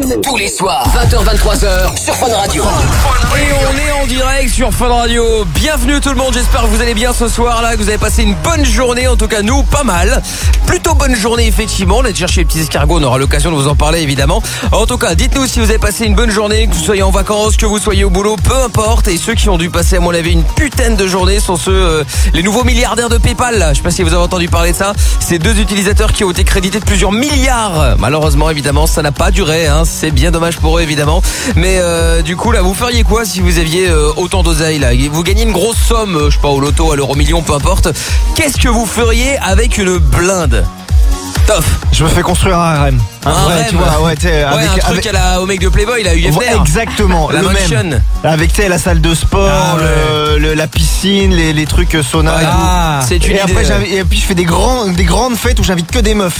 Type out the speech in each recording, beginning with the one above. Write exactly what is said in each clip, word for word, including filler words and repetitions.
journée. Tous les soirs, vingt heures vingt-trois heures sur Fun Radio. Et on est en direct sur Fun Radio. Bienvenue tout le monde, j'espère que vous allez bien ce soir là, que vous avez passé une bonne journée, en tout cas nous, pas mal. Plutôt bonne journée effectivement, on a cherché les petits escargots, on aura l'occasion de vous en parler évidemment. En tout cas, dites-nous si vous avez passé une bonne journée, que vous soyez en vacances, que vous soyez au boulot, peu importe. Et ceux qui ont dû passer à mon avis une putain de journée sont ceux, euh, les nouveaux milliardaires de PayPal là. Je sais pas si vous avez entendu parler de ça. Ces deux utilisateurs qui ont été crédités de plusieurs milliards. Malheureusement évidemment ça n'a pas duré, hein. C'est bien dommage pour eux évidemment. Mais euh, du coup là vous feriez quoi si vous aviez euh, autant d'oseille là? Vous gagnez une grosse somme, euh, je sais pas, au loto, à l'euro million, peu importe. Qu'est-ce que vous feriez avec une blinde? Toff. Je me fais construire un R M. Un vrai, R M. tu vois, ouais, ouais, avec, un truc avec... à la, au mec de Playboy, là, U F R. Exactement, la le motion. Même. Avec, tu sais, la salle de sport, ah, ouais. le, le, la piscine, les, les trucs sauna. Ouais, et, ah, c'est une et, après, et puis je fais des, grands, des grandes fêtes où j'invite que des meufs.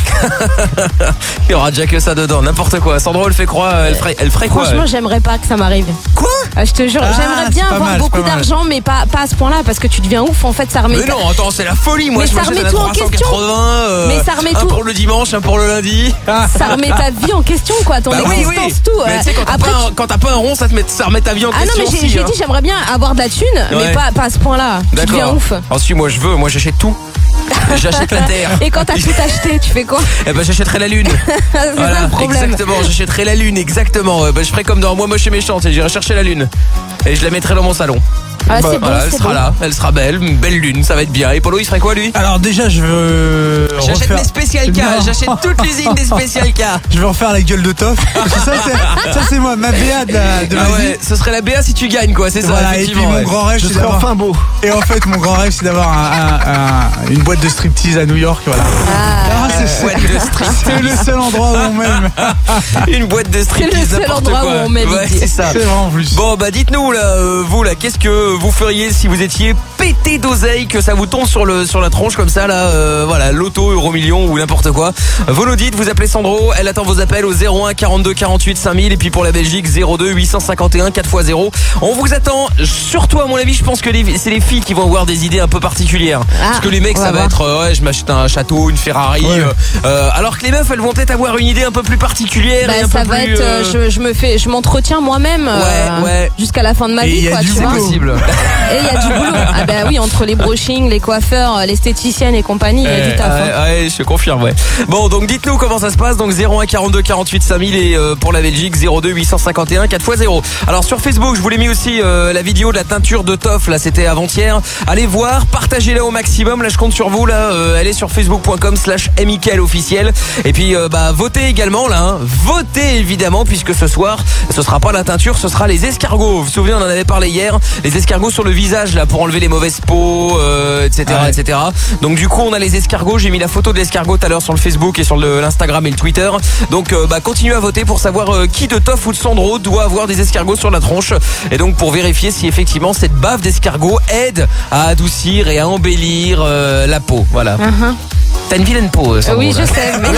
Il y aura déjà que ça dedans, n'importe quoi. Sandro, elle fait croire, elle ferait, elle ferait quoi? Franchement, j'aimerais pas que ça m'arrive. Quoi? Ah, je te jure, ah, j'aimerais bien avoir mal, beaucoup d'argent, mais pas, pas à ce point-là, parce que tu deviens ouf, en fait, ça remet. Mais non, attends, c'est la folie, moi. Mais je ça remet tout en question. Euh, mais ça remet un tout. pour le dimanche, un pour le lundi. Ça remet ta vie en question, quoi, ton bah existence, oui, oui. tout. Mais tu sais, quand t'as Après, pas, un- quand t'as pas un rond, ça te met, ça remet ta vie en ah non, question. mais j'ai aussi, j'ai hein. dit, j'aimerais bien avoir de la thune, Ouais. mais pas, pas à ce point-là. Tu deviens D'accord. ouf. Ensuite, moi, je veux, moi, j'achète tout. J'achète la terre. Et quand t'as tout acheté, tu fais quoi? Eh ben, j'achèterai la lune. C'est Voilà, ça le problème. exactement, j'achèterai la lune, exactement. Euh, bah, je ferai comme dans Moi Moche et Méchante, et j'irai chercher la lune. Et je la mettrai dans mon salon. Ah, Bah, c'est beau, voilà, elle c'est sera beau. là, elle sera belle, une belle lune, ça va être bien. Et Polo, il ferait quoi lui? Alors déjà je veux J'achète refaire... mes spécial cas, Non. j'achète toute l'usine des spécial cas. Je veux refaire la gueule de Toff. Parce que ça c'est, ça c'est moi, ma B A de, la, de Ah ma vie. ouais, ce serait la B A si tu gagnes quoi, c'est ça, Voilà, et puis effectivement. mon ouais. grand rêve Je c'est serai d'avoir... enfin beau. Et en fait mon grand rêve c'est d'avoir un, un- un- une boîte de striptease à New York, voilà. Ah, c'est, boîte de striptease. c'est le seul endroit où on m'aime. Une boîte de striptease, C'est le seul n'importe endroit quoi. où on m'aime, Ouais, il dit. c'est ça. C'est vraiment plus. Bon bah dites-nous là, euh, vous là, qu'est-ce que vous feriez si vous étiez pété d'oseille, que ça vous tombe sur le sur la tronche comme ça là, euh, voilà, loto, euro million ou n'importe quoi. Vous nous dites, vous appelez Sandro, elle attend vos appels au zéro un quarante-deux quarante-huit cinq mille et puis pour la Belgique zéro deux huit cent cinquante et un quatre fois zéro. On vous attend. Surtout à mon avis, je pense que les- c'est les filles qui vont avoir des idées un peu particulières. Ah, Parce que les mecs on ça va va voir. être euh, ouais, je m'achète un château, une Ferrari. Ouais. euh, euh, alors que les meufs elles vont peut-être avoir une idée un peu plus particulière Bah, et un ça peu va plus être, euh, euh, je, je me fais, je m'entretiens moi-même euh, ouais. jusqu'à la fin de ma Et vie, il y a quoi, du tu boulot. vois. possible. Et il y a du boulot. Ah bah oui, entre les brushings, les coiffeurs, l'esthéticienne et compagnie, il y a du taf. hein. Ouais, ouais, je confirme, ouais. Bon, donc dites-nous comment ça se passe. Donc zéro un quarante-deux quarante-huit cinq mille et euh, pour la Belgique zéro deux huit cent cinquante et un quatre fois zéro. Alors sur Facebook, je vous l'ai mis aussi euh, la vidéo de la teinture de Toff. Là, c'était avant-hier. Allez voir, partagez-la au maximum. Là, je compte sur vous. Là, euh, allez sur facebook point com slash Mickaël officiel. Et puis, euh, bah, votez également là. Hein. Votez évidemment, puisque ce soir, ce sera pas la teinture, ce sera les escargots. Vous vous souvenez, on en avait parlé hier. Les escargots sur le visage là pour enlever les mauvaises peaux, euh, et cetera, Ouais. et cetera. Donc du coup, on a les escargots. J'ai mis la photo de l'escargot tout à l'heure sur le Facebook et sur le- l'Instagram et le Twitter. Donc, euh, bah, continuez à voter pour savoir euh, qui de Toff ou de Sandro doit avoir des escargots sur la tronche. Et donc pour vérifier si effectivement cette bave d'escargot aide à adoucir et à embellir euh, la peau. Voilà. Uh-huh. T'as une vilaine peau, euh, Sandro. Oui, je là. sais. Mais...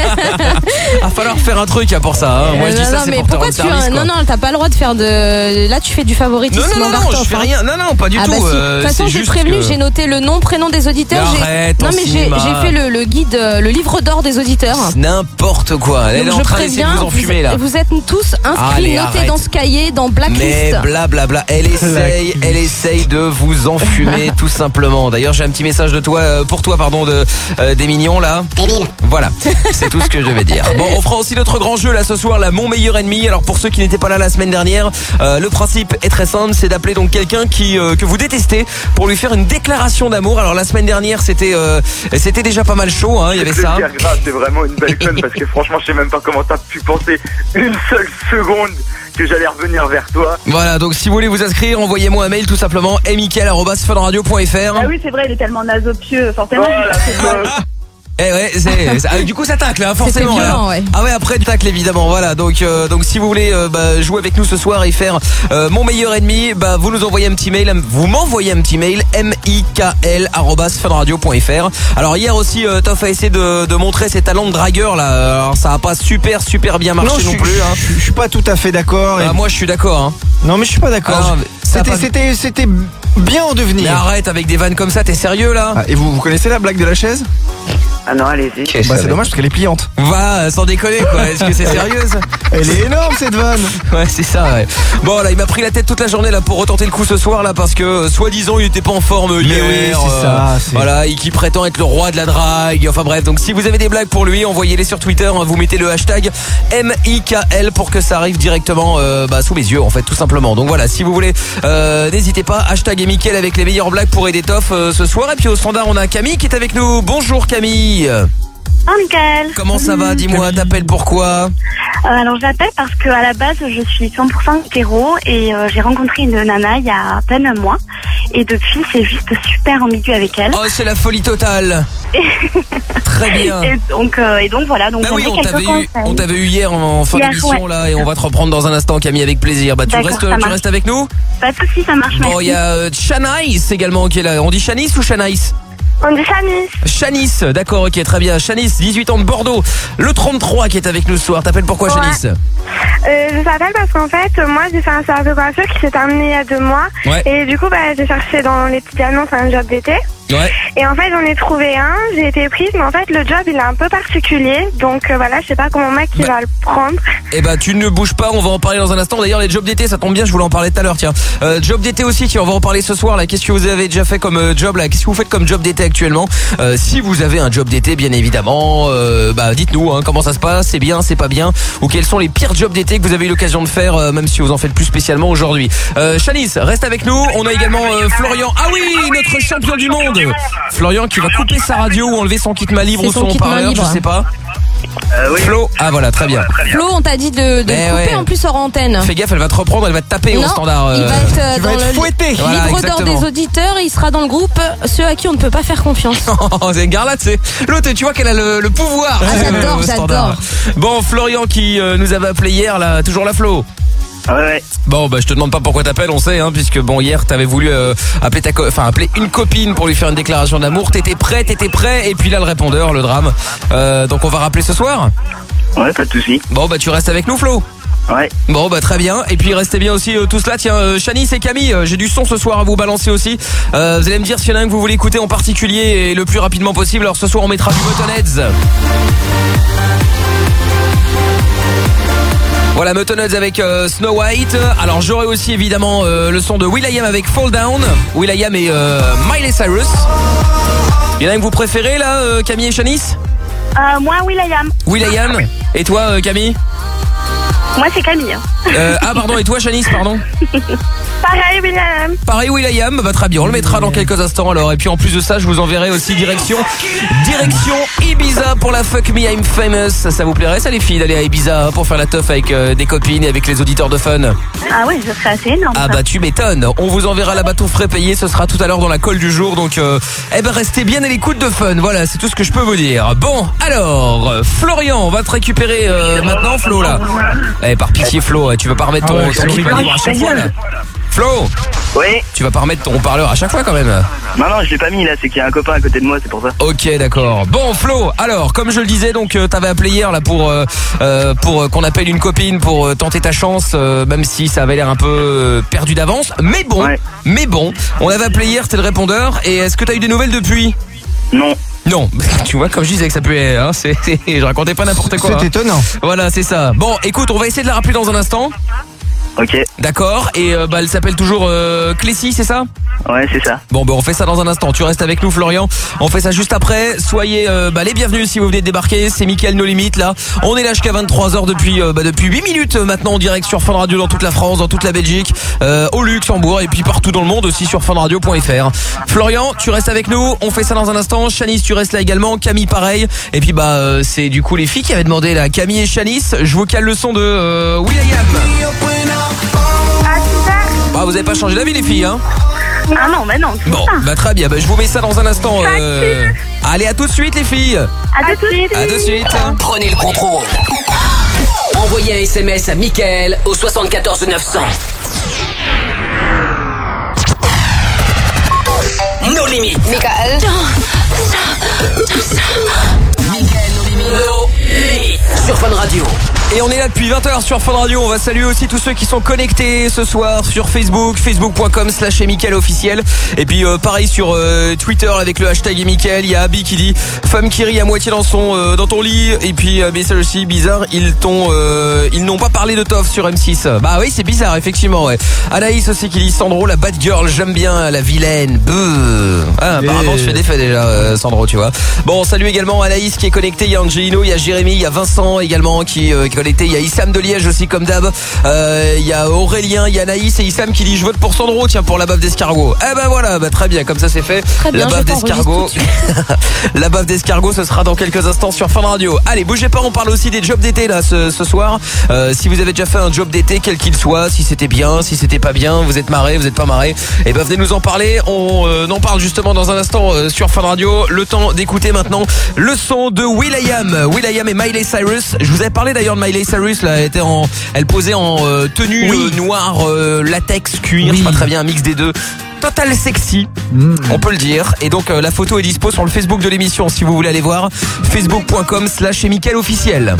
Va falloir faire un truc hein, pour ça. Hein. Moi, je dis non, ça, non, c'est mais pour te pourquoi rendre tu service, quoi. non non t'as pas le droit de faire de là tu fais du favoritisme Non, non, non, envers non, Toff, je fais hein. rien. Non, non, pas du Ah tout. bah si. De euh, toute façon c'est j'ai juste prévenu, que- j'ai noté le nom, prénom des auditeurs. Mais j'ai- arrête, non ton mais j'ai cinéma. j'ai fait le, le guide, euh, le livre d'or des auditeurs. N'importe quoi. Elle est Donc en je train d'essayer de préviens, vous enfumer là. vous êtes tous inscrits, Allez, notés arrête. dans ce cahier, dans Blacklist. Mais blablabla, elle essaye, elle essaye de vous enfumer tout simplement. D'ailleurs, j'ai un petit message de toi, euh, pour toi, pardon, de euh, des mignons là. Voilà, c'est tout ce que je devais dire. Bon, on fera aussi notre grand jeu là ce soir, là, mon meilleur ennemi. Alors pour ceux qui n'étaient pas là la semaine dernière, euh, le principe est très simple, c'est d'appeler donc quelqu'un qui euh, que vous détestez pour lui faire une déclaration d'amour. Alors la semaine dernière, c'était euh, c'était déjà pas mal chaud, hein, il y avait ça. C'est grave, c'est vraiment une belle conne parce que franchement, je sais même pas comment t'as pu penser une seule seconde que j'allais revenir vers toi. Voilà, donc si vous voulez vous inscrire, envoyez-moi un mail tout simplement mickaël arobase fun radio point f r. Ah oui, c'est vrai, il est tellement nasopieux, forcément. Voilà, c'est ça. Eh ouais, c'est, c'est- ah, du coup ça tacle hein, forcément. C'était violent, là. ouais. Ah ouais, après le tacle évidemment. Voilà, donc euh, donc si vous voulez euh, bah, jouer avec nous ce soir et faire euh, mon meilleur ennemi, bah vous nous envoyez un petit mail, vous m'envoyez un petit mail mickaël arobase fun radio point f r. Alors hier aussi euh, Toff a essayé de, de montrer ses talents de dragueur là. Alors ça a pas super super bien marché non, je, plus. je- Hein. je, je suis pas tout à fait d'accord. et- Ah, moi je suis d'accord. Hein. Non, mais je suis pas d'accord. Ah, mais ça a C'était, pas- c'était, c'était bien en Mais devenir. arrête avec des vannes comme ça, t'es sérieux là? Ah, et vous, vous connaissez la blague de la chaise? Ah non, allez-y. Okay, Bah c'est dommage parce qu'elle est pliante. Va, sans déconner quoi. Est-ce que c'est sérieux ça? Elle est énorme cette vanne. Ouais, c'est ça, ouais. Bon, là, il m'a pris la tête toute la journée là pour retenter le coup ce soir là parce que euh, soi-disant il était pas en forme hier. oui, c'est euh, ça, c'est- Voilà, et qui prétend être le roi de la drague. Enfin bref, donc si vous avez des blagues pour lui, envoyez-les sur Twitter. Hein, vous mettez le hashtag M I K L pour que ça arrive directement euh, bah, sous mes yeux en fait, tout simplement. Donc voilà, si vous voulez, euh, n'hésitez pas. Hashtag M I K L avec les meilleures blagues pour aider Toff euh, ce soir. Et puis au standard, on a Camille qui est avec nous. Bonjour Camille. Oh, Mickaël. Comment ça va? Dis-moi, t'appelles pourquoi? Euh, alors j'appelle parce que à la base je suis cent pour cent hétéro et euh, j'ai rencontré une nana il y a à peine un mois et depuis c'est juste super ambigu avec elle. Oh, c'est la folie totale. Très bien. Et donc euh, et donc voilà donc Bah oui, j'aimerais on quelques t'avait eu, conseils. on t'avait eu hier en fin Hier, d'émission ouais. là et on va te reprendre dans un instant Camille avec plaisir. Bah tu D'accord, restes ça tu marche. restes avec nous? Pas de soucis, ça marche. Bon, il y a euh, Shanice également qui est là. On dit Shanice ou Shanice? On dit Shanice. Shanice, d'accord, OK, très bien. Shanice, dix-huit ans de Bordeaux. Le trente-trois qui est avec nous ce soir. T'appelles pourquoi Ouais. Shanice? Euh, je t'appelle parce qu'en fait, moi, j'ai fait un service de coiffure qui s'est terminé il y a deux mois. Ouais. Et du coup, bah, j'ai cherché dans les petites annonces un job d'été. Ouais. Et en fait, j'en ai trouvé un, j'ai été prise, mais en fait, le job, il est un peu particulier. Donc euh, voilà, je sais pas comment mec il Bah. va le prendre. Eh bah tu ne bouges pas, on va en parler dans un instant. D'ailleurs les jobs d'été, ça tombe bien, je voulais en parler tout à l'heure, tiens. Euh, job d'été aussi, tiens, on va en parler ce soir là. Qu'est-ce que vous avez déjà fait comme euh, job là? Qu'est-ce que vous faites comme job d'été actuellement? euh, Si vous avez un job d'été, bien évidemment, euh, bah dites-nous hein, comment ça se passe, c'est bien, c'est pas bien, ou quels sont les pires jobs d'été que vous avez eu l'occasion de faire, euh, même si vous en faites plus spécialement aujourd'hui. Euh, Shanice, reste avec nous. On a également euh, Florian. Ah oui, notre champion du monde. Florian qui va couper sa radio ou enlever son kit main libre C'est ou son son kit main haut-parleur, je libre. sais pas. Euh, oui. Flo, ah voilà, très bien. Flo, on t'a dit de, de Eh le couper ouais. en plus hors antenne. Fais gaffe, elle va te reprendre, elle va te taper au Non, standard. il euh, va être euh, Tu dans vas être le fouetté. Voilà, livre d'or exactement. des auditeurs. Il sera dans le groupe ceux à qui on ne peut pas faire confiance. Oh, c'est Garlat, c'est l'autre, tu vois qu'elle a le, le pouvoir. Ah, euh, j'adore, au standard. j'adore. Bon, Florian qui euh, nous avait appelé hier, là, toujours la Flo. Ouais, ouais. Bon, bah je te demande pas pourquoi t'appelles, on sait, hein, puisque bon hier t'avais voulu euh, appeler ta, co- enfin appeler une copine pour lui faire une déclaration d'amour. T'étais prêt, t'étais prêt, et puis là le répondeur, le drame. Euh, donc on va rappeler ce soir. Ouais, pas de soucis. Bon bah tu restes avec nous, Flo. Ouais. Bon bah très bien, et puis restez bien aussi euh, tous là. Tiens, euh, Shanice et Camille, euh, j'ai du son ce soir à vous balancer aussi. euh, Vous allez me dire s'il y en a un que vous voulez écouter en particulier et le plus rapidement possible. Alors ce soir on mettra du Motorheads. Voilà, Motorheads avec euh, Snow White. Alors j'aurai aussi évidemment euh, le son de will.i.am avec Fall Down. will.i.am et euh, Miley Cyrus. Il y en a un que vous préférez là, euh, Camille et Shanice? Euh, moi will.i.am. will.i.am. Et toi euh, Camille? Moi c'est Camille. euh, Ah pardon, et toi Shanice, pardon? Pareil, William. Pareil, will.i.am, bah très bien, on le mettra dans quelques instants alors. Et puis en plus de ça, je vous enverrai aussi direction Direction Ibiza pour la Fuck Me I'm Famous. Ça, ça vous plairait ça les filles d'aller à Ibiza pour faire la teuf avec euh, des copines et avec les auditeurs de Fun? Ah ouais, ce serait assez énorme. Ah ça. bah tu m'étonnes. On vous enverra là-bas tout frais payé. Ce sera tout à l'heure dans la colle du jour. Donc euh, eh ben restez bien à l'écoute de Fun. Voilà, c'est tout ce que je peux vous dire. Bon, alors euh, Florian, on va te récupérer euh, maintenant Flo là. Eh par pitié Flo, tu veux pas remettre ton, Ah ouais, ton c'est kit horrible. main libre à chaque fois là? Flo, Oui. tu vas pas remettre ton haut-parleur à chaque fois quand même. Non, non, je l'ai pas mis là, c'est qu'il y a un copain à côté de moi, c'est pour ça. Ok, d'accord. Bon Flo, alors comme je le disais, donc euh, t'avais appelé hier là pour euh, euh, pour euh, qu'on appelle une copine pour euh, tenter ta chance, euh, même si ça avait l'air un peu euh, perdu d'avance. Mais bon, Ouais. mais bon, on avait appelé hier, c'était le répondeur. Et est-ce que t'as eu des nouvelles depuis? Non. Non, tu vois comme je disais que ça puait, hein, c'est, c'est- je racontais pas n'importe quoi. C'est hein. étonnant. Voilà, c'est ça. Bon, écoute, on va essayer de la rappeler dans un instant. Ok. D'accord. Et euh, bah elle s'appelle toujours euh, Clécy, c'est ça? Ouais, c'est ça. Bon, bah on fait ça dans un instant. Tu restes avec nous, Florian. On fait ça juste après. Soyez euh, bah, les bienvenus si vous venez de débarquer. C'est Mickaël No Limites là. On est là jusqu'à vingt-trois heures depuis euh, bah, depuis huit minutes euh, maintenant en direct sur Fun Radio dans toute la France, dans toute la Belgique, euh, au Luxembourg et puis partout dans le monde aussi sur funradio point f r. Florian, tu restes avec nous. On fait ça dans un instant. Shanice, tu restes là également. Camille, pareil. Et puis bah euh, c'est du coup les filles qui avaient demandé là. Camille et Shanice. Je vous cale le son de euh, will.i.am. Ah, super. Bah vous avez pas changé d'avis les filles, hein? Ah non, mais non. c'est Bon, ça. bah très bien. Bah, je vous mets ça dans un instant. Euh... Allez, à tout de suite les filles. À tout de suite. À tout de suite. Prenez le contrôle. Envoyez un S M S à Mickaël au soixante-quatorze neuf cents. Nos limites. Mickaël. Mickaël, nos limites. Nos limites. Sur Fun Radio. Et on est là depuis vingt heures sur Fun Radio. On va saluer aussi tous ceux qui sont connectés ce soir sur Facebook, facebook point com slash Mickaël officiel. Et puis euh, pareil sur euh, Twitter avec le hashtag Mickaël. Il y a Abby qui dit femme qui rit à moitié dans son euh, dans ton lit. Et puis euh, message aussi bizarre, ils t'ont euh, ils n'ont pas parlé de Toff sur M six. Bah oui, c'est bizarre effectivement, ouais. Anaïs aussi qui dit Sandro la bad girl, j'aime bien la vilaine. Beuh. Ah, apparemment je fais des faits déjà euh, Sandro, tu vois. Bon, salut également Anaïs qui est connectée, il y a Angelino, il y a Jérémy, il y a Vincent également qui euh, qui est connecté, il y a Issam de Liège aussi comme d'hab. Euh, il y a Aurélien, il y a Anaïs et Issam qui dit je vote pour Sandro, tiens, pour la baffe d'escargot. Eh ben voilà, bah très bien, comme ça c'est fait. Très bien, la baffe d'escargot. La baffe d'escargot, ce sera dans quelques instants sur Fun Radio. Allez, bougez pas, on parle aussi des jobs d'été là ce, ce soir. Euh, si vous avez déjà fait un job d'été, quel qu'il soit, si c'était bien, si c'était pas bien, vous êtes marré, vous êtes pas marré, et ben venez nous en parler. On euh, en parle justement dans un instant euh, sur Fun Radio. Le temps d'écouter maintenant le son de will.i.am. will.i.am et Miley Cyrus. Je vous avais parlé d'ailleurs de Miley Cyrus là, elle était en, elle posait en euh, tenue Oui. euh, noire, euh, latex, cuir, Oui. je sais pas très bien, un mix des deux. Total sexy, Mmh. on peut le dire. Et donc euh, la photo est dispo sur le Facebook de l'émission si vous voulez aller voir. facebook point com slash Mickaël officiel.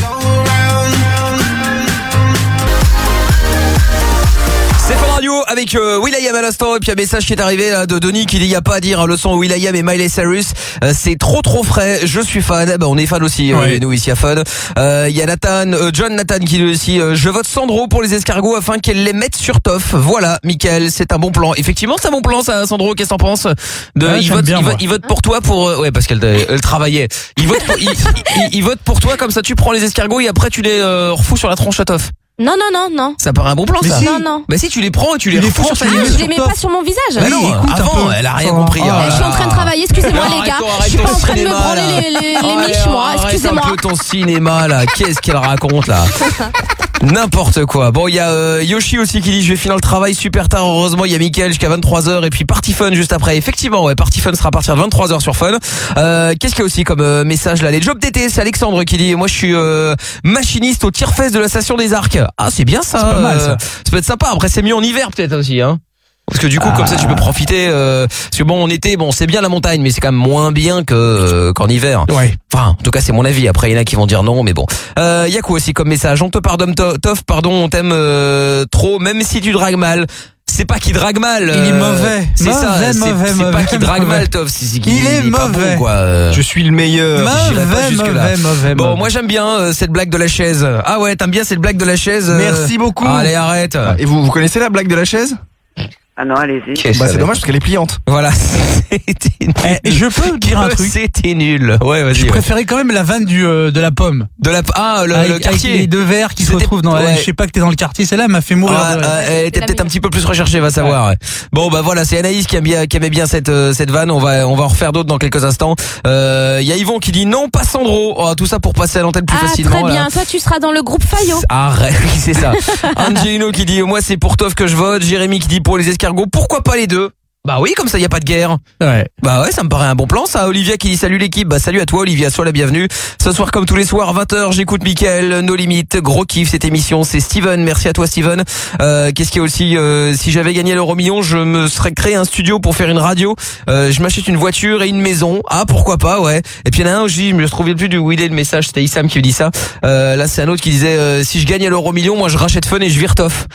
C'est Fun Radio avec euh, will.i.am à l'instant. Et puis un message qui est arrivé là, de Denis qui dit il n'y a pas à dire, hein, le son will.i.am et Miley Cyrus, euh, c'est trop trop frais, je suis fan. Bah, on est fan aussi, Ouais. euh, nous ici à Fun. Euh, Il y a Nathan, euh, John Nathan qui dit aussi euh, je vote Sandro pour les escargots afin qu'elle les mette sur Toff. Voilà, Mickaël, c'est un bon plan. Effectivement, c'est un bon plan ça, Sandro, qu'est-ce que t'en penses de, Ouais, il, j'aime vote, bien, il, moi. vote, il vote pour toi pour... euh, ouais, parce qu'elle elle travaillait. Il vote, pour, il, il, il vote pour toi, comme ça tu prends les escargots et après tu les euh, refous sur la tronche à Toff. Non, non, non, non. Ça paraît un bon plan Mais ça. si. Non, non. Bah si, tu les prends et tu les Tu les refous prends, sur ta tu les Ah, gueule. je les mets pas sur mon visage. Bah non, écoute un avant, peu. elle a rien Oh, compris. oh, hein. Je suis en train de travailler, excusez-moi Arrête les gars. ton- Je arrête suis ton pas en train de me cinéma, branler là. les, les, les Oh, miches, allez, moi, arrête excusez-moi. un peu ton cinéma là, qu'est-ce qu'elle raconte là? N'importe quoi. Bon, il y a euh, Yoshi aussi qui dit je vais finir le travail super tard. Heureusement, il y a Mickaël jusqu'à vingt-trois heures et puis Party Fun juste après. Effectivement, ouais, Party Fun sera à partir de vingt-trois heures sur Fun. Euh, qu'est-ce qu'il y a aussi comme euh, message là? Les jobs d'été, c'est Alexandre qui dit moi je suis euh, machiniste au Tir-Fest de la station des Arcs. Ah, c'est bien ça. C'est pas mal, ça. Euh, ça peut être sympa. Après, c'est mieux en hiver peut-être aussi, hein. Parce que du coup, comme ça, tu peux profiter. Euh, parce que bon, en été, bon, c'est bien la montagne, mais c'est quand même moins bien que euh, qu'en hiver. Ouais. Enfin, en tout cas, c'est mon avis. Après, il y en a qui vont dire non, mais bon. Euh, y a quoi aussi comme message? On te pardonne, To- Toff, pardon, on t'aime euh, trop, même si tu dragues mal. C'est pas qu'il drague mal. Il est euh, mauvais. C'est ça. Mauvais, C'est mauvais, c'est pas mauvais, qu'il drague mauvais. mal, Toff. C'est c'est qu'il Il est pas mauvais. bon, quoi. Euh, Je suis le meilleur. j'irai pas Mauvais, jusque-là. mauvais, mauvais, Bon, mauvais. moi j'aime bien euh, cette blague de la chaise. Ah ouais, t'aimes bien cette blague de la chaise euh, Merci beaucoup. Allez, arrête. Et vous, vous connaissez la blague de la chaise? Ah non, allez-y. Qu'est-ce Bah que c'est ça dommage parce qu'elle est pliante. Voilà, c'était nul. Eh, je peux dire un truc. C'était nul. Ouais, vas-y. Je ouais. préférais quand même la vanne du euh, de la pomme. De la ah le, avec, le avec quartier. les deux verres qui se C'était- retrouvent dans. ouais. Je sais pas que t'es dans le quartier. Celle-là m'a fait mourir. Ah, de rire. euh, elle était la peut-être un meilleure. petit peu plus recherchée, va savoir. ouais. Bon bah voilà, c'est Anaïs qui aime bien, qui aimait bien cette euh, cette vanne. On va on va en refaire d'autres dans quelques instants. Euh, Il y a Yvon qui dit non, pas Sandro. Oh, tout ça pour passer à l'antenne plus Ah, facilement. très là. bien. Toi, tu seras dans le groupe Fayot. Arrête, oui, c'est ça. Angelino qui dit moi c'est pour Toff que je vote. Jérémy qui dit pour les escargots. Pourquoi pas les deux? Bah oui, comme ça, il y a pas de guerre. Ouais. Bah ouais, ça me paraît un bon plan, ça. Olivia qui dit salut l'équipe. Bah salut à toi, Olivia, sois la bienvenue. Ce soir, comme tous les soirs, vingt heures, j'écoute Mickaël, No Limites. Gros kiff cette émission. C'est Steven. Merci à toi, Steven. Euh, qu'est-ce qu'il y a aussi, euh, si j'avais gagné l'euro million, je me serais créé un studio pour faire une radio. Euh, je m'achète une voiture et une maison. Ah, pourquoi pas, ouais. Et puis il y en a un aussi, je me trouvais plus du où il est le message. C'était Issam qui me dit ça. Euh, là, c'est un autre qui disait, euh, si je gagnais l'euro million, moi je rachète Fun et je vire Toff.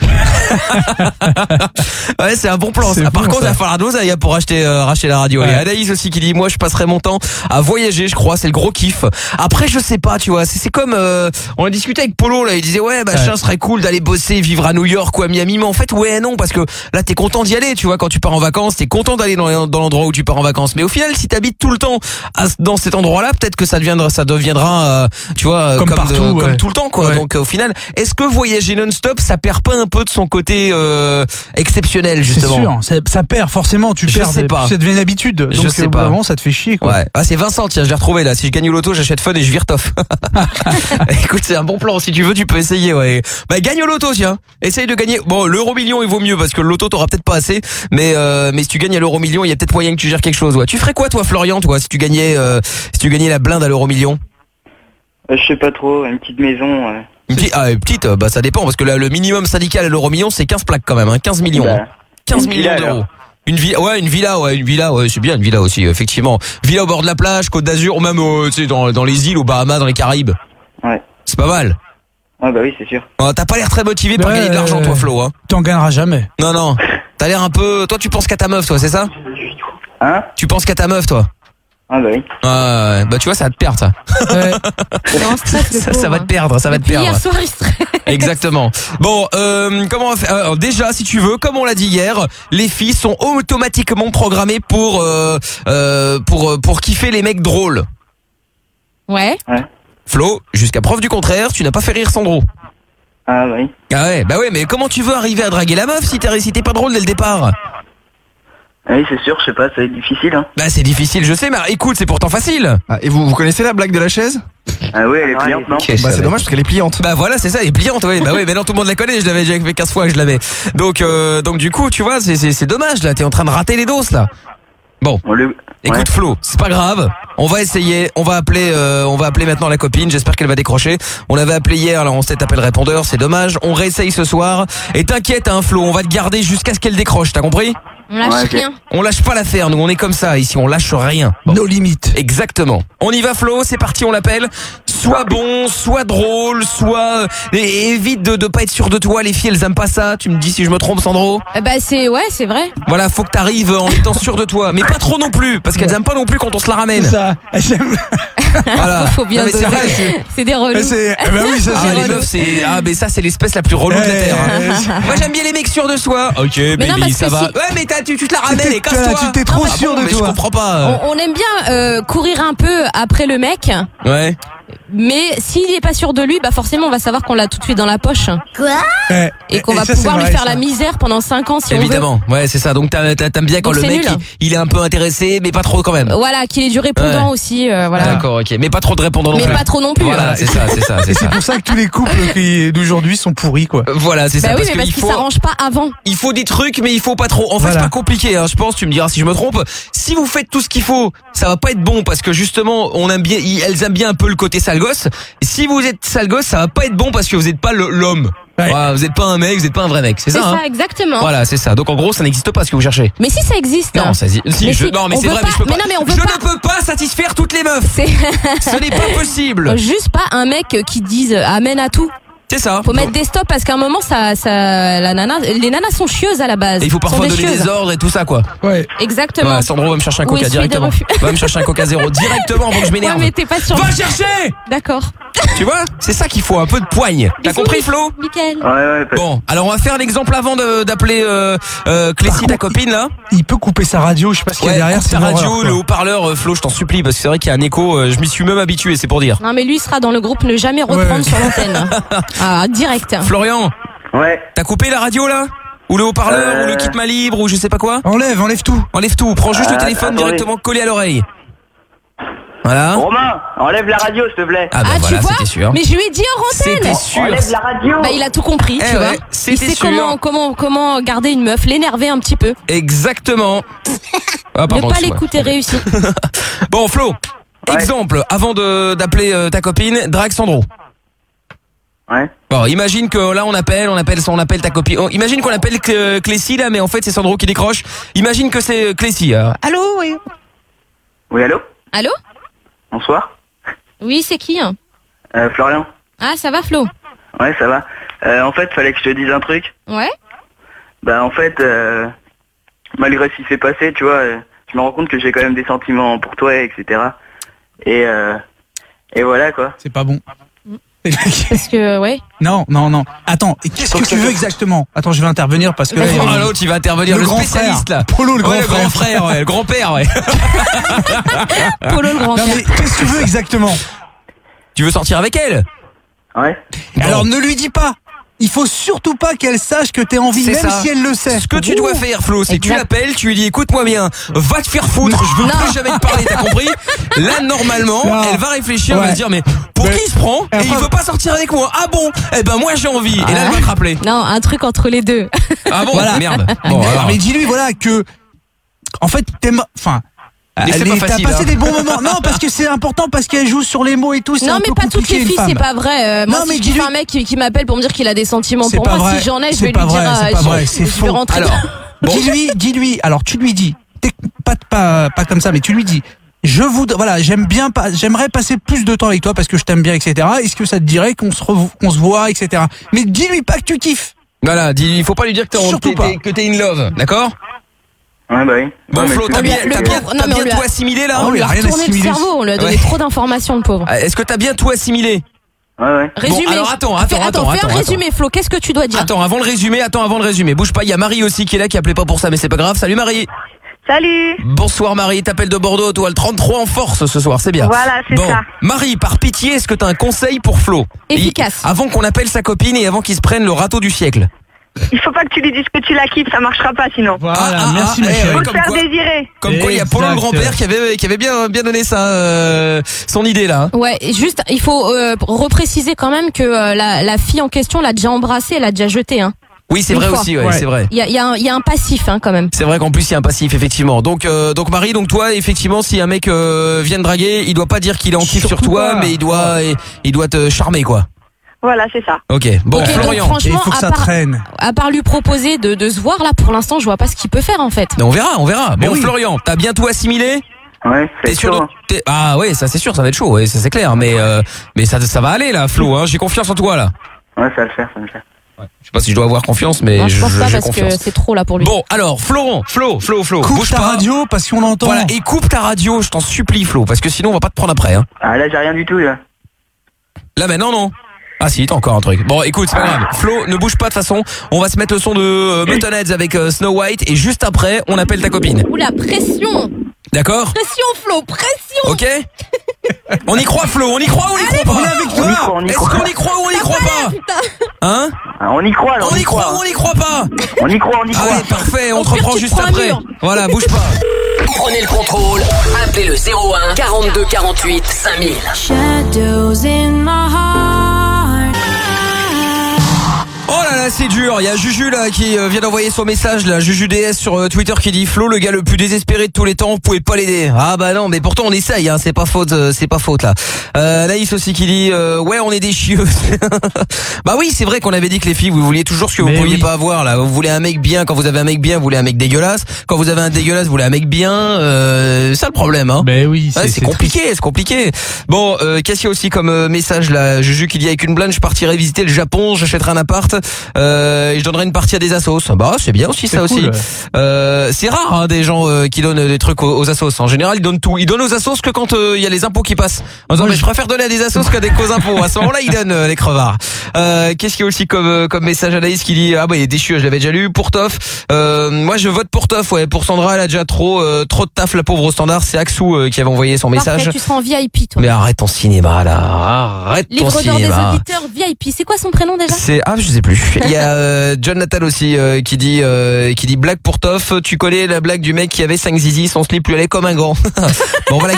Ouais, c'est un bon plan. C'est ça. Par bon, contre, ça. il va falloir deux aïe pour acheter, euh, racheter la radio. Ouais. Et Anaïs aussi qui dit, moi, je passerai mon temps à voyager, je crois, c'est le gros kiff. Après, je sais pas, tu vois, c'est, c'est comme, euh, on a discuté avec Polo, là, il disait, ouais, bah, Ouais. ça serait cool d'aller bosser, vivre à New York ou à Miami, mais en fait, ouais, non, parce que là, t'es content d'y aller, tu vois, quand tu pars en vacances, t'es content d'aller dans, dans l'endroit où tu pars en vacances. Mais au final, si t'habites tout le temps à, dans cet endroit-là, peut-être que ça deviendra, ça deviendra, euh, tu vois, euh, Comme de- partout, comme ouais. tout le temps, quoi. Ouais. Donc, euh, au final, est-ce que voyager non-stop, ça perd pas un peu de son côté, euh, exceptionnel, C'est justement? sûr. Ça, ça perd forcément. Tu Je perds. sais pas. Ça devient une habitude. Donc Je sais au bout d'un pas. moment, ça te fait chier, quoi. Ouais. Ah, c'est Vincent, tiens, je l'ai retrouvé là. Si je gagne au loto, j'achète Fun et je vire Toff. Écoute, c'est un bon plan. Si tu veux, tu peux essayer, ouais. Bah, gagne au loto, tiens. Essaye de gagner. Bon, l'euro million, il vaut mieux parce que le loto, t'auras peut-être pas assez. Mais, euh, mais si tu gagnes à l'euro million, il y a peut-être moyen que tu gères quelque chose, ouais. Tu ferais quoi, toi, Florian, toi, si tu gagnais, euh, si tu gagnais la blinde à l'euro million? Euh, je sais pas trop, une petite maison. euh, Une petite, ah, une petite, euh, bah, ça dépend parce que là, le minimum syndical à l'euro million, c'est quinze plaques quand même, hein. quinze millions. bah, hein. quinze une millions villa, d'euros. alors. Une villa, ouais, une villa, ouais, une villa, ouais, c'est bien, une villa aussi, effectivement. Villa au bord de la plage, Côte d'Azur, ou même, euh, tu sais, dans, dans les îles, aux Bahamas, dans les Caraïbes. Ouais. C'est pas mal. Ah bah oui, c'est sûr. Oh, t'as pas l'air très motivé pour Ouais, gagner de l'argent, toi, Flo. Hein. T'en gagneras jamais. Non, non. T'as l'air un peu. Toi, tu penses qu'à ta meuf, toi, c'est ça? Hein? Tu penses qu'à ta meuf, toi? Ah bah oui. Ah, ouais. Bah tu vois, ça va te perdre, ça. Ouais. C'est en stress, le ça, ça pauvre. va te perdre, ça va te Depuis perdre. hier soir, il stresse. Exactement. Bon, euh, comment on va faire Alors, déjà, si tu veux, comme on l'a dit hier, les filles sont automatiquement programmées pour euh, euh, pour pour kiffer les mecs drôles. Ouais. Flo, jusqu'à preuve du contraire, tu n'as pas fait rire Sandro. Ah bah oui. Ah ouais, bah ouais, mais comment tu veux arriver à draguer la meuf si t'es si t'es pas drôle dès le départ? Ah oui, c'est sûr, je sais pas, ça va être difficile, hein. Bah c'est difficile, je sais, mais écoute, c'est pourtant facile. Ah, et vous, vous connaissez la blague de la chaise? Ah oui, elle est pliante, non? Bah c'est dommage parce qu'elle est pliante. Bah voilà, c'est ça, elle est pliante, ouais. Bah ouais, mais non, tout le monde la connaît, je l'avais déjà fait quinze fois que je l'avais. Donc euh, donc du coup, tu vois, c'est c'est c'est dommage là, t'es en train de rater les doses là. Bon. On le... Écoute ouais. Flo, c'est pas grave. On va essayer. On va appeler. Euh, on va appeler maintenant la copine. J'espère qu'elle va décrocher. On l'avait appelé hier. Alors on s'est tapé le répondeur. C'est dommage. On réessaye ce soir. Et t'inquiète, hein, Flo. On va te garder jusqu'à ce qu'elle décroche. T'as compris? On lâche Ouais, ok. rien. On lâche pas l'affaire. Nous, on est comme ça ici. On lâche rien. Bon. Nos limites. Exactement. On y va Flo. C'est parti. On l'appelle. Sois bon, sois drôle, sois. Et évite de de pas être sûr de toi. Les filles, elles aiment pas ça. Tu me dis si je me trompe, Sandro? Euh, Bah c'est ouais, c'est vrai. Voilà, faut que t'arrives en étant sûr de toi, mais pas trop non plus, parce qu'elles aiment pas non plus quand on se la ramène. C'est ça. J'aime- Voilà. Faut bien Non, mais c'est doser. vrai, c'est- C'est des relous. Mais c'est- eh ben oui, ça Ah, c'est les meufs, c'est ah mais ça c'est l'espèce la plus relou de la terre. hein. Moi j'aime bien les mecs sûrs de soi. Ok, non, baby, parce ça que va. si- Ouais, mais t'as- tu, tu te la ramènes T'es- et casse-toi. tu t'es trop Ah sûr bon, de mais Je toi. comprends pas. On, on aime bien euh, courir un peu après le mec, Ouais. mais s'il est pas sûr de lui, bah forcément on va savoir qu'on l'a tout de suite dans la poche Ouais. et qu'on Et va ça, pouvoir c'est lui vrai, faire ça. la misère pendant cinq ans si Évidemment. Ouais, c'est ça. Donc t'as- t'as- t'aimes bien quand Donc le c'est mec nul. il, il est un peu intéressé, mais pas trop quand même. on veut. Voilà, qu'il ait du répondant Ouais. aussi, euh, voilà. D'accord, ok. Mais pas trop de répondants non Mais plus. pas trop non plus. Voilà, hein. c'est ça, c'est ça, c'est Et ça. c'est pour ça que tous les couples qui- d'aujourd'hui sont pourris, quoi. Euh, Voilà, c'est ça. Bah oui, parce mais parce qu'il qu'ils faut. s'arrangent pas avant. Il faut des trucs, mais il faut pas trop. En fait, Voilà. c'est pas compliqué, hein, je pense. Tu me diras si je me trompe. Si vous faites tout ce qu'il faut, ça va pas être bon parce que justement, on aime bien, elles aiment bien un peu le côté sale gosse. Et si vous êtes sale gosse, ça va pas être bon parce que vous êtes pas le- l'homme. Ouais. Voilà, vous êtes pas un mec, vous êtes pas un vrai mec. C'est C'est ça, ça, hein exactement. Voilà, c'est ça. Donc en gros, ça n'existe pas ce que vous cherchez. Mais si ça existe. Non, ça si, si, Mais je, si, non, mais on c'est veut vrai, pas- mais je peux mais pas. non, mais on veut je pas- ne peux pas satisfaire toutes les meufs. C'est Ce n'est pas possible. juste pas un mec qui dise amène à tout. C'est ça. Faut mettre des stops parce qu'à un moment ça, ça, la nana, les nanas sont chieuses à la base. Et il faut Sont parfois des donner chieuses. des ordres et tout ça, quoi. Ouais. Exactement. Ouais, Sandro va me chercher un Oui, coca celui des directement. refus. Va me chercher un coca zéro directement avant que je Ouais, m'énerve. mais t'es pas sûr. Va chercher. D'accord. Tu vois, c'est ça qu'il faut, un peu de poigne. T'as Bisous, compris, Flo? Mickaël. Ouais, ouais, pas- Bon, alors on va faire l'exemple avant de- d'appeler euh, euh, Clécy, ta copine là. Il peut couper sa radio, je sais pas ce qu'il y a derrière. coupe ta c'est une radio, horreur, le quoi. haut-parleur, euh, Flo, je t'en supplie, parce que c'est vrai qu'il y a un écho. euh, je m'y suis même habitué, c'est pour dire. Non mais lui il sera dans le groupe ne jamais reprendre Ouais. sur l'antenne. Ah, direct. Florian, Ouais. t'as coupé la radio là? Ou le haut-parleur, Euh. ou le kit ma libre, ou je sais pas quoi? Enlève, enlève tout. Enlève tout, prends juste le Euh, téléphone attendez. directement collé à l'oreille. Voilà. Romain, enlève la radio, s'il te plaît. Ah bah Ah, voilà, tu vois c'était sûr. Mais je lui ai dit hors antenne. C'était sûr. Enlève la radio. Bah il a tout compris, Eh tu ouais, vois. Il c'était sait sûr. comment comment comment garder une meuf, l'énerver un petit peu, Exactement. Ah, ne pardon, pas excuse-moi. l'écouter réussir. Bon, Flo, Ouais. exemple, avant de d'appeler euh, ta copine, drague Sandro. Ouais. Bon, imagine que là on appelle, on appelle, on appelle ta copine. Oh, imagine qu'on appelle Cl- Clécy là, mais en fait c'est Sandro qui décroche. Imagine que c'est Clécy. alors. Allô, oui. Oui, allô? Allô? Bonsoir. Oui, c'est qui hein Euh, Florian. Ah, ça va Flo? Ouais, ça va. Euh, en fait, fallait que je te dise un truc. Ouais. Bah, en fait, euh, malgré ce qui s'est passé, tu vois, euh, je me rends compte que j'ai quand même des sentiments pour toi, et cetera. Et, euh, et voilà, quoi. C'est pas bon. Parce que ouais. Non, non, non. Attends, et qu'est-ce que tu veux exactement? Attends, je vais intervenir parce que là, il y a- Oh, l'autre, il va intervenir, le, Le grand spécialiste frère. là. Polo, le grand Ouais, le grand frère. frère, ouais, le grand-père, ouais. Polo le Non grand-père. mais qu'est-ce que tu veux exactement? Tu veux sortir avec elle? Ouais. Bon. Alors ne lui dis pas. Il faut surtout pas qu'elle sache que t'es en vie, C'est même ça. si elle le sait. Ce que tu dois faire, Flo, c'est que tu Exact. l'appelles, tu lui dis écoute-moi bien, va te faire foutre, je veux Non. plus jamais te parler, t'as compris? Là, normalement, Non. elle va réfléchir, elle va Ouais. se dire mais pour Mais- qui il se prend? Et Après- il veut pas sortir avec moi. Ah bon? Eh ben moi j'ai envie. Et là, elle va te rappeler. Non, un truc entre les deux. Ah bon? Voilà. Merde. Bon, Alors, alors. mais dis-lui voilà que en fait t'aimes enfin Mais c'est elle pas est- t'as facile, passé hein. des bons moments. Non, parce que c'est important parce qu'elle joue sur les mots et tout, c'est Non un mais peu pas toutes compliqué, les une filles, femme. c'est pas vrai. Euh, moi Non, si mais je kiffe dis-lui- un mec qui, qui m'appelle pour me dire qu'il a des sentiments C'est pour pas moi, vrai. si j'en ai, je C'est vais pas lui dire vrai, ah, c'est pas je- vrai, c'est je faux. vais rentrer Alors, Dis-lui, dis-lui, alors tu lui dis, t'es pas, pas, pas comme ça, mais tu lui dis, je voudrais, voilà, j'aime bien, pas, j'aimerais passer plus de temps avec toi parce que je t'aime bien, et cetera. Est-ce que ça te dirait qu'on se, re, qu'on se voit, et cetera. Mais dis-lui pas que tu kiffes. Voilà, dis, il faut pas lui dire que t'es, Surtout t'es, pas. t'es, que t'es in love, d'accord? Ouais, bah oui. Bon, Ouais, mais Flo, c'est- t'as bien, On lui a- t'as le bien, pauvre- t'as non, mais bien on lui a- tout assimilé là? On lui a il a rien retourné le assimilé. cerveau, on lui a donné Ouais. trop d'informations, le pauvre. Est-ce que t'as bien tout assimilé? Ouais, ouais. Résumé. alors attends, attends, Fais- attends, fais attends, un résumé, Flo. Qu'est-ce que tu dois dire? Attends, avant le résumé, attends, avant le résumé. Bouge pas, il y a Marie aussi qui est là, qui appelait pas pour ça, mais c'est pas grave. Salut Marie. Salut. Bonsoir Marie, t'appelles de Bordeaux, toi le trente-trois en force ce soir, c'est bien. Voilà, c'est bon. ça. Marie, par pitié, est-ce que t'as un conseil pour Flo? Efficace. Il- avant qu'on appelle sa copine et avant qu'il se prenne le râteau du siècle. Il faut pas que tu lui dises que tu la kiffes, ça marchera pas sinon. Voilà, Ah, ah, merci ah, ma eh, chérie. ouais, Faut le comme faire quoi- désirer. Comme quoi il y a Polo le Exact. grand-père qui avait, qui avait bien, bien donné ça, euh, son idée là. hein. Ouais, et juste, il faut euh, repréciser quand même que euh, la, la fille en question l'a déjà embrassé, elle l'a déjà jeté. Hein. Oui, c'est Une vrai fois. aussi, ouais, Ouais. c'est vrai. Il y a, il y, a un- il y a un passif hein, quand même. C'est vrai qu'en plus il y a un passif effectivement. Donc euh, donc Marie, donc toi effectivement si un mec euh, vient te draguer, il doit pas dire qu'il est en kiff sur Surtout toi, pas. mais il doit il, il doit te charmer quoi. Voilà, c'est ça. Ok. Bon Ok, donc Florian, Et franchement, il faut que à ça part, traîne. à part lui proposer de, de se voir là, pour l'instant, je vois pas ce qu'il peut faire en fait. on verra, on verra. Mais Bon oui. Florian, t'as bien tout assimilé? Ouais, T'es c'est sûr chaud. de- t'es- Ah ouais, ça c'est sûr, ça va être chaud, ouais, ça c'est clair. Mais euh, mais ça ça va aller là, Flo. Hein, j'ai confiance en toi là. Ouais, ça va le faire, ça va le faire. Je sais pas si je dois avoir confiance, mais Non, je je- pense pas j'ai parce confiance. que c'est trop là pour lui. Bon alors Florent, Flo, Flo, Flo, Coupe bouge ta pas. radio parce qu'on entend. Voilà, et coupe ta radio, je t'en supplie Flo, parce que sinon on va pas te prendre après. Hein. Ah, là, j'ai rien du tout, là. Là maintenant non. Ah si, t'as encore un truc. Bon écoute, c'est pas grave. Flo, ne bouge pas de toute façon. On va se mettre le son de euh, Muttonheads avec euh, Snow White et juste après, on appelle ta copine. Oula, pression, D'accord? pression Flo, pression. Ok? On y croit Flo, on y croit ou on y croit pas? On y croit, on y Est-ce croit. qu'on y croit ou on y croit pas? Hein? Ah, on y croit, là, On y croit ou on y croit pas? On y croit, on y croit. Allez, parfait, on Au te pire, reprend tu juste prends un après. mur. Voilà, bouge pas. Prenez le contrôle. Appelez le zéro un quarante-deux quarante-huit cinq mille. Shadows in my heart. Oh là là, c'est dur. Il y a Juju là qui euh, vient d'envoyer son message là, Juju D S sur euh, Twitter qui dit Flo, le gars le plus désespéré de tous les temps, vous pouvez pas l'aider. Ah bah non, mais pourtant on essaye hein, c'est pas faute, euh, c'est pas faute là. Euh, Naïs aussi qui dit euh, ouais, on est des chieux. Bah oui, c'est vrai qu'on avait dit que les filles vous vouliez toujours ce que vous Mais pouviez oui. pas avoir là. Vous voulez un mec bien, quand vous avez un mec bien, vous voulez un mec dégueulasse. Quand vous avez un dégueulasse, vous voulez un mec bien, euh, c'est ça le problème hein. Ben oui, Ouais, c'est c'est compliqué, c'est compliqué. Bon, euh, qu'est-ce qu'il y a aussi comme euh, message là, Juju qui dit avec une blinde je partirai visiter le Japon, j'achèterai un appart euh, et je donnerai une partie à des assos. Bah c'est bien aussi C'est ça cool, aussi. ouais. Euh, c'est rare hein, des gens euh, qui donnent des trucs aux, aux assos. En général ils donnent tout. Ils donnent aux assos que quand euh, il y a les impôts qui passent. En disant Moi, mais je- je préfère donner à des assos qu'à des causes impôts. À ce moment-là ils donnent euh, les crevards. Euh, qu'est-ce qu'il y a aussi comme euh, comme message Anaïs qui dit ah bah il est déchu, je l'avais déjà lu. Pour Toff, euh, moi je vote pour Toff. Ouais, pour Sandra elle a déjà trop euh, trop de taf la pauvre au standard. C'est Axou euh, qui avait envoyé son message. Parfait, tu seras en V I P toi. Mais arrête ton cinéma là, arrête ton Livre d'or des cinéma. auditeurs V I P, c'est quoi son prénom déjà? C'est ah je sais plus. Il y a euh, John Natal aussi euh, qui dit euh, qui dit blague pour Toff. Tu connais la blague du mec qui avait cinq zizi, son slip lui allait comme un gant. Bon on va la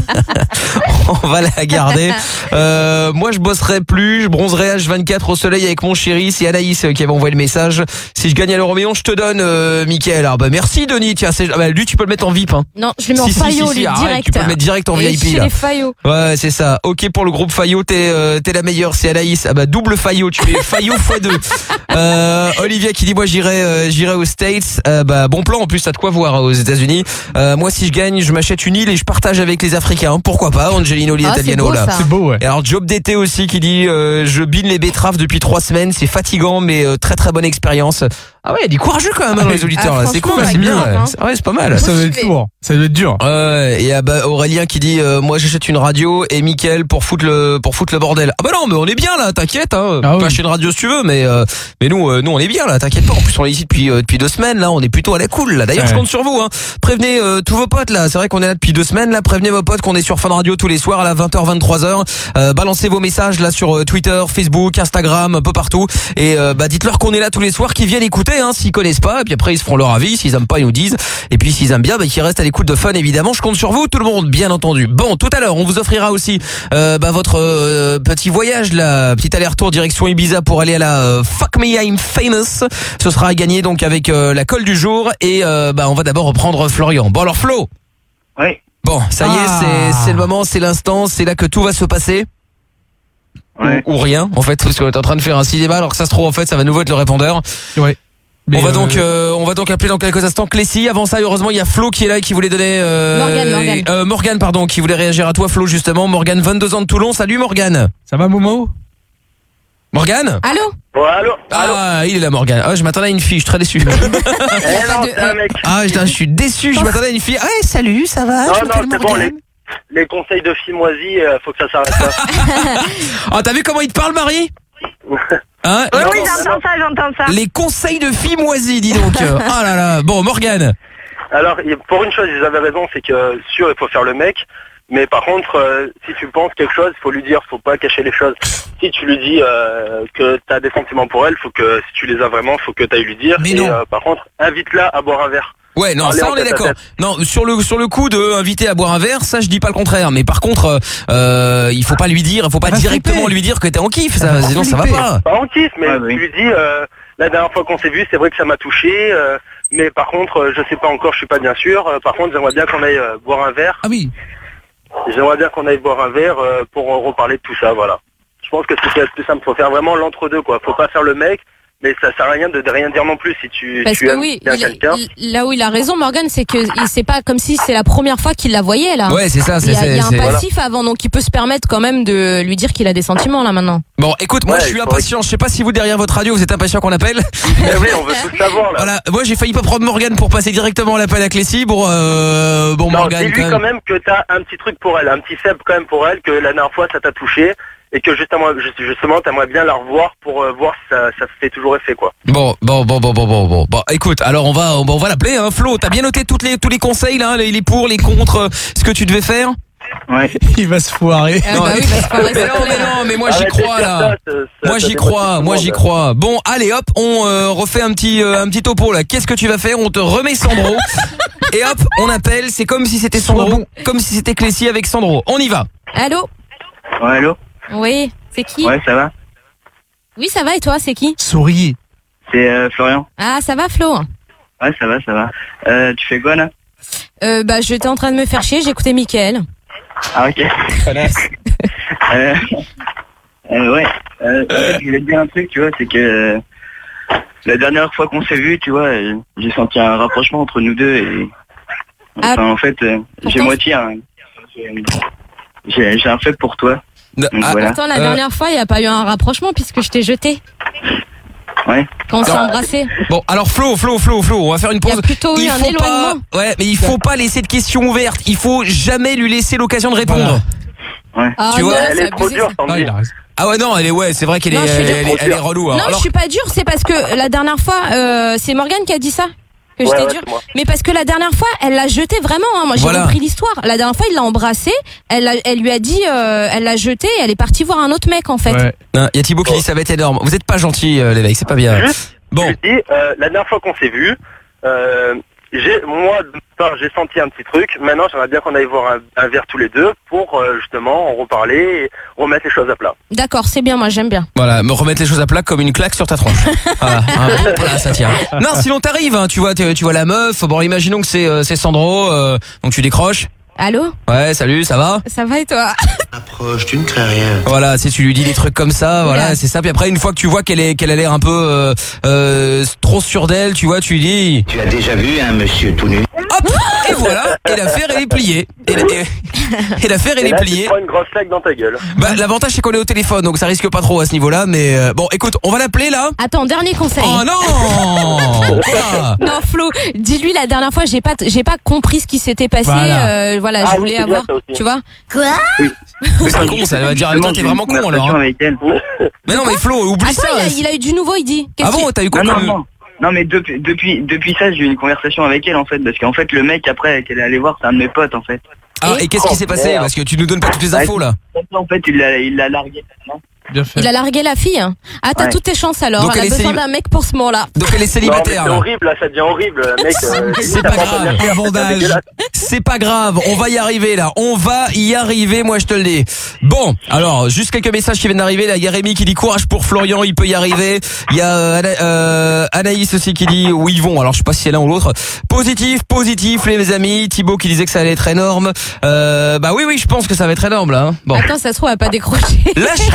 on va la garder. Euh, moi je bosserai plus, je bronzerai H vingt-quatre au soleil avec mon chéri. C'est Anaïs euh, qui avait envoyé le message. Si je gagne à l'euro million, je te donne euh, Mickaël. Alors bah merci Denis. Tiens, c'est, ah, bah, lui tu peux le mettre en V I P. Hein. Non, je le mets en Si, si, faillot si, si, lui arrête, direct. tu peux le mettre direct en Et V I P chez là. les faillots. Ouais, c'est ça. Ok pour le groupe Fayot, t'es euh, t'es la meilleure, c'est Anaïs. Ah bah double Fayot, tu es Fayot fois deux. Euh, Olivia qui dit moi j'irai euh, j'irai aux States. Euh, bah bon plan en plus, t'as de quoi voir euh, aux États-Unis. Euh, moi si je gagne, je m'achète une île et je partage avec les Africains. Pourquoi pas, Angelino Ah, c'est Italiano beau, là. ça. C'est beau, ouais. Et alors Job d'été aussi qui dit euh, je bine les betteraves depuis trois semaines, c'est fatigant mais euh, très très bonne expérience. Ah ouais, il y a du courageux quand même hein, dans les auditeurs Ah, là, c'est cool, franchement, c'est bien. ouais, Ouais, hein. c'est, ouais, c'est pas mal. Ça doit être Motivé. lourd. Ça doit être dur. Ouais, et ah bah Aurélien qui dit euh, moi j'achète une radio et Mickaël pour foutre le pour foutre le bordel. Ah bah non mais on est bien là, t'inquiète hein. Ah Tu peux oui. acheter une radio si tu veux mais euh, mais nous euh, nous on est bien là, t'inquiète pas. En plus on est ici depuis euh, depuis deux semaines là, on est plutôt à la cool là. D'ailleurs Ouais. je compte sur vous hein. Prévenez euh, tous vos potes là, c'est vrai qu'on est là depuis deux semaines là, prévenez vos potes qu'on est sur Fun Radio tous les soirs à la vingt heures vingt-trois heures. Euh, balancez vos messages là sur euh, Twitter, Facebook, Instagram, un peu partout et euh, bah dites-leur qu'on est là tous les soirs, qu'ils viennent écouter hein, s'ils connaissent pas et puis après ils se feront leur avis, s'ils aiment pas ils nous disent et puis s'ils aiment bien bah qu'ils restent à l'écoute de Fun évidemment. Je compte sur vous tout le monde bien entendu. Bon, tout à l'heure on vous offrira aussi euh, bah, votre euh, petit voyage là, petit aller-retour direction Ibiza pour aller à la euh, Fuck Me I'm Famous. Ce sera à gagner donc avec euh, la colle du jour et euh, bah on va d'abord reprendre Florian. Bon alors Flo. Oui. Bon, ça y est, Ah. c'est c'est le moment, c'est l'instant, c'est là que tout va se passer. Ouais. Ou, ou rien en fait parce qu'on est en train de faire un cinéma alors que ça se trouve en fait ça va nouveau être le répondeur. Ouais. On va euh, donc, euh, on va donc appeler dans quelques instants Clécy. Avant ça, heureusement, il y a Flo qui est là et qui voulait donner. Euh, Morgane, Morgane. Euh, Morgane, pardon, qui voulait réagir à toi, Flo, justement. Morgane, vingt-deux ans de Toulon. Salut, Morgane. Ça va, Momo? Morgane. Allô? Ouais, allô, allô. Ah, il est là, Morgane. Ah, je m'attendais à une fille. Je suis très déçu. Eh non, c'est un mec. Ah, je, je suis déçu. Je m'attendais à une fille. Ah, ouais, salut, ça va? Non, je non, m'appelle c'est bon, Morgane. les, les conseils de filles moisies, euh, faut que ça s'arrête là. Ah, t'as vu comment il te parle, Marie? Hein? Oui, Les oui, cons- j'entends ça, j'entends ça. Les conseils de filles moisies, dis donc. Ah là là. Bon, Morgane. Alors, il- pour une chose, ils avaient raison, c'est que sûr, il faut faire le mec. Mais par contre, euh, si tu penses quelque chose, il faut lui dire, faut pas cacher les choses. Si tu lui dis euh, que t'as des sentiments pour elle, faut que si tu les as vraiment, faut que t'ailles lui dire. Mais et non. euh, par contre, invite-la à boire un verre. Ouais, non, Parlez ça en on est tête à d'accord. tête. Non, sur le sur le coup de inviter à boire un verre, ça je dis pas le contraire. Mais par contre, euh, il faut pas lui dire, il faut pas Elle va directement flipper. lui dire que t'es en kiff. Ça, Elle va sinon ça va flipper. pas. Pas en kiff, mais Ouais, oui. tu lui dis, euh, la dernière fois qu'on s'est vu, c'est vrai que ça m'a touché. euh, mais par contre, euh, je sais pas encore, je suis pas bien sûr. Euh, par contre, j'aimerais bien qu'on aille euh, boire un verre. Ah oui. J'aimerais bien qu'on aille boire un verre euh, pour euh, reparler de tout ça, voilà. Je pense que c'est ce qu'il y a de plus simple. Faut faire vraiment l'entre-deux, quoi. Faut pas faire le mec, mais ça sert à rien de, de rien dire non plus si tu, Parce tu que aimes oui, bien il- quelqu'un. il- là où il a raison, Morgane, c'est que il- c'est pas comme si c'est la première fois qu'il la voyait là. Ouais, c'est ça. Il C'est y a, il y a un c'est- c'est- passif avant, donc il peut se permettre quand même de lui dire qu'il a des sentiments là maintenant. Bon, écoute, moi Ouais, je suis il faut- impatient. Je sais pas si vous derrière votre radio, vous êtes impatient qu'on appelle. Eh oui, on veut tout savoir, là. Voilà. Moi j'ai failli pas prendre Morgane pour passer directement à l'appel à Clécy. Bon, euh, bon Non, Morgane dis-lui quand quand même. même que t'as un petit truc pour elle, un petit faible quand même pour elle, que la dernière fois ça t'a touché, et que justement, juste- justement t'aimerais bien la revoir pour euh, voir si ça, ça fait toujours effet, quoi. Bon, bon, bon, bon, bon, bon, bon. Bon, écoute, alors on va, on, on va l'appeler. Hein, Flo, t'as bien noté toutes les tous les conseils là, les, les pour, les contre, euh, ce que tu devais faire. Ouais. Il va se foirer. Ah bah oui, parce qu'on reste mais non, mais non, mais moi j'y Arrête de crois dire là. ça, ça- ça- Moi ça j'y démotive crois, tout le moi monde. j'y crois. Bon, allez hop, on euh, refait un petit euh, un petit topo là. Qu'est-ce que tu vas faire? On te remet Sandro et hop, on appelle. C'est comme si c'était Sandro, bon. comme si c'était Clécy avec Sandro. On y va. Allô? Ouais, allô? Oui, c'est qui? Ouais, ça va? Oui, ça va et toi, c'est qui? Souriez. C'est euh, Florian? Ah, ça va Flo? Ouais, ça va, ça va. Euh, tu fais quoi, là? Euh, bah j'étais en train de me faire chier, j'écoutais Mickaël. Ah, ok. euh, euh, ouais. Euh, en fait, je voulais te dire un truc, tu vois, c'est que euh, la dernière fois qu'on s'est vu, tu vois, euh, j'ai senti un rapprochement entre nous deux et... Ah. Enfin, en fait, euh, j'ai Pourtant- moitié un... J'ai j'ai un fait pour toi. Donc, Ah, voilà. Pourtant, la Euh. dernière fois, il n'y a pas eu un rapprochement puisque je t'ai jeté Ouais. quand on s'est Non. embrassé. Bon, alors Flo, Flo, Flo, Flo, on va faire une Il y pause. a plutôt eu Il un faut éloignement. pas, ouais, mais il faut pas laisser de questions ouvertes. Il faut jamais lui laisser l'occasion de répondre. Voilà. Ah, Tu non, vois, c'est Elle est trop abusé, dure, ça. Ah, Sandy. il a raison. Ah ouais non, elle est ouais, c'est vrai qu'elle est, Non, je suis elle, d'accord. elle est, elle est relou. hein. Non, Alors, je suis pas dure, c'est parce que la dernière fois, euh, c'est Morgane qui a dit ça. Que Ouais, j'étais ouais, dure. c'est moi. Mais parce que la dernière fois, elle l'a jeté vraiment. Hein. Moi, j'ai Voilà. compris l'histoire. La dernière fois, il l'a embrassé. Elle, l'a- elle lui a dit, euh, elle l'a jeté. Et elle est partie voir un autre mec en fait. Ouais. hein, il y a Thibaut qui dit ça va être énorme. Vous êtes pas gentil les mecs, c'est pas bien. Juste, Bon, je dis, euh, la dernière fois qu'on s'est vu, euh, j'ai, moi, de part, j'ai senti un petit truc. Maintenant, j'aimerais bien qu'on aille voir un, un verre tous les deux pour euh, justement en reparler et remettre les choses à plat. D'accord, c'est bien. Moi, j'aime bien. voilà, me remettre les choses à plat comme une claque sur ta tronche. Voilà, hein, voilà, ça tient. Non, sinon t'arrives, hein, tu vois, t'es- tu vois la meuf. Bon, imaginons que c'est euh, c'est Sandro, euh, donc tu décroches. Allô? Ouais, salut, ça va? Ça va et toi? Approche, tu ne crains rien. Voilà, si tu lui dis des trucs comme ça, voilà, Oula. c'est ça. Puis après, une fois que tu vois qu'elle est, qu'elle a l'air un peu euh, euh, trop sûre d'elle, tu vois, tu lui dis, Tu as déjà vu un monsieur tout nu? hop, et voilà, et l'affaire elle est pliée. Et, et- et l'affaire elle Et est là, tu pliée. te prends une grosse claque dans ta gueule. Bah, l'avantage c'est qu'on est au téléphone, donc ça risque pas trop à ce niveau-là. Mais euh, bon, écoute, on va l'appeler là. Attends, dernier conseil. Oh non Quoi Non, Flo, dis-lui la dernière fois, j'ai pas, j'ai pas compris ce qui s'était passé. Voilà. Euh, voilà, Ah je oui, voulais c'est bien, avoir, ça aussi. tu vois. Mais c'est con, ça va dire, Justement, toi t'es j'ai eu vraiment une con conversation alors. hein. avec elle. Mais non, mais Flo, oublie Attends, ça. il a, il a eu du nouveau, il dit. Qu'est-ce Ah bon, que- t'as eu quoi Non, non, comme- non. Non, mais depuis, depuis, depuis ça, j'ai eu une conversation avec elle, en fait, parce qu'en fait, le mec, après, qu'elle est allée voir, c'est un de mes potes, en fait. Ah, et qu'est-ce qui s'est passé? Parce que tu nous donnes pas toutes les infos là. En fait, il l'a, il l'a largué, non? Bien fait. Il a largué la fille. Hein. Ah, t'as Ouais. toutes tes chances alors. Donc elle a elle est besoin célib- d'un mec pour ce moment-là. Donc elle est Non, mais célibataire c'est là. horrible, là, ça devient horrible, mec. euh, C'est t'as pas pas grave. envie de faire, Un bandage. c'est dégueulasse. C'est pas grave, on va y arriver là, on va y arriver, moi je te le dis. Bon, alors juste quelques messages qui viennent d'arriver. Là, il y a Rémi qui dit courage pour Florian, il peut y arriver. Il y a euh, Ana- euh, Anaïs aussi qui dit où ils vont. Alors je sais pas si c'est l'un ou l'autre. Positif, positif les amis. Thibaut qui disait que ça allait être énorme. Euh, bah oui oui, je pense que ça va être énorme là. hein. Bon, Attends, ça se trouve, elle va pas décrocher. lâche un foire.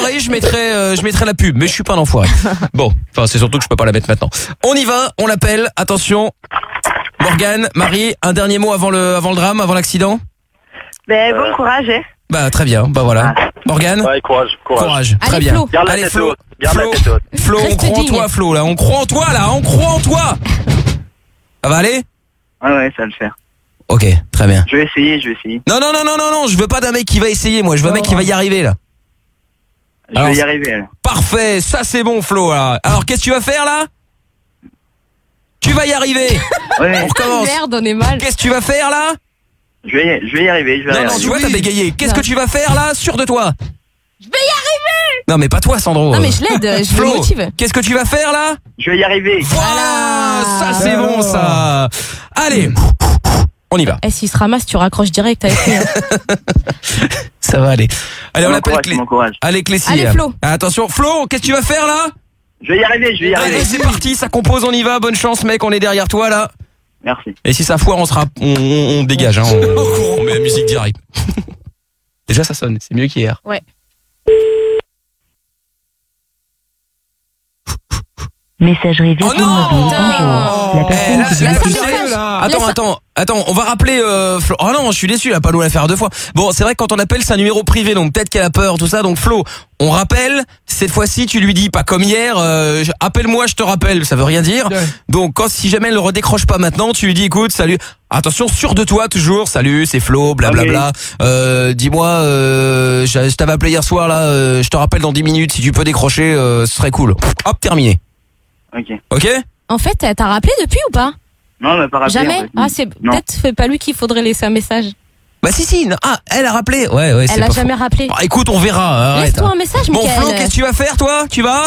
enfoiré, je mettrai, euh, je mettrai la pub, mais je suis pas un enfoiré. Bon, enfin c'est surtout que je peux pas la mettre maintenant. On y va, on l'appelle. Attention, Morgane, Marie, un dernier mot avant le, avant le drame, avant l'accident. Ben, bon courage, hein. Bah très bien, bah voilà. Morgane. Ouais, courage, courage. Courage, très Allez, bien. Flo. Garde la Allez tête Flo, haute. Garde Flo, la tête haute. Flo, on Reste croit en digne. toi, Flo là, on croit en toi là, on croit en toi. Ça va aller? Ouais, ouais, ça va le faire. Ok, très bien. Je vais essayer, je vais essayer. Non, non, non, non, non, non, je veux pas d'un mec qui va essayer, moi, je veux un mec qui va y arriver là. Je Alors, vais y arriver, alors. Parfait, ça c'est bon Flo là. Alors qu'est-ce que tu vas faire là? Tu vas y arriver. Ouais, On recommence. Merde, on est mal. Qu'est-ce que tu vas faire là? je vais, y- je vais y arriver, je vais y Non, non, arriver. tu vois, t'as bégayé. Qu'est-ce Non. que tu vas faire là? Sûr de toi? Je vais y arriver. Non, mais pas toi, Sandro. Non, mais je l'aide, je le Flo, motive. qu'est-ce que tu vas faire là? Je vais y arriver. Voilà, ça c'est bon ça. Allez, on y va. Eh, s'il se ramasse, tu raccroches direct avec lui. hein. Ça va aller. Allez, on Mon l'appelle courage, Clé. mon courage. Allez, Clécy. Allez, Flo. Attention, Flo, qu'est-ce que tu vas faire là? Je vais y arriver, je vais y Allez, arriver. c'est parti, ça compose, on y va. Bonne chance, mec, on est derrière toi là. Merci. Et si ça foire, on sera, on, on, on dégage, hein. On, on met la musique direct. Déjà, ça sonne, c'est mieux qu'hier. Ouais. Messagerie Oh Virgin non Mobile, putain. bonjour. La Eh, personne là, qui là, vous tu Laisse un sais, message. attends, Laisse- attends, attends, on va rappeler. Euh, Flo. Oh non, je suis déçu, elle a pas nous la faire deux fois. Bon, c'est vrai que quand on appelle, c'est un numéro privé, donc peut-être qu'elle a peur, tout ça. Donc Flo, on rappelle. Cette fois-ci, tu lui dis pas comme hier. Euh, je- appelle-moi, je te rappelle. Ça veut rien dire. Ouais. Donc quand si jamais elle ne redécroche pas maintenant, tu lui dis écoute, salut. Attention, sûr de toi toujours. Salut, c'est Flo, blablabla. Euh, dis-moi, euh, je je t'avais appelé hier soir là. euh, je te rappelle dans dix minutes. Si tu peux décrocher, euh, ce serait cool. Hop, terminé. Ok. Ok. En fait, t'as rappelé depuis ou pas? Non, on m'a pas rappelé. en Jamais? fait. Ah, c'est Non. peut-être c'est pas lui qu'il faudrait laisser un message. Bah si si. non. Ah, elle a rappelé. Ouais ouais. c'est Elle a pas jamais faux. rappelé. Ah, écoute, on verra. Arrête. Laisse-toi un message, Bon Mickaël. Flo, qu'est-ce que tu vas faire toi? Tu vas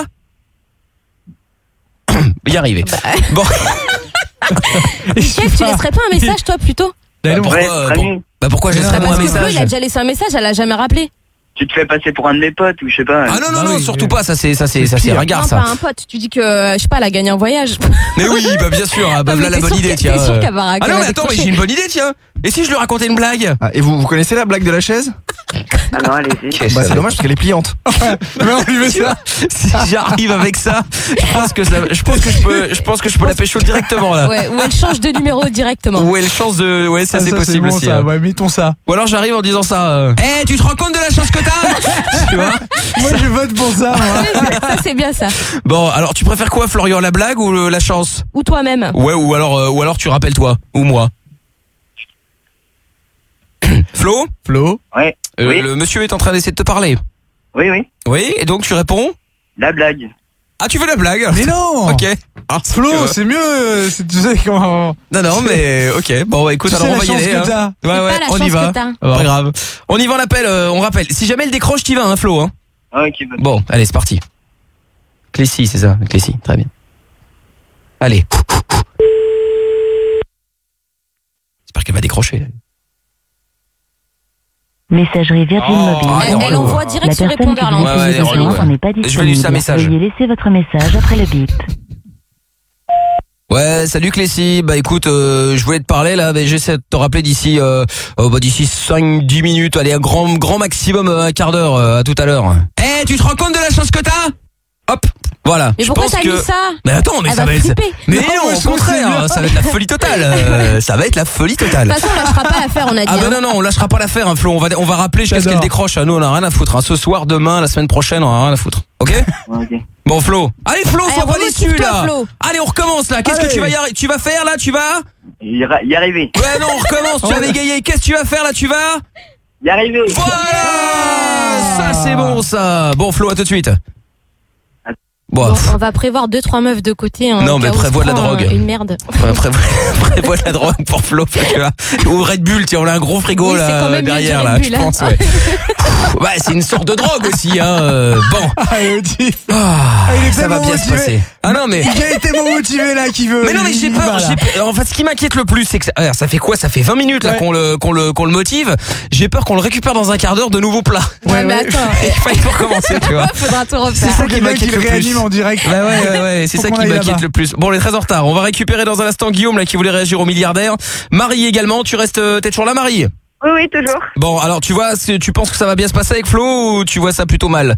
y arriver. Bah, Bon. Mickaël, tu laisserais pas un message, toi, plutôt? Bah, pourquoi, Ouais, euh, très pour- bien. bah pourquoi je laisserais Non, pas un Parce que Flo, il a message? déjà laissé un message, elle a jamais rappelé. Tu te fais passer pour un de mes potes ou je sais pas. Ah non non Bah non, oui, surtout oui. pas. Ça c'est ça c'est ça c'est pire. regarde Non, ça. pas un pote. Tu dis que, je sais pas, elle a gagné un voyage. Mais oui, bah bien sûr. Ah, bah Non, mais voilà la t'es bonne sûr idée qu'elle- tiens. t'es sûr euh. qu'elle va- Ah qu'elle non va mais attends, mais décrocher. j'ai une bonne idée tiens. Et si je lui racontais une blague? Ah, et vous, vous connaissez la blague de la chaise? Alors allez-y. Bah c'est dommage parce qu'elle est pliante. Mais on lui met Tu ça. vois, si j'arrive avec ça, je pense que ça, je pense que je peux, je pense que je peux la pécho directement là. Ouais, ou elle change de numéro directement. Ou elle chance de, ouais, ça Ah, c'est ça, possible bon, aussi. ça. hein. Ouais, mettons ça. Ou alors j'arrive en disant ça. Eh, tu te rends compte de la chance que t'as? Tu vois? Moi, je vote pour ça, moi. Ça, c'est bien ça. Bon, alors tu préfères quoi, Florian, la blague ou le- la chance? Ou toi-même. Ouais, ou alors, euh, ou alors tu rappelles toi ou moi. Flo, Flo. Ouais. euh, Oui. le monsieur est en train d'essayer de te parler. Oui, oui. Oui, et donc tu réponds? La blague. Ah, tu veux la blague? Mais non. Ok. Ah, si tu Flo, veux. c'est mieux. c'est- Tu sais comment. Non, non, mais ok. Bon, bah, écoute, Tu sais alors on la va y chance aller. que hein. t'as. Ouais, C'est ouais, pas la on y chance va. que t'as. Pas grave. On y va, on l'appelle, euh, on rappelle. Si jamais elle décroche, t'y vas, hein, Flo. Hein. Ah, ok. bah. Bon, allez, c'est parti. Clécy, c'est ça, Clécy, très bien. Allez. J'espère qu'elle va décrocher. Messagerie Virgin Oh, Mobile, elle- elle bonjour. envoie direct La sur personne répondeur, qui là, vous en fait. Ouais, essayez ouais, de relou, joindre ouais. n'est pas Je vais lui laisser un disponible. message. Veuillez laisser votre message après le bip. Ouais, salut Clécy. Bah écoute, euh, je voulais te parler là, mais j'essaie de te rappeler d'ici euh, euh, bah, d'ici cinq dix minutes, allez, un grand grand maximum euh, un quart d'heure, euh, à tout à l'heure. Eh, tu te rends compte de la chance que t'as? Hop, voilà. Mais Je pourquoi pense t'as que... mis ça? Mais attends, mais Elle ça va va être... flipper. Mais Non, non, moi, au je trouve que c'est contraire, bien. ça va être la folie totale. euh, ça va être la folie totale. De toute façon, on lâchera pas l'affaire, on a dit. Ah bah hein. non non, on lâchera pas l'affaire, hein, Flo. On va on va rappeler jusqu'à ce qu'elle J'adore. décroche. Nous on a rien à foutre. Hein. Ce soir, demain, la semaine prochaine, on a rien à foutre. Ok? Ok. Bon Flo. Allez Flo, Allez, sois pas remotive-toi, déçu là. Flo. Allez, on recommence là. Qu'est-ce que Allez. tu vas y, arri- tu vas faire là? Tu vas? Y, ra- y arriver. Ouais non, on recommence. Tu as bégayé. Qu'est-ce que tu vas faire là? Tu vas? Y arriver. Voilà. Ça c'est bon ça. Bon Flo, à tout de suite. Bon. Bon, on va prévoir deux trois meufs de côté. Hein, Non, au mais cas où prévois se de la prend, drogue. euh, Une merde. Ouais, prévois prévois de la drogue pour Flo, tu vois. Ou Red Bull, tiens, on a un gros frigo Oui, c'est là quand même mieux derrière du là, Red je Bull, hein. pense. Ouais, ouais c'est une sorte de drogue aussi, hein. euh, Bon, Ah, il dit. ah, il est ça va tellement bien se motivé. passer. Ah non mais. Il a été mon motivé là qui veut. Mais non mais j'ai il peur, va, là. j'ai peur. En fait ce qui m'inquiète le plus c'est que ça, alors, ça fait quoi? Ça fait vingt minutes là Ouais. qu'on le qu'on le qu'on le motive. J'ai peur qu'on le récupère dans un quart d'heure de nouveaux plats. Ouais, mais ouais. attends. Et qu'il faille pour recommencer, tu vois. Faudra tout C'est refaire. ça qui Quelqu'un m'inquiète qui le le réanime plus. en direct. Ouais ouais ouais, ouais c'est Faut ça qu'on qui aille m'inquiète là-bas. le plus. Bon, on est très en retard. On va récupérer dans un instant Guillaume là qui voulait réagir au milliardaire. Marie également, tu restes euh, t'es toujours là Marie? Oui, oui, toujours. Bon, alors tu vois, c'est- tu penses que ça va bien se passer avec Flo ou tu vois ça plutôt mal?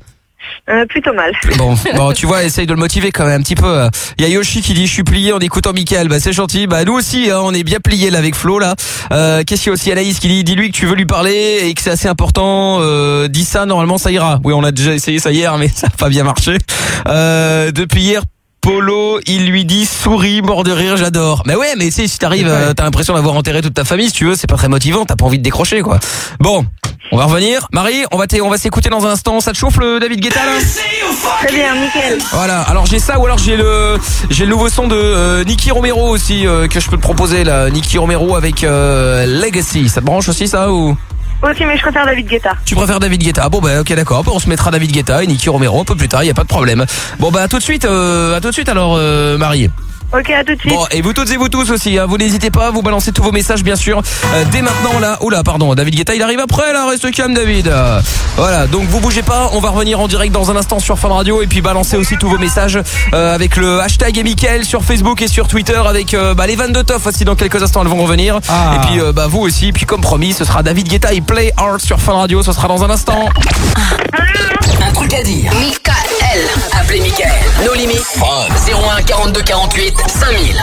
Euh, plutôt mal. Bon, bon, tu vois, essaye de le motiver quand même un petit peu. Il y a Yoshi qui dit je suis plié en écoutant Mickaël. Bah c'est gentil. Bah nous aussi, hein, on est bien plié là avec Flo là. Euh, Qu'est-ce qu'il y a aussi Anaïs qui dit dis-lui que tu veux lui parler et que c'est assez important. Euh, dis ça, normalement ça ira. Oui, on a déjà essayé ça hier, mais ça n'a pas bien marché. Euh, depuis hier. Polo, il lui dit souris, mort de rire, j'adore. Mais ouais, mais tu sais, si t'arrives, euh, t'as l'impression d'avoir enterré toute ta famille, si tu veux, c'est pas très motivant, t'as pas envie de décrocher, quoi. Bon, on va revenir. Marie, on va, on va s'écouter dans un instant. Ça te chauffe le David Guetta là? Très bien, nickel. Voilà. Alors j'ai ça ou alors j'ai le, j'ai le nouveau son de euh, Nicky Romero aussi euh, que je peux te proposer là. Nicky Romero avec euh, Legacy. Ça te branche aussi ça ou? Aussi, mais je préfère David Guetta. Tu préfères David Guetta? Bon bah ok d'accord, on se mettra David Guetta et Nicky Romero un peu plus tard, y a pas de problème. Bon bah à tout de suite, euh, à tout de suite alors euh, Marie. Ok, à tout de suite. Bon, et vous toutes et vous tous aussi, hein, vous n'hésitez pas, vous balancez tous vos messages bien sûr. Euh, dès maintenant là, oula pardon, David Guetta il arrive après là, reste calme David. Euh, voilà, donc vous bougez pas, on va revenir en direct dans un instant sur Fun Radio et puis balancer aussi tous vos messages euh, avec le hashtag et Mickaël sur Facebook et sur Twitter avec euh, bah, les vannes de Toff aussi dans quelques instants elles vont revenir. Ah. Et puis euh, bah vous aussi, puis comme promis, ce sera David Guetta et Play Hard sur Fun Radio, ce sera dans un instant. Un truc à dire. Mickaël. Appelez Mickaël. Nos limites. zéro un quarante-deux quarante-huit cinq mille.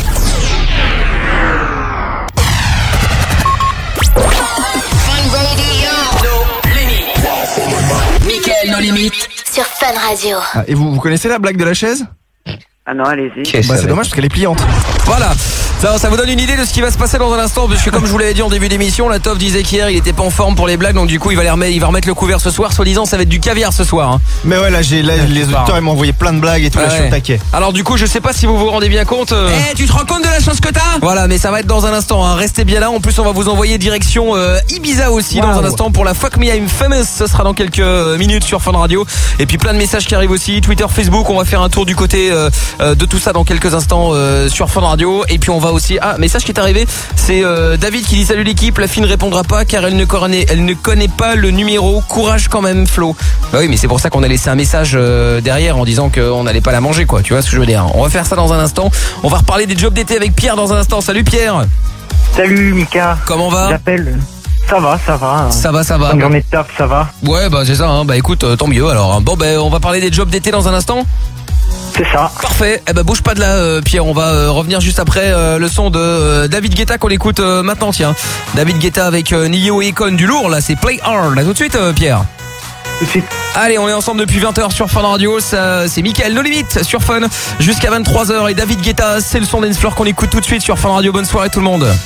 Nos limites. Mickaël, nos limites. Sur Fun Radio. Ah, et vous, vous connaissez la blague de la chaise? Ah non, allez-y. Bah, c'est dommage parce qu'elle est pliante. Voilà, ça, ça vous donne une idée de ce qui va se passer dans un instant, parce que comme je vous l'avais dit en début d'émission, la Toff disait qu'hier il était pas en forme pour les blagues, donc du coup il va, les remettre, il va remettre le couvert ce soir, soi-disant ça va être du caviar ce soir. Hein. Mais ouais, là, j'ai, là les auditeurs ils m'ont envoyé plein de blagues et tout, ah là je suis ouais. au taquet. Alors du coup je sais pas si vous vous rendez bien compte. Euh... Eh, hey, tu te rends compte de la chance que t'as? Voilà, mais ça va être dans un instant, hein. Restez bien là, en plus on va vous envoyer direction euh, Ibiza aussi wow. Dans un instant pour la Fuck Me I'm Famous, ce sera dans quelques minutes sur Fun Radio. Et puis plein de messages qui arrivent aussi, Twitter, Facebook, on va faire un tour du côté euh, euh, de tout ça dans quelques instants euh, sur Fun Radio. Et puis on va aussi, ah message qui est arrivé, c'est euh, David qui dit salut l'équipe, la fille ne répondra pas car elle ne connaît, elle ne connaît pas le numéro, courage quand même Flo. Bah oui mais c'est pour ça qu'on a laissé un message euh, derrière en disant qu'on n'allait pas la manger quoi, tu vois ce que je veux dire. On va faire ça dans un instant, on va reparler des jobs d'été avec Pierre dans un instant. Salut Pierre. Salut Mika. Comment va? J'appelle. Ça va, ça va. Ça va, ça va. Une journée de taf, ça va. Ouais bah c'est ça, hein. Bah écoute, euh, tant mieux alors. Bon bah on va parler des jobs d'été dans un instant. C'est ça. Parfait. Eh ben bouge pas de là euh, Pierre, on va euh, revenir juste après euh, le son de euh, David Guetta qu'on écoute euh, maintenant tiens. David Guetta avec euh, Nio et Icon du lourd là, c'est Play Hard. Là tout de suite euh, Pierre. Tout de suite. Allez, on est ensemble depuis vingt heures sur Fun Radio, ça, c'est Mickaël No Limite sur Fun jusqu'à vingt-trois heures et David Guetta, c'est le son Dance Floor qu'on écoute tout de suite sur Fun Radio. Bonne soirée tout le monde.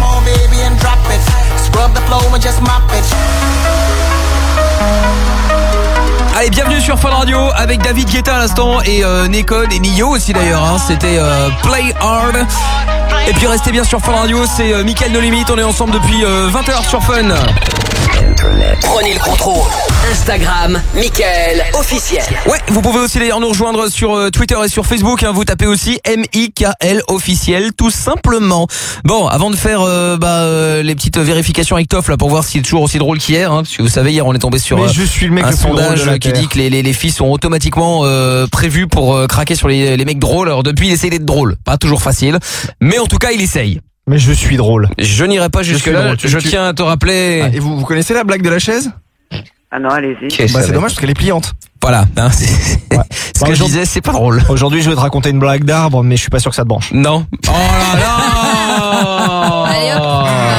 Allez, bienvenue sur Fun Radio avec David Guetta à l'instant et euh, Nekon et Nio aussi d'ailleurs, hein. C'était euh, Play Hard. Et puis restez bien sur Fun Radio, c'est euh, Mickaël No Limite, on est ensemble depuis euh, vingt heures sur Fun. Prenez le contrôle. Instagram, Mickaël officiel. Ouais, vous pouvez aussi d'ailleurs nous rejoindre sur euh, Twitter et sur Facebook, hein. Vous tapez aussi M I K L officiel tout simplement. Bon, avant de faire euh, bah, euh, les petites vérifications avec Toff là pour voir s'il est toujours aussi drôle qu'hier, hein, parce que vous savez hier on est tombé sur Mais je suis le mec un le plus sondage drôle de la qui terre. dit que les, les, les filles sont automatiquement euh, prévues pour euh, craquer sur les, les mecs drôles. Alors depuis il essaye d'être drôle, pas toujours facile, mais en tout cas il essaye. Mais je suis drôle. Je n'irai pas jusque suis là, drôle. je, Tu- tu- tiens à te rappeler. Ah, et vous, vous connaissez la blague de la chaise? Ah non, allez-y. Qu'est-ce Bah que c'est ça dommage parce qu'elle est pliante. Voilà, hein, c'est c'est- Ouais. ce Bah, que je aujourd'hui- disais, c'est pas drôle. Aujourd'hui je vais te raconter une blague d'arbre mais je suis pas sûr que ça te branche. Non. Oh là là. Allez, hop.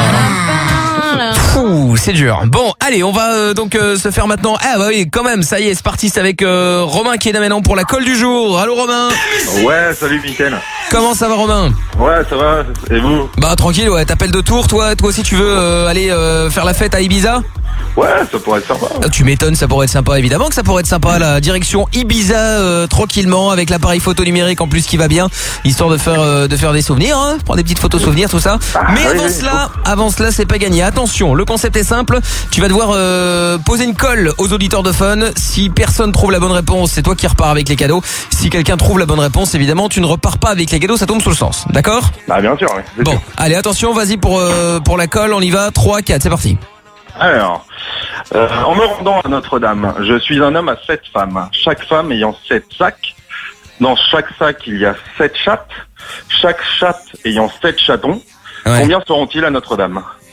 Ouh, c'est dur. Bon, allez, on va euh, donc euh, se faire maintenant. Ah bah oui, quand même, ça y est, c'est parti. C'est avec euh, Romain qui est là maintenant pour la colle du jour. Allô Romain. Ouais, salut Mickaël. Comment ça va Romain? Ouais, ça va. Et vous? Bah tranquille, ouais. T'appelles de Tours, toi. Toi aussi, tu veux euh, aller euh, faire la fête à Ibiza? Ouais, ça pourrait être sympa. Ah, tu m'étonnes, ça pourrait être sympa. Évidemment que ça pourrait être sympa. La direction Ibiza euh, tranquillement avec l'appareil photo numérique en plus qui va bien, histoire de faire euh, de faire des souvenirs, hein, prendre des petites photos souvenirs, tout ça. Ah, Mais oui, avant oui, cela, avant cela, c'est pas gagné. Attention, le concept est simple. Tu vas devoir euh, poser une colle aux auditeurs de Fun. Si personne trouve la bonne réponse, c'est toi qui repars avec les cadeaux. Si quelqu'un trouve la bonne réponse, évidemment, tu ne repars pas avec les cadeaux, ça tombe sous le sens. D'accord? Ah, bien sûr, ouais, c'est Bon, sûr. allez, attention, vas-y pour euh, pour la colle. On y va. trois, quatre, c'est parti. Alors, euh, en me rendant à Notre-Dame, je suis un homme à sept femmes, chaque femme ayant sept sacs. Dans chaque sac, il y a sept chattes, chaque chatte ayant sept chatons. Ouais. Combien seront-ils à Notre-Dame?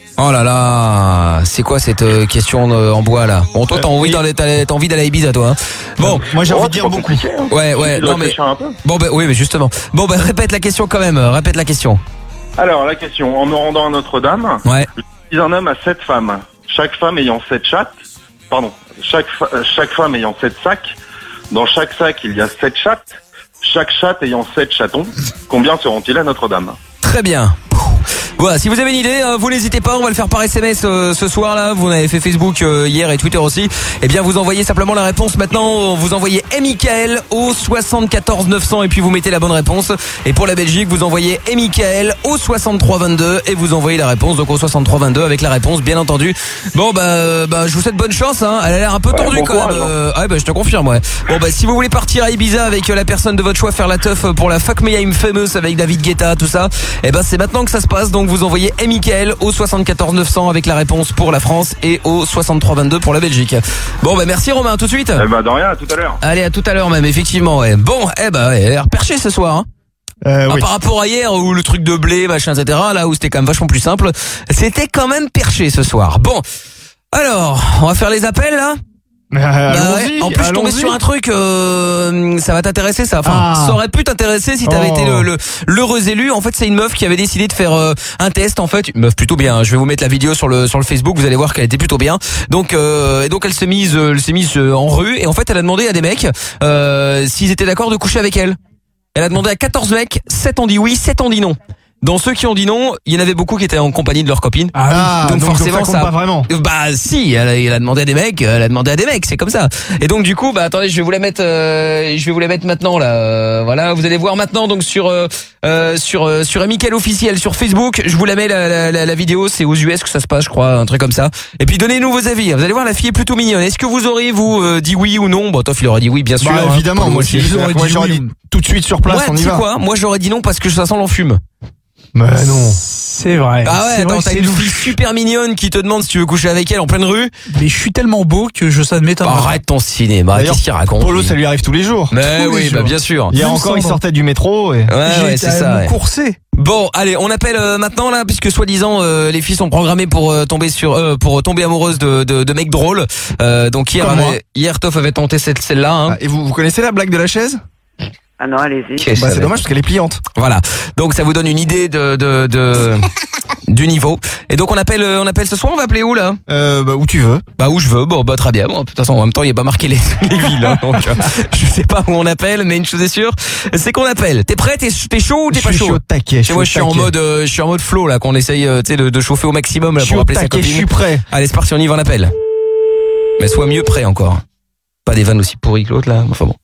Oh là là, c'est quoi cette euh, question euh, en bois là? Bon, toi t'as envie d'aller, t'as, t'as envie d'aller à Ibiza, toi. Hein. Bon, moi j'ai envie de dire beaucoup. Ouais, ouais, non mais. Bon, ben oui, mais justement. Bon, ben répète la question quand même. Répète la question. Alors la question, en me rendant à Notre-Dame, ouais. je suis un homme à sept femmes, chaque femme ayant sept chattes. Pardon, chaque fa- chaque femme ayant sept sacs. Dans chaque sac, il y a sept chattes. Chaque chatte ayant sept chatons. Combien seront-ils à Notre-Dame? Très bien. Voilà, si vous avez une idée, euh, vous n'hésitez pas, on va le faire par S M S euh, ce soir là, vous en avez fait Facebook euh, hier et Twitter aussi. Eh bien vous envoyez simplement la réponse maintenant, vous envoyez E. Michael au soixante-quatorze neuf cents et puis vous mettez la bonne réponse. Et pour la Belgique, vous envoyez E. Michael au soixante-trois vingt-deux et vous envoyez la réponse, donc au soixante-trois vingt-deux avec la réponse bien entendu. Bon bah, euh, bah je vous souhaite bonne chance, hein. Elle a l'air un peu tordue ouais, bon quand courage, même. Euh, ah bah je te confirme, ouais. Bon bah si vous voulez partir à Ibiza avec la personne de votre choix, faire la teuf pour la Fuck Me I'm Famous avec David Guetta, tout ça, eh ben c'est maintenant que ça se passe, donc vous envoyez E. Michael au soixante-quatorze neuf cents avec la réponse pour la France et au soixante-trois vingt-deux pour la Belgique. Bon bah merci Romain, à tout de suite. Eh bah de rien, à tout à l'heure. Allez, à tout à l'heure même, effectivement, ouais. Bon, eh bah ouais, elle a l'air perché ce soir, hein. Euh, ah, oui. Par rapport à hier où le truc de blé, machin, et cetera, là où c'était quand même vachement plus simple, c'était quand même perché ce soir. Bon, alors, on va faire les appels là. Euh, bah allons-y, ouais. En plus, je tombais sur un truc, euh, ça va t'intéresser ça. Enfin, Ah. ça aurait pu t'intéresser si t'avais Oh. été le, le l'heureux élu. En fait, c'est une meuf qui avait décidé de faire euh, un test. En fait, une meuf plutôt bien. Je vais vous mettre la vidéo sur le sur le Facebook. Vous allez voir qu'elle était plutôt bien. Donc, euh, et donc elle s'est mise, euh, elle s'est mise euh, en rue. Et en fait, elle a demandé à des mecs euh, s'ils étaient d'accord de coucher avec elle. Elle a demandé à quatorze mecs, sept ont dit oui, sept ont dit non. Dans ceux qui ont dit non, il y en avait beaucoup qui étaient en compagnie de leurs copines. Ah, donc, donc forcément donc ça compte pas vraiment. Bah si, elle a, elle a demandé à des mecs, elle a demandé à des mecs, c'est comme ça. Et donc du coup, bah attendez, je vais vous la mettre, euh, je vais vous la mettre maintenant là. Euh, voilà, vous allez voir maintenant donc sur euh, euh, sur euh, sur Michael officiel sur Facebook. Je vous la mets la, la, la, la vidéo, c'est aux U S que ça se passe, je crois, un truc comme ça. Et puis donnez-nous vos avis. Vous allez voir, la fille est plutôt mignonne. Est-ce que vous auriez vous euh, dit oui ou non? Bon, Toff il aurait dit oui, bien sûr. Bah, hein. évidemment, Pour moi nous aussi, aussi. j'aurais dit, j'aurais dit tout de suite sur place, Ouais, on y tu sais va. quoi? Moi j'aurais dit non parce que ça sent l'enfume. Mais non. C'est vrai. Ah ouais, c'est attends, vrai, t'as c'est une louche. fille super mignonne qui te demande si tu veux coucher avec elle en pleine rue. Mais je suis tellement beau que je ça ne m'étonne pas. Arrête ton cinéma, D'ailleurs, qu'est-ce qu'il raconte? Polo, ça lui arrive tous les jours. Mais tous les oui, jours. bah bien sûr. Hier Même encore, il sans- sortait du métro et... Ouais, J'ai ouais, été c'est à ça. me ouais. courser. Bon, allez, on appelle euh, maintenant là, puisque soi-disant euh, les filles sont programmées pour euh, tomber sur, euh, pour tomber amoureuses de, de, de mecs drôles. Euh, donc hier, Comme moi. avait- hier, Toff avait tenté cette celle-là. Hein. Ah, et vous, vous connaissez la blague de la chaise? Ah non, allez-y. Qu'est-ce Bah, que c'est ça dommage parce qu'elle est pliante. Voilà. Donc ça vous donne une idée de, de, de du niveau. Et donc on appelle, euh, on appelle ce soir. On va appeler où là? Euh, bah, où tu veux. Bah où je veux. Bon, bah très bien. Bon, de toute façon, en même temps, il n'y a pas marqué les, les villes. Hein, donc euh, je sais pas où on appelle, mais une chose est sûre, c'est qu'on appelle. T'es prêt? T'es, t'es chaud ou t'es Je pas suis chaud? chaud au taquet, je Et suis moi, au je suis en taquet. mode, euh, je suis en mode flow là, qu'on essaye, euh, tu sais, de, de chauffer au maximum là Je suis pour au appeler sa taquet, copine. je suis prêt. Allez, c'est parti, on y va, on appelle. Mais sois mieux prêt encore. Pas des vannes aussi pourries que l'autre là. Enfin bon.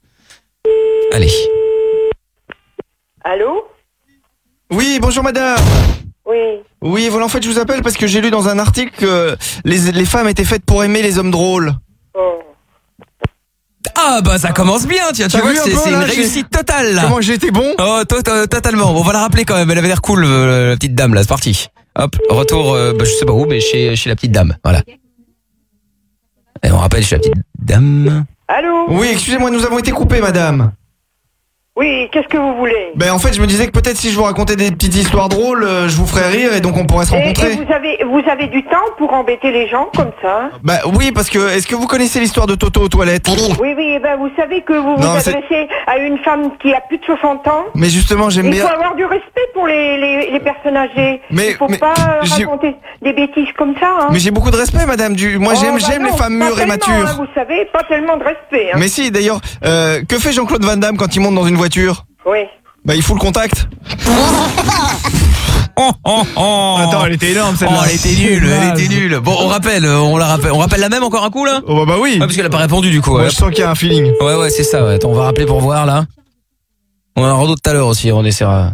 Allez. Allô? Oui, bonjour madame. Oui. Oui, voilà, en fait, je vous appelle parce que j'ai lu dans un article que les, les femmes étaient faites pour aimer les hommes drôles. Oh. Ah bah ça commence bien, tiens, tu T'as vois, vu un c'est, peu, c'est une là, j'ai- réussite totale là. Comment j'ai été bon? Oh, to- to- totalement. Bon, on va la rappeler quand même. Elle avait l'air cool, euh, la petite dame là. C'est parti. Hop, retour. Euh, bah, je sais pas où, mais chez chez la petite dame. Voilà. Et on rappelle chez la petite dame. Allô? Oui, excusez-moi, nous avons été coupés, madame. Oui, qu'est-ce que vous voulez? Ben en fait, je me disais que peut-être si je vous racontais des petites histoires drôles, euh, je vous ferais rire et donc on pourrait se Et, et rencontrer. vous avez vous avez du temps pour embêter les gens comme ça? Bah oui, parce que est-ce que vous connaissez l'histoire de Toto aux toilettes? Oui, oui, eh ben vous savez que vous Non, vous c'est- adressez à une femme qui a plus de soixante ans. Mais justement, j'aime Il bien. faut avoir du respect pour les, les, les personnes âgées. Mais- Il faut mais pas euh, j'ai- raconter des bêtises comme ça. Hein. Mais j'ai beaucoup de respect, madame. Du... Moi, Oh, j'aime, bah j'aime non, les femmes pas mûres et tellement, matures. hein, vous savez, pas tellement de respect. Hein. Mais si, d'ailleurs, euh, que fait Jean-Claude Van Damme quand il monte dans une voiture? Oui. Bah, il fout le contact. Oh, oh, oh. Attends, elle était énorme, Oh, celle-là. elle était nulle, elle était nulle. Bon, on rappelle, euh, on la rappelle, on rappelle la même encore un coup là. Oh bah, bah oui. Ouais, parce qu'elle a pas répondu du coup. Moi, Ouais, je sens qu'il y a un feeling. ouais, ouais, c'est ça. Ouais. Attends, on va rappeler pour voir là. On en aura d'autres tout à l'heure aussi. On essaiera.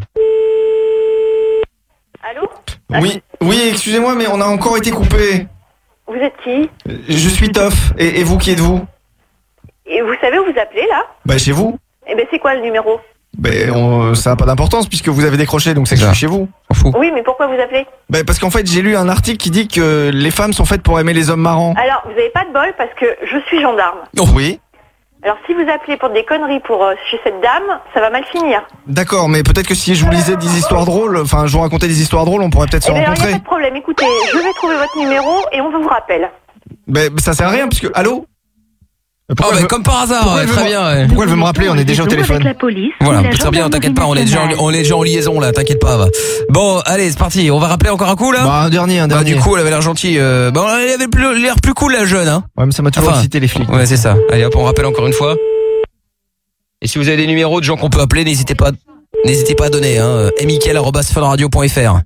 Allô? Oui, oui, excusez-moi, mais on a encore été coupés. Vous êtes qui? Je suis Toff. Et, et vous, qui êtes-vous? Et vous savez où vous appelez là? Bah, chez vous. Eh ben c'est quoi le numéro? Ben, on- ça n'a pas d'importance puisque vous avez décroché, donc c'est que je suis chez vous. On fout. Oui, mais pourquoi vous appelez? Ben, parce qu'en fait, j'ai lu un article qui dit que les femmes sont faites pour aimer les hommes marrants. Alors, vous avez pas de bol parce que je suis gendarme. Oui. Alors si vous appelez pour des conneries pour euh, chez cette dame, ça va mal finir. D'accord, mais peut-être que si je vous lisais des histoires drôles, enfin je vous racontais des histoires drôles, on pourrait peut-être se Eh bien, il n'y a rencontrer. pas de problème. Écoutez, je vais trouver votre numéro et on vous rappelle. Ben ça sert à rien puisque allô. Oh, bah, comme par hasard, pourquoi ouais, elle veut très me- bien. Ouais. Pourquoi elle veut me rappeler? On est déjà au téléphone. Voilà, très bien, t'inquiète pas, on est déjà en, on est déjà en liaison là, t'inquiète pas. Va. Bon, allez, c'est parti. On va rappeler encore un coup là. Bah un dernier, un Bah, dernier. du coup, elle avait l'air gentille. Euh, bah, elle avait plus- l'air plus cool la jeune, hein. Ouais, mais ça m'a toujours Enfin, excité les flics. Ouais, c'est ça. Allez, hop, on rappelle encore une fois. Et si vous avez des numéros de gens qu'on peut appeler, n'hésitez pas, n'hésitez pas à donner. Hein. et mickaël arobase fun radio point f r.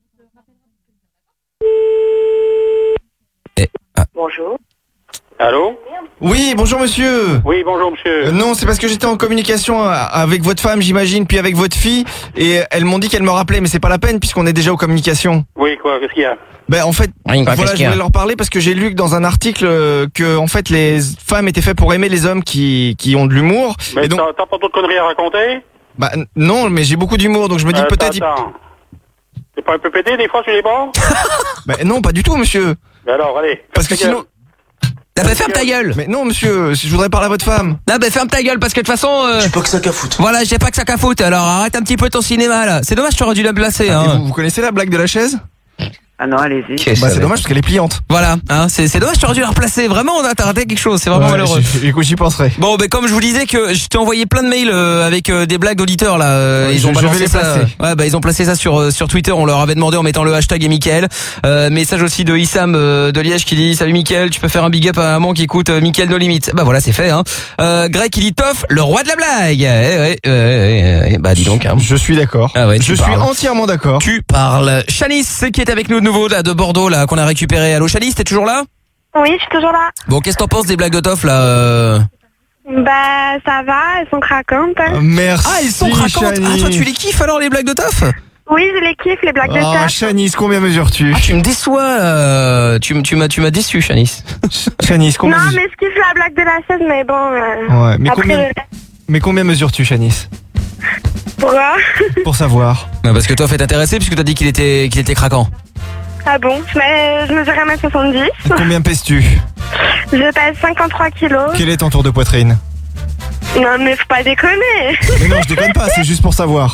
Et, ah. Bonjour. Allô? Oui, bonjour monsieur. Oui, bonjour monsieur. Euh, non, c'est parce que j'étais en communication euh, avec votre femme, j'imagine, puis avec votre fille, et elles m'ont dit qu'elles me rappelaient, mais c'est pas la peine puisqu'on est déjà aux communications. Oui, quoi, qu'est-ce qu'il y a? Ben en fait, Rien, quoi, voilà, qu'est-ce je qu'il y a voulais leur parler parce que j'ai lu que dans un article euh, que en fait les femmes étaient faites pour aimer les hommes qui qui ont de l'humour. Mais Et donc, t'as t'as pas d'autres conneries à raconter? bah n- non, mais j'ai beaucoup d'humour, donc je me dis Euh, que peut-être. il- attends. T'es pas un peu pété des fois sur les bords? Ben non, pas du tout, monsieur. Ben alors, allez. Parce que faites ta sinon. Ah bah ferme ta gueule. Mais non, monsieur, je voudrais parler à votre femme. Ah bah ferme ta gueule parce que de toute façon. Euh... J'ai pas que ça qu'à foutre. Voilà, j'ai pas que ça qu'à foutre. Alors arrête un petit peu ton cinéma là. C'est dommage, tu aurais dû la placer. Et Hein. vous, vous connaissez la blague de la chaise? Ah non, allez-y. Bah c'est dommage parce qu'elle est pliante. Voilà, hein, c'est c'est dommage, tu aurais dû la replacer. Vraiment, on a t'as raté quelque chose. C'est vraiment Ouais, malheureux. j- Écoute, j'y penserai. Bon, ben comme je vous disais que je t'ai envoyé plein de mails euh, avec euh, des blagues d'auditeurs là. euh, Ouais, ils je- ont je vais balancé les ça. placer. Ouais, bah ils ont placé ça sur euh, sur Twitter. On leur avait demandé en mettant le hashtag et Mickaël. Euh, message aussi de Issam euh, de Liège qui dit salut Mickaël, tu peux faire un big up à un maman qui écoute euh, Mickaël No Limit. Bah voilà, c'est fait. Hein. Euh, Greg qui dit Toff, le roi de la blague. Eh, ouais, ouais, ouais, ouais, bah dis donc. Hein. Je suis d'accord. Ah ouais, tu je suis parles. entièrement d'accord. Tu parles. Chalice qui est avec nous de nouveau là de Bordeaux là qu'on a récupéré. Allô Chalice, t'es toujours là? Oui, je suis toujours là. Bon, qu'est-ce que t'en penses des blagues de Toff là euh... Bah, ça va, elles sont craquantes. hein. Merci. Ah, ils sont craquantes. Ah, toi tu les kiffes alors les blagues de Toff? Oui, je les kiffe, les blagues de Oh, taf. Chanice, combien mesures-tu? Ah, tu me déçois. Euh, tu, m- tu m'as, tu m'as déçu, Chanice. Chanice, combien Non, mesures- mais je kiffe la blague de la chaise, mais bon. euh, Ouais, mais après, combien, euh, mais combien mesures-tu, Chanice? pourquoi Pour savoir. Non, parce que Toff est intéressé puisque t'as dit qu'il était, qu'il était craquant. Ah bon, je, mets- je mesure un mètre soixante-dix. Combien pèses-tu? Je pèse cinquante-trois kilos. Quel est ton tour de poitrine? Non, mais faut pas déconner. Mais non, je déconne pas, c'est juste pour savoir.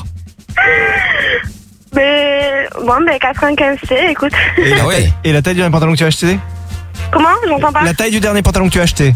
Mais bon, mais quatre-vingt-quinze C, écoute. Et la, Ah ouais. taille, et la taille du dernier pantalon que tu as acheté? Comment? J'entends pas. La taille du dernier pantalon que tu as acheté?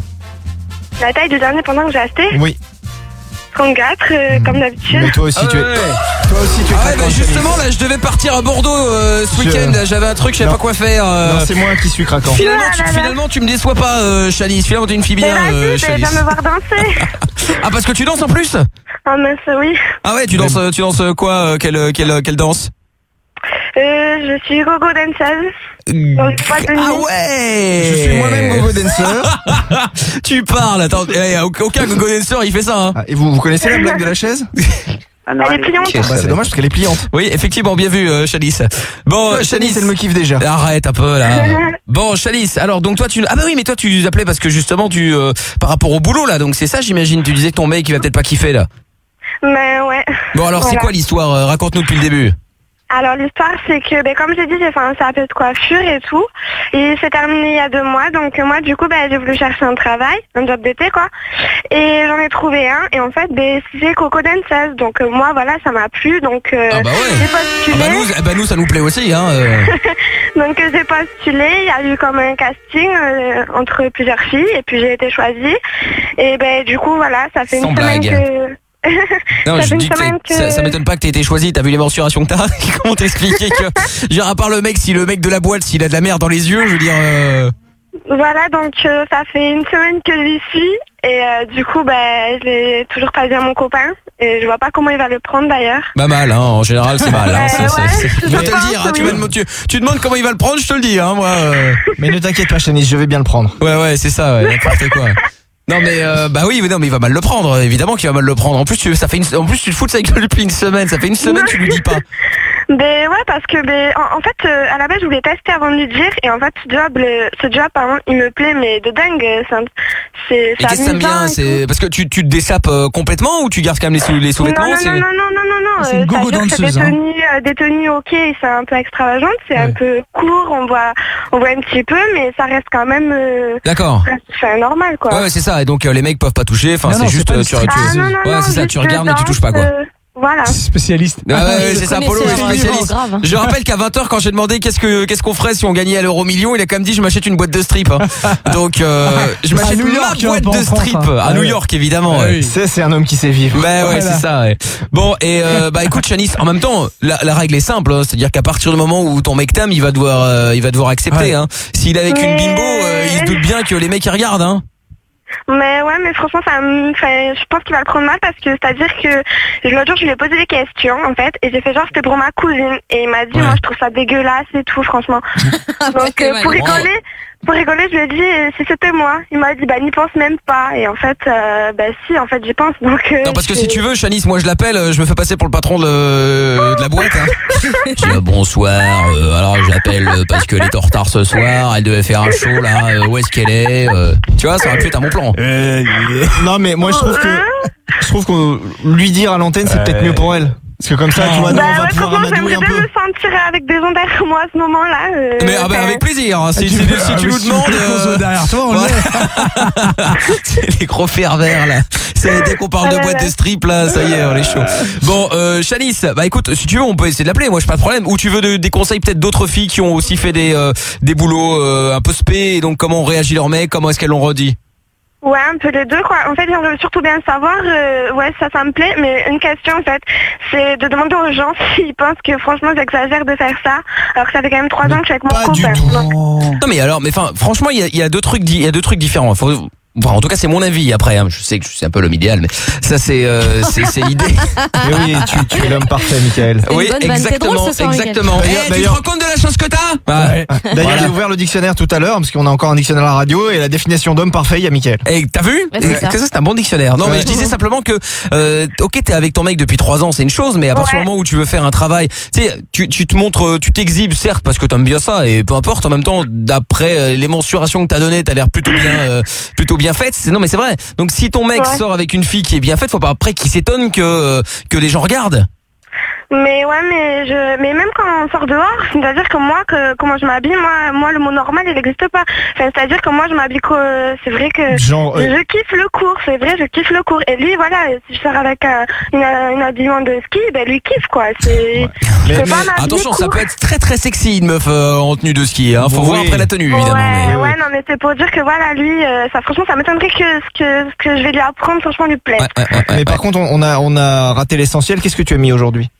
La taille du dernier pendant que j'ai acheté? Oui. trente-quatre, euh, comme d'habitude. Mais toi aussi, Ah tu es. ouais. Toi aussi, tu es. Ah ouais, craquant, bah justement, Chanice. là, je devais partir à Bordeaux euh, ce Je- week-end. J'avais un truc, je savais Non. pas quoi faire. euh, Non, c'est moi qui suis craquant. Finalement, Ah tu, là là. finalement, tu me déçois pas, euh, Chalice. Finalement, t'es une fille Mais bien, vas-y, euh, mais Chalice. viens me voir danser. Ah, parce que tu danses en plus? Ah mince, oui. Ah ouais, tu danses, euh, tu danses quoi? euh, Quelle, quelle, quelle danse? Euh, je suis gogo danseuse. Dans une boîte de Ah nuit. ouais. Je suis moi-même gogo dancer. Tu parles, attends, eh, aucun gogo dancer il fait ça. Hein. Ah, et vous, vous connaissez la blague de la chaise? Ah non, Elle est allez. pliante. Bah, c'est dommage parce qu'elle est pliante. Oui, effectivement, bien vu, euh, Chalice. Bon, Ouais, Chalice, elle me kiffe déjà. arrête un peu là. Bon, Chalice, alors donc toi tu ah bah oui, mais toi tu appelais parce que justement tu euh, par rapport au boulot là, donc c'est ça j'imagine. Tu disais que ton mec il va peut-être pas kiffer là. Mais ouais. Bon alors c'est Voilà. quoi l'histoire? Euh, Raconte-nous depuis le début. Alors l'histoire c'est que ben, comme j'ai dit j'ai fait un C A P de coiffure et tout et c'est terminé il y a deux mois donc euh, moi du coup ben, j'ai voulu chercher un travail, un job d'été quoi et j'en ai trouvé un et en fait ben, c'est Coco Danceuse donc euh, moi voilà ça m'a plu donc euh, Ah bah ouais. j'ai Ah postulé bah nous, ah bah nous ça nous plaît aussi hein. euh. donc euh, j'ai postulé, il y a eu comme un casting euh, entre plusieurs filles et puis j'ai été choisie et ben du coup voilà ça fait Sans une semaine blague. que Non, ça je fait une dis que, semaine t'es- ça, ça m'étonne pas que t'aies été choisi. T'as vu les mensurations que t'as? Comment t'expliquer que, genre à part le mec, si le mec de la boîte, s'il a de la merde dans les yeux, je veux dire. Euh... Voilà, donc euh, ça fait une semaine que j'y suis et euh, du coup, ben, je l'ai toujours pas dit à mon copain et je vois pas comment il va le prendre d'ailleurs. Bah mal, hein. En général, c'est mal. Hein. Euh, C'est- c'est- ouais, c'est- je je vais te le pense, dire. Hein. Tu, oui. me demandes- tu, tu demandes comment il va le prendre, je te le dis. Hein, moi. euh. Mais ne t'inquiète pas, Chanice, je vais bien le prendre. Ouais, ouais, c'est ça. Ouais, n'importe quoi. Non mais euh, bah oui mais non mais il va mal le prendre évidemment qu'il va mal le prendre en plus tu ça fait une en plus tu te fous de sa gueule depuis une semaine ça fait une semaine tu lui dis pas Ben ouais, parce que ben, en, en fait, euh, à la base, je voulais tester avant de lui dire, et en fait, ce job, le, ce job, pardon, il me plaît, mais de dingue. C'est, un- c'est, Et qu'est-ce que t'aimes bien? C'est parce que tu, tu te dessapes euh, complètement ou tu gardes quand même les, sous, les sous-vêtements? Non, non, c'est- non, non, non, non, non. C'est une euh, gogo ça veut dire que danseuse, Des hein. tenues, euh, des tenues, ok, c'est un peu extravagante, c'est un peu court, on voit, on voit un petit peu, mais ça reste quand même. Euh, D'accord. C'est normal, quoi. Ouais, ouais, c'est ça. Et donc euh, les mecs peuvent pas toucher. Enfin, Non, c'est non, c'est juste pas une euh, tu, tu- Ah, non, non, ouais, non, c'est ça. juste Tu regardes mais tu danse, touches pas quoi. euh, Voilà. Spécialiste. Ah ouais, ouais, le c'est ça, Polo est connaisseur, hein, spécialiste. grave. Je rappelle qu'à vingt heures, quand j'ai demandé qu'est-ce que qu'est-ce qu'on ferait si on gagnait à l'euro million, il a quand même dit je m'achète une boîte de strip. Hein. Donc euh, je À m'achète New ma York, boîte pas en de France, strip hein. à Ah New ouais. York évidemment. Ah ouais. oui. C'est, c'est un homme qui sait vivre. Bah ouais, Voilà. c'est ça. Ouais. Bon et euh, bah écoute, Shanice, en même temps, la, la règle est simple, hein, c'est-à-dire qu'à partir du moment où ton mec t'aime, il va devoir, euh, il va devoir accepter. Ouais. Hein. S'il est avec une Mais- bimbo, euh, il se doute bien que les mecs ils regardent. Hein. Mais ouais, mais franchement, ça me, enfin, je pense qu'il va le prendre mal parce que c'est-à-dire que l'autre jour, je lui ai posé des questions, en fait, et j'ai fait genre c'était pour ma cousine, et il m'a dit, Ouais. moi, je trouve ça dégueulasse et tout, franchement. Donc, c'est euh, pour mal. rigoler, pour rigoler, je lui ai dit, euh, si c'était moi, il m'a dit, bah, n'y pense même pas, et en fait, euh, bah, si, en fait, j'y pense, donc. euh, Non parce que c'est- si tu veux, Shanice, moi je l'appelle, euh, je me fais passer pour le patron de, de la boîte. Hein. Je dis, euh, bonsoir, euh, alors j'appelle euh, parce qu'elle est en retard ce soir, elle devait faire un show là, euh, où est-ce qu'elle est euh, Tu vois, ça aurait pu être un bon plan. Non, mais moi je trouve que je trouve qu'on lui dire à l'antenne c'est peut-être mieux pour elle. Parce que comme ça, tu vois, nous Bah on va ouais, pouvoir franchement, amadouer j'aimerais un bien peu. me sentir avec des gens derrière moi à ce moment-là. euh, Mais ah bah, enfin, avec plaisir, hein, si, Tu si, veux- si ah, tu mais nous si tu demandes... veux qu'on soit derrière toi, on le ouais. C'est les gros pervers là. C'est, dès qu'on parle Ah de là boîte là. de strip là, ça y est, on est chaud. Bon, euh, Shanice, bah écoute, si tu veux, on peut essayer de l'appeler. Moi, j'ai pas de problème. Ou tu veux de- des conseils peut-être d'autres filles qui ont aussi fait des euh, des boulots euh, un peu spé, et donc comment on réagit leur mec, comment est-ce qu'elles l'ont redit. Ouais, un peu les deux, quoi. En fait, j'aimerais surtout bien savoir, euh, ouais, ça, ça me plaît, mais une question, en fait, c'est de demander aux gens s'ils pensent que, franchement, j'exagère de faire ça, alors que ça fait quand même trois ans que je suis avec mon Pas du copain. tout. Donc, Non mais alors, mais enfin, franchement, il y a, il y a deux trucs, di- il y a deux trucs différents. Faut, enfin, en tout cas, c'est mon avis. Après, hein, je sais que je suis un peu l'homme idéal, mais ça, c'est euh, c'est, c'est l'idée. Mais oui, tu, tu es l'homme parfait, Michael. Une Oui, bonne vanne. T'es drôle exactement, ce soir, Mickaël. exactement. D'ailleurs- Eh, tu te d'ailleurs- rends compte de la chance que t'as Ouais. D'ailleurs, Voilà. j'ai ouvert le dictionnaire tout à l'heure, parce qu'on a encore un dictionnaire à la radio, et la définition d'homme parfait, il y a Michael. Et t'as vu Ouais, c'est Et ça. que ça, c'est un bon dictionnaire. Non, mais Ouais. je disais simplement que, euh, ok, t'es avec ton mec depuis trois ans, c'est une chose, mais à partir Ouais. du moment où tu veux faire un travail, tu sais, tu, tu te montres, euh, tu t'exhibes, certes, parce que t'aimes bien ça, et peu importe, en même temps, d'après euh, les mensurations que t'as données, t'as l'air plutôt bien, euh, plutôt bien faite. C'est, non, mais c'est vrai. Donc, si ton mec Ouais. sort avec une fille qui est bien faite, faut pas après qu'il s'étonne que, euh, que les gens regardent. mais ouais, mais je, mais même quand on sort dehors, c'est-à-dire que moi, que, comment je m'habille, moi, moi, le mot normal, il n'existe pas. Enfin, c'est-à-dire que moi, je m'habille que, c'est vrai que, Genre, euh, je kiffe le cours, c'est vrai, je kiffe le cours. Et lui, voilà, si je sors avec un, une, une habillement de ski, ben, lui kiffe, quoi. C'est, Mais- c'est mais pas m'habiller Attention, ça court. peut être très très sexy une meuf euh, en tenue de ski. Hein. Faut Oui. voir après la tenue, évidemment. Ouais, mais- ouais, non, mais c'est pour dire que voilà, lui, euh, ça, franchement, ça m'étonnerait que ce que, ce que je vais lui apprendre, franchement, lui plaise. Ouais, ouais, ouais, ouais, mais par contre, on on a, on a raté l'essentiel. Qu'est-ce que tu as mis aujourd'hui?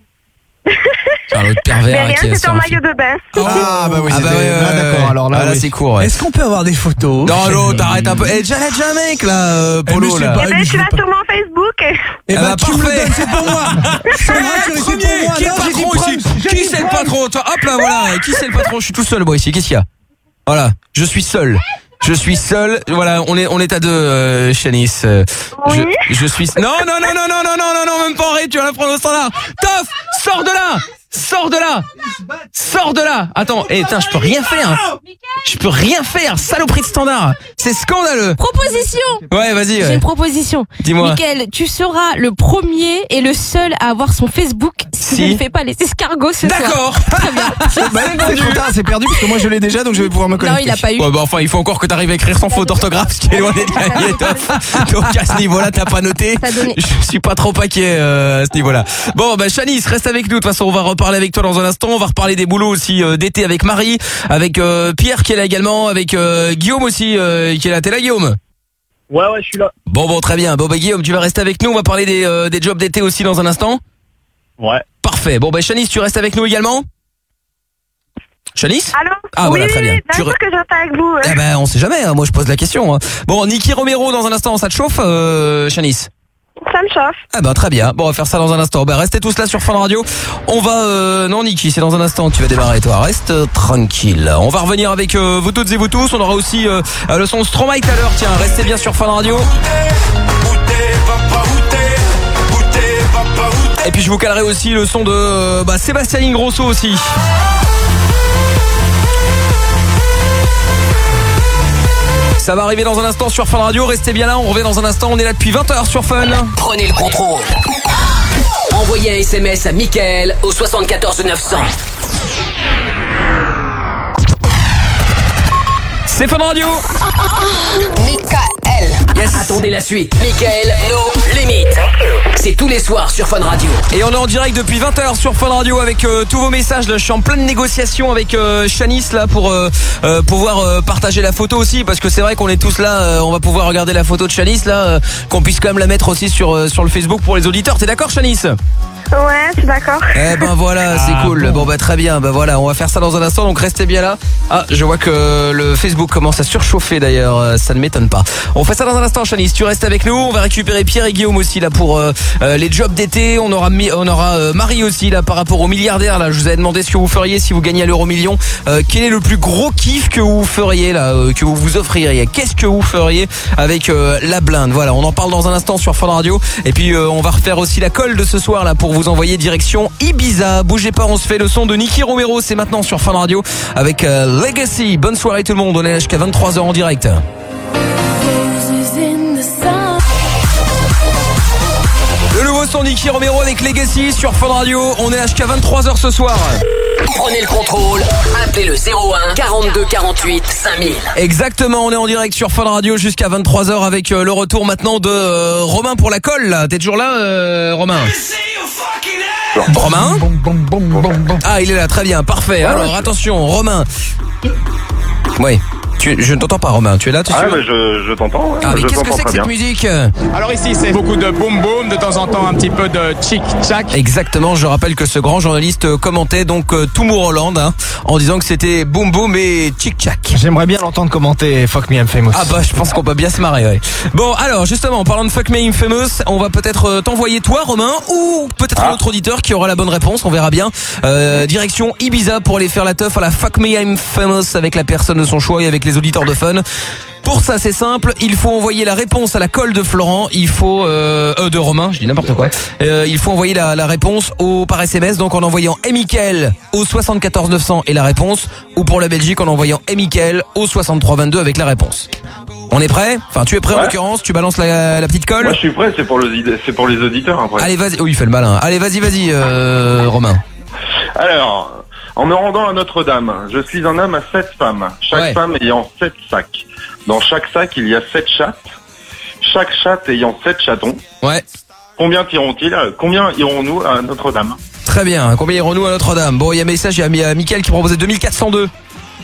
C'est un autre Mais pervers rien, qui est c'était en sur un maillot de bain. Ah, bah oui, Ah bah c'était- ouais, ouais, ah, d'accord, ouais. alors là, Ah, là oui. c'est court. Ouais. Est-ce qu'on peut avoir des photos? Non, non, t'arrêtes un peu. Eh, déjà, déjà, mec, là, euh, Eh, Polo, mais c'est là. pas- Eh ben, je tu veux vas pas- sur mon Facebook. Eh Ah ben, bah, tu me le parfait. donnes, c'est pour moi. C'est vrai, tu le sais Premier, pour moi. qui est Non, le j'ai dit patron prom, ici? j'ai Qui dit c'est le prom. patron? Toi, hop là, voilà. Qui c'est le patron? Je suis tout seul, moi, ici. Qu'est-ce qu'il y a? Voilà. Je suis seul. Je suis seul. Voilà, on est, on est à deux, euh, Shanice. Euh, Oui. Je, je suis, non, non, non, non, non, non, non, non, non, même pas arrête, tu vas la prendre au standard. Toff, sors de là! Sors de là! Sors de là! Attends, eh, putain, je peux rien faire! Je peux rien faire, saloperie de standard! C'est scandaleux! Proposition. Ouais, vas-y, J'ai ouais. une proposition. Dis-moi. Mickaël, tu seras le premier et le seul à avoir son Facebook si, Si. je ne fais pas les escargots ce soir. D'accord! Très bien. Bah, c'est trop tard, c'est perdu, parce que moi je l'ai déjà, donc je vais pouvoir me Non, connecter. il a pas eu. Ouais, bah enfin, il faut encore que t'arrives à écrire sans faute d'orthographe, ce qui est loin d'être gagné, Toff. Donc à ce niveau-là, t'as pas noté. T'as donné. Je suis pas trop paquet euh, à ce niveau-là. Bon, bah Shanice, reste avec nous. De toute façon, on va reparler avec toi dans un instant. On va reparler des boulots aussi euh, d'été avec Marie, avec euh, Pierre qui est là également, avec euh, Guillaume aussi euh, qui est là. T'es là, Guillaume? Ouais, ouais, je suis là. Bon, bon, très bien. Bon, bah Guillaume, tu vas rester avec nous. On va parler des, euh, des jobs d'été aussi dans un instant. Ouais. Parfait. Bon, bah Shanice, tu restes avec nous également? Shanice? Allô? Ah, oui, voilà, très bien. oui, bien Tu sûr re- que je reste avec vous. Eh ben, on sait jamais. Hein. Moi, je pose la question. Hein. Bon, Niki Romero dans un instant, ça te chauffe, euh, Shanice? Ça me chauffe. Ah ben très bien. Bon, on va faire ça dans un instant. Ben restez tous là sur Fun Radio. On va euh, non Niki, c'est dans un instant que tu vas démarrer toi. Reste euh, tranquille. On va revenir avec euh, vous toutes et vous tous. On aura aussi euh, euh, le son Stromae tout à l'heure. Tiens, restez bien sur Fun Radio. Et puis je vous calerai aussi le son de bah, Sébastien Ingrosso aussi. Ça va arriver dans un instant sur Fun Radio, restez bien là, on revient dans un instant, on est là depuis vingt heures sur Fun. Prenez le contrôle. Envoyez un S M S à Mickaël au soixante-quatorze neuf cents. C'est Fun Radio. Mickaël. Yes. Attendez la suite. Mickaël, nos limites. C'est tous les soirs sur Fun Radio. Et on est en direct depuis vingt heures sur Fun Radio avec euh, tous vos messages. Là, je suis en pleine négociation avec euh, Shanice là pour euh, euh, pouvoir euh, partager la photo aussi, parce que c'est vrai qu'on est tous là. Euh, on va pouvoir regarder la photo de Shanice là, euh, qu'on puisse quand même la mettre aussi sur euh, sur le Facebook pour les auditeurs. T'es d'accord, Shanice? Ouais, je suis d'accord. Eh ben voilà, c'est Ah, cool. Bon. bon bah très bien. Ben voilà, on va faire ça dans un instant. Donc restez bien là. Ah, je vois que le Facebook commence à surchauffer d'ailleurs. Ça ne m'étonne pas. On fait ça dans un instant, Shanice. Tu restes avec nous. On va récupérer Pierre et Guillaume aussi là pour euh, euh, les jobs d'été. On aura mis, on aura euh, Marie aussi là par rapport aux milliardaires là. Je vous avais demandé ce que vous feriez si vous gagnez à l'euro million. Euh, quel est le plus gros kiff que vous feriez là, euh, que vous vous offririez? Qu'est-ce que vous feriez avec euh, la blinde? Voilà, on en parle dans un instant sur Fun Radio. Et puis euh, on va refaire aussi la colle de ce soir là pour vous envoyer direction Ibiza. Bougez pas, on se fait le son de Nicky Romero. C'est maintenant sur Fun Radio avec euh, Legacy. Bonne soirée tout le monde. On est là jusqu'à vingt-trois heures en direct. Le nouveau son Nicky Romero avec Legacy sur Fun Radio. On est là jusqu'à vingt-trois heures ce soir. Prenez le contrôle. Appelez le zéro un quarante-deux quarante-huit cinq mille. Exactement, on est en direct sur Fun Radio jusqu'à vingt-trois heures avec euh, le retour maintenant de euh, Romain pour la colle. Là. T'es toujours là, euh, Romain? Romain? Ah, il est là, très bien, parfait. Alors attention, Romain. Oui. Tu, je ne t'entends pas, Romain. Tu es là, tu Ah, suis mais je, je t'entends. Ouais. Ah, mais je qu'est-ce que t'entends c'est que très cette bien. musique? Alors ici, c'est beaucoup de boom boom, de temps en temps un petit peu de chic chac. Exactement, je rappelle que ce grand journaliste commentait donc euh, Tomorrowland hein, en disant que c'était boom boom et chic chac. J'aimerais bien l'entendre commenter Fuck Me I'm Famous. Ah bah je pense qu'on peut bien se marrer, ouais. Bon alors justement en parlant de Fuck Me I'm Famous, on va peut-être euh, t'envoyer toi Romain ou peut-être Ah. un autre auditeur qui aura la bonne réponse, on verra bien. Euh, direction Ibiza pour aller faire la teuf à la Fuck Me I'm Famous avec la personne de son choix et avec les auditeurs de Fun. Pour ça c'est simple, il faut envoyer la réponse à la colle de Florent, il faut euh, euh de Romain, je dis n'importe quoi. Euh, il faut envoyer la, la réponse au par S M S, donc en envoyant et Mickaël au soixante-quatorze neuf cents et la réponse, ou pour la Belgique en envoyant et Mickaël au soixante-trois vingt-deux avec la réponse. On est prêt? Enfin tu es prêt en Ouais. l'occurrence, tu balances la, la petite colle. Moi, je suis prêt, c'est pour, le, c'est pour les auditeurs après. Allez vas-y, oh il fait le malin. Allez vas-y vas-y euh, Romain. Alors, en me rendant à Notre-Dame, je suis un homme à sept femmes, chaque Ouais. femme ayant sept sacs. Dans chaque sac, il y a sept chattes, chaque chatte ayant sept chatons. Ouais. Combien iront-ils Combien irons-nous à Notre-Dame? Très bien, combien irons-nous à Notre-Dame? Bon il y a un message, il y a Mi- Mickaël qui proposait deux mille quatre cent deux.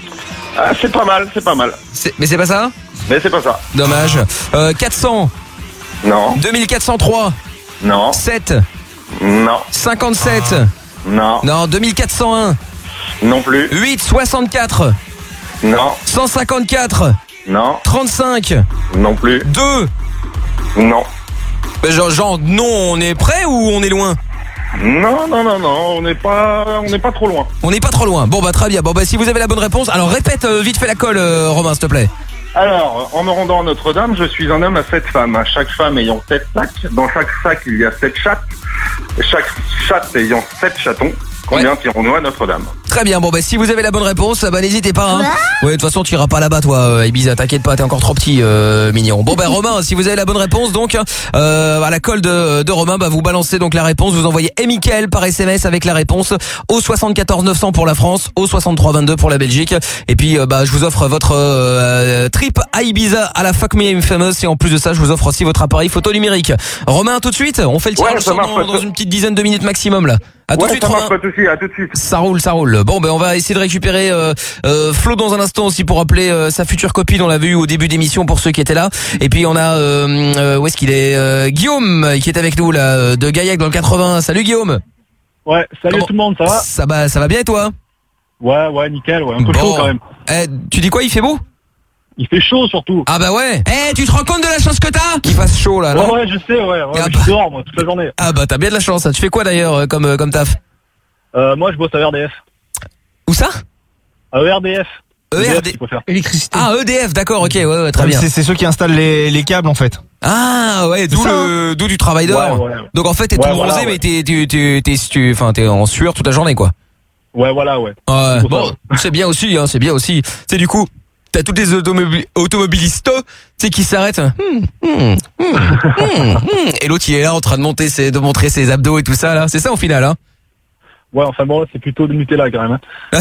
Ah, c'est pas mal, c'est pas mal. C'est- Mais c'est pas ça? Mais c'est pas ça. Dommage. Euh, quatre cents. Non. deux mille quatre cent trois. Non. sept. Non. cinquante-sept. Non. Non, deux mille quatre cent un. Non plus. huit, soixante-quatre. Non. cent cinquante-quatre. Non. trente-cinq. Non plus. deux. Non. Ben, genre, genre, non, on est prêt ou on est loin? Non, non, non, non, on n'est pas, on n'est pas trop loin. On n'est pas trop loin. Bon bah très bien. Bon bah si vous avez la bonne réponse, alors répète euh, vite fait la colle, euh, Romain, s'il te plaît. Alors, en me rendant à Notre-Dame, je suis un homme à sept femmes, chaque femme ayant sept sacs. Dans chaque sac, il y a sept chattes, chaque chatte ayant sept chatons. Combien tirons-nous à Notre-Dame? Très bien, bon bah si vous avez la bonne réponse, bah n'hésitez pas hein. Ouais, de toute façon tu iras pas là-bas toi euh, Ibiza, t'inquiète pas, t'es encore trop petit euh, mignon. Bon bah Romain, si vous avez la bonne réponse donc euh, à la colle de, de Romain, bah vous balancez donc la réponse, vous envoyez et Mickaël par S M S avec la réponse au soixante-quatorze neuf cents pour la France, au soixante-trois vingt-deux pour la Belgique. Et puis euh, bah je vous offre votre euh, trip à Ibiza à la Fuck Me I'm Famous et en plus de ça, je vous offre aussi votre appareil photo numérique. Romain, tout de suite, on fait le tirage Ouais, ça marche, dans, pas dans de- une petite dizaine de minutes maximum là. À tout Ouais, de suite ça marche, Romain. pas de souci, à tout de suite. Ça roule, ça roule. Bon, ben on va essayer de récupérer euh, euh, Flo dans un instant aussi pour appeler euh, sa future copine. On l'a vu au début d'émission pour ceux qui étaient là. Et puis on a euh, euh, où est-ce qu'il est, euh, Guillaume qui est avec nous là euh, de Gaillac dans le quatre-vingts. Salut Guillaume. Ouais, salut Comment- tout le monde, ça va? Ça va, ça va bien et toi? Ouais, ouais, nickel, ouais, un peu Bon. chaud quand même. Eh, tu dis quoi? Il fait beau? Il fait chaud surtout. Ah bah ouais. Eh, tu te rends compte de la chance que t'as? Qu'il fasse chaud là, non? Ouais, ouais, je sais, ouais, ouais, Ah je suis dehors moi toute la journée. Ah bah t'as bien de la chance. Tu fais quoi d'ailleurs euh, comme euh, comme taf? Euh, moi je bosse à R D F. Où ça? À E R D F. E R D F. Électricité. Ah E D F, d'accord, ok, ouais, ouais, très bien. C'est c'est ceux qui installent les, les câbles en fait. Ah ouais, d'où le, d'où du travail d'or. Ouais, ouais. Donc en fait, t'es Ouais, tout bronzé, voilà, ouais. mais t'es, t'es, t'es, t'es, t'es, enfin, t'es en sueur toute la journée, quoi. Ouais, voilà, ouais. Ouais. Pour Bon, ça, c'est bien aussi, hein, c'est bien aussi. C'est du coup, t'as tous les automobilistes, automobilistes, tu sais, qui s'arrêtent. Hmm, hmm, hmm, hmm, hmm. Et l'autre, il est là en train de monter ses, de montrer ses abdos et tout ça, là. C'est ça au final, hein. Ouais, enfin bon, là, c'est plutôt du Nutella quand même. Hein.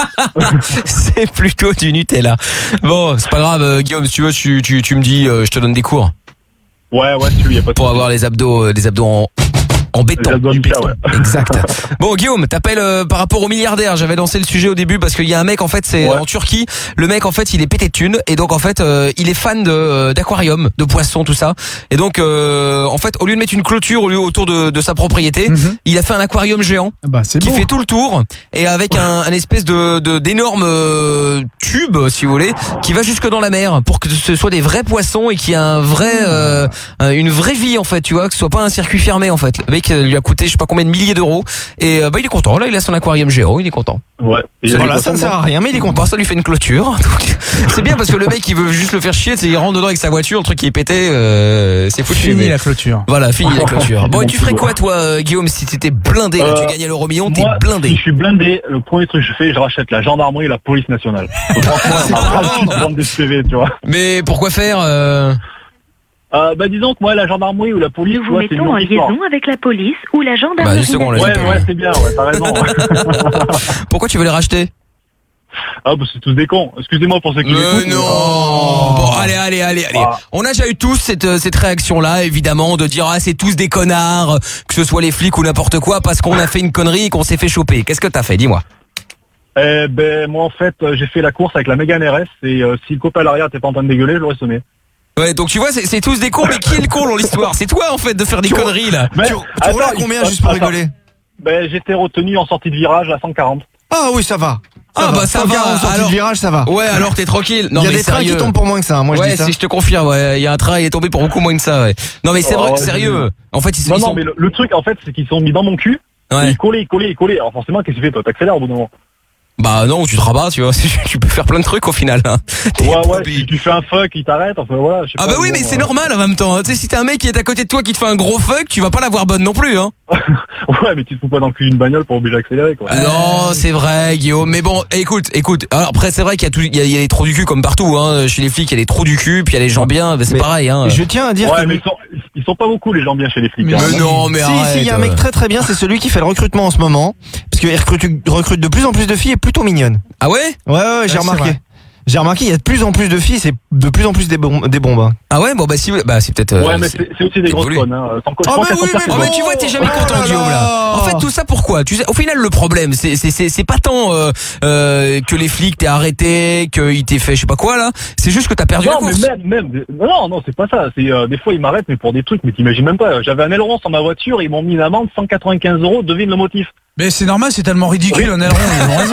C'est plutôt du Nutella. Bon, c'est pas grave, euh, Guillaume, si tu veux, tu, tu, tu me dis, euh, je te donne des cours. Ouais, ouais, tu y a pas de Pour avoir les abdos, euh, les abdos en, en béton. Les abdos en Nutella, ouais. Exact. Bon, Guillaume, t'appelles euh, par rapport au milliardaire. J'avais lancé le sujet au début parce qu'il y a un mec, en fait, c'est Ouais. en Turquie. Le mec, en fait, il est pété de thunes et donc, en fait, euh, il est fan de euh, d'aquarium, de poissons, tout ça. Et donc, euh, en fait, au lieu de mettre une clôture au lieu autour de, de sa propriété, Mhm. il a fait un aquarium géant Bah, c'est qui beau. fait tout le tour et avec un, un espèce de de- d'énorme euh, tube, si vous voulez, qui va jusque dans la mer pour que ce soit des vrais poissons et qu'il y ait un vrai euh, euh, une vraie vie, en fait, tu vois, que ce soit pas un circuit fermé, en fait. Le mec euh, lui a coûté je sais pas combien de milliers d'euros et euh, bah il est content. Là, il a son aquarium géant, il est content. Ouais. Et il y a Voilà, des ça ne poissons, sert à rien, mais il est content. Bon, ça lui fait une clôture. Donc, c'est bien parce que le mec il veut juste le faire chier, c'est il rentre dedans avec sa voiture, le truc qui est pété, euh, c'est foutu. Fini mais- la clôture. Voilà, fini la clôture. Bon, et tu ferais quoi toi, euh, Guillaume, si t'étais blindé, là, Euh, tu gagnais l'euro million, t'es Moi, blindé. si je suis blindé, le premier truc que je fais, je rachète la gendarmerie et la police nationale. Donc, franchement, on va pas juste vendre des C V, tu vois. Mais pourquoi faire euh... Euh, bah disons que moi, la gendarmerie ou la police, Nous tu vous vois, c'est une mettons en longue histoire. liaison avec la police ou la Bah gendarmerie. justement, là, Ouais, j'ai pas ouais, vu. c'est bien, ouais, t'as raison. Pourquoi tu veux les racheter? Ah, bah c'est tous des cons. Excusez-moi pour ceux qui Mais l'écoutent. non. Bon, allez, allez, allez, allez. Ah. On a déjà eu tous cette euh, cette réaction-là, évidemment, de dire ah c'est tous des connards, que ce soit les flics ou n'importe quoi, parce qu'on a fait une connerie et qu'on s'est fait choper. Qu'est-ce que t'as fait? Dis-moi. Eh ben, moi, en fait, euh, j'ai fait la course avec la Mégane R S et euh, si le copain à l'arrière t'es pas en train de dégueuler, je l'aurais sonné. Ouais, donc tu vois, c'est c'est tous des cons, mais qui est le con dans l'histoire? C'est toi en fait de faire des conneries là. Mais, Tu, tu roules à combien juste pour rigoler? Ben, j'étais retenu en sortie de virage à cent quarante. Ah oui, ça va. Ah bah ça cent quarante va. sortie Alors de virage, ça va. ouais, alors t'es tranquille. Non Il y a mais des trains sérieux. qui tombent pour moins que ça, hein, moi je ouais, dis ça. si je te confirme, ouais, il y a un train, il est tombé pour beaucoup moins que ça, ouais. Non mais c'est Oh, vrai, ouais, sérieux. En fait, ils, Non, ils non, sont mais le, le truc, en fait, c'est qu'ils sont mis dans mon cul. ouais. Et ils collaient, ils collaient, ils collaient. Alors forcément, qu'est-ce que tu fais, toi? T'accélères au bout d'un moment. Bah non, tu te rabats, tu vois, tu peux faire plein de trucs au final. Hein. T'es Ouais, pas ouais, obligé. si tu fais un fuck, il t'arrête, enfin voilà. Je sais Ah pas, bah oui, bon, mais c'est euh, normal en même temps. hein. Tu sais, si t'as un mec qui est à côté de toi qui te fait un gros fuck, tu vas pas l'avoir bonne non plus, hein. Ouais, mais tu te fous pas dans le cul d'une bagnole pour obliger d'accélérer, quoi. Non, c'est vrai, Guillaume. Mais bon, écoute, écoute. Alors après, c'est vrai qu'il y a tout, il y a, il y a les trous du cul comme partout. Hein. Chez les flics, il y a les trous du cul, puis il y a les gens bien. C'est Mais pareil. Hein. Je tiens à dire Ouais, que... mais ils sont, ils sont pas beaucoup les gens bien chez les flics. Mais hein. non, mais si, arrête. si, il y a un mec très très bien, c'est celui qui fait le recrutement en ce moment. Parce qu'il recrute, recrute de plus en plus de filles et plutôt mignonnes. Ah ouais? Ouais, ouais, ouais, j'ai c'est remarqué. vrai. J'ai remarqué, il y a de plus en plus de filles, c'est de plus en plus des bombes. Des bombes hein. Ah ouais, bon bah si, bah c'est peut-être. euh, Ouais, mais c'est c'est aussi des c'est grosses voulu. connes. Hein. Sans, je Ah crois bah qu'elles oui, sont mais Oh pires mais que tu vois, t'es jamais Oh content, là Guillaume là. là. En fait, tout ça pourquoi? Tu sais, au final, le problème, c'est c'est c'est c'est pas tant euh, euh, que les flics t'aient arrêté, qu'ils t'aient fait je sais pas quoi là. C'est juste que t'as perdu la Non, mais course. même, même, non, non, c'est pas ça. C'est euh, des fois ils m'arrêtent, mais pour des trucs, mais t'imagines même pas. J'avais un aileron sur ma voiture, ils m'ont mis une amende cent quatre-vingt-quinze euros. Devine le motif. Mais c'est normal, c'est tellement ridicule, un aileron, ils ont raison.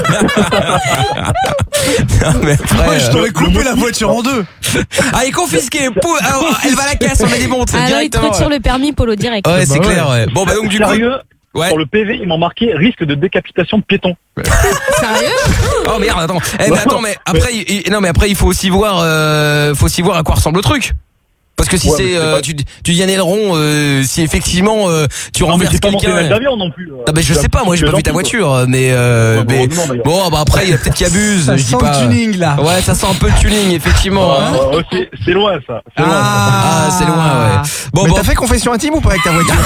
Non, mais après, Moi, je euh, t'aurais coupé la voiture en deux. allez, confisqué. Pou- alors, elle va à la casse, on met des montres Ah non, il te directement. retire le permis Polo direct. Ouais, c'est Bah ouais. clair. Ouais. Bon bah donc du coup. Sérieux, Ouais. sur le P V, ils m'ont marqué risque de décapitation de piéton. Sérieux? Oh merde, attends. Eh mais attends, mais après, il- il- non mais après il faut aussi voir, euh, faut aussi voir à quoi ressemble le truc. Parce que si Ouais, mais c'est, c'est euh, pas- tu, tu dis un aileron, euh, si effectivement euh, tu Non, mais renverses j'ai pas monté quelqu'un. dans l'avion non plus. Ah bah je sais pas, moi j'ai pas vu ta voiture, mais euh, Ouais, bon, mais non, d'ailleurs. bon bah après il y a peut-être qui abuse. Ça je dis sent pas. le tuning là. Ouais, ça sent un peu le tuning effectivement. hein. Ouais, ouais, c'est- c'est loin ça. C'est loin, ça. Ah, c'est loin, ouais. Bon, Mais bon. t'as fait confession intime ou pas avec ta voiture?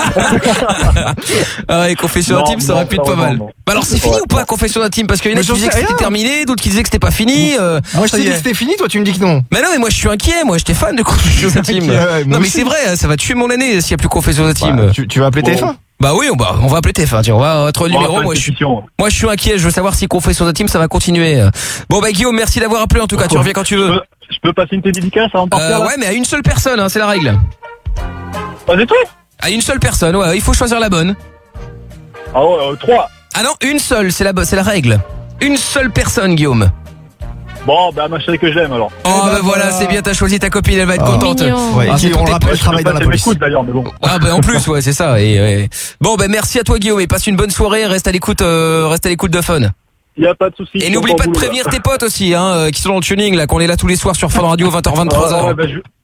Ah ouais, confession Non, intime, ça non, aurait pu être ça, pas non, mal. non. Bah alors c'est fini Ouais. ou pas confession intime? Parce qu'il y en a Mais qui j'en disaient que sais c'était rien. terminé, d'autres qui disaient que c'était pas fini. euh. Moi je Ça t'ai y dit est. que c'était fini, toi tu me dis que non. Mais non, mais moi je suis inquiet, moi j'étais fan de confession intime. inquiet, ouais, moi Non mais aussi. c'est vrai, ça va tuer mon année s'il y a plus confession intime. Bah, tu, tu vas appeler T F un? Bah oui, on va, on va appeler T F un, tiens, on va on va trouver le On va numéro. faire Moi une je suis, pétition. moi je suis inquiet, je veux savoir si confession intime ça va continuer. Bon bah Guillaume, merci d'avoir appelé en tout cas, tu reviens quand tu Je veux. peux, je peux passer une petite dédicace avant de partir Euh, là ouais, mais à une seule personne, hein, c'est la règle. Pas du tout. À une seule personne, ouais, il faut choisir la bonne. Ah ouais, euh, trois. Ah non, une seule, c'est la, bo- c'est la règle. Une seule personne, Guillaume. Bon, bah ma chérie que j'aime alors. Oh bah bah voilà, voilà. c'est bien, t'as choisi ta copine, elle va être Oh. contente. Mignon. Ouais, Ah, qui, c'est on pour le tes rappelle, poches, travaille dans la Elle police. m'écoute d'ailleurs, mais bon. Ah bah en plus, ouais, c'est ça. Et, ouais. Bon bah merci à toi Guillaume et passe une bonne soirée, reste à l'écoute, euh, reste à l'écoute de Fun. Y a pas de souci. Et je n'oublie suis pas de au boulot, prévenir là. tes potes aussi, hein, euh, qui sont dans le tuning là, qu'on est là tous les soirs sur Fun Radio vingt heures Ah, vingt-trois heures. ouais, bah, je,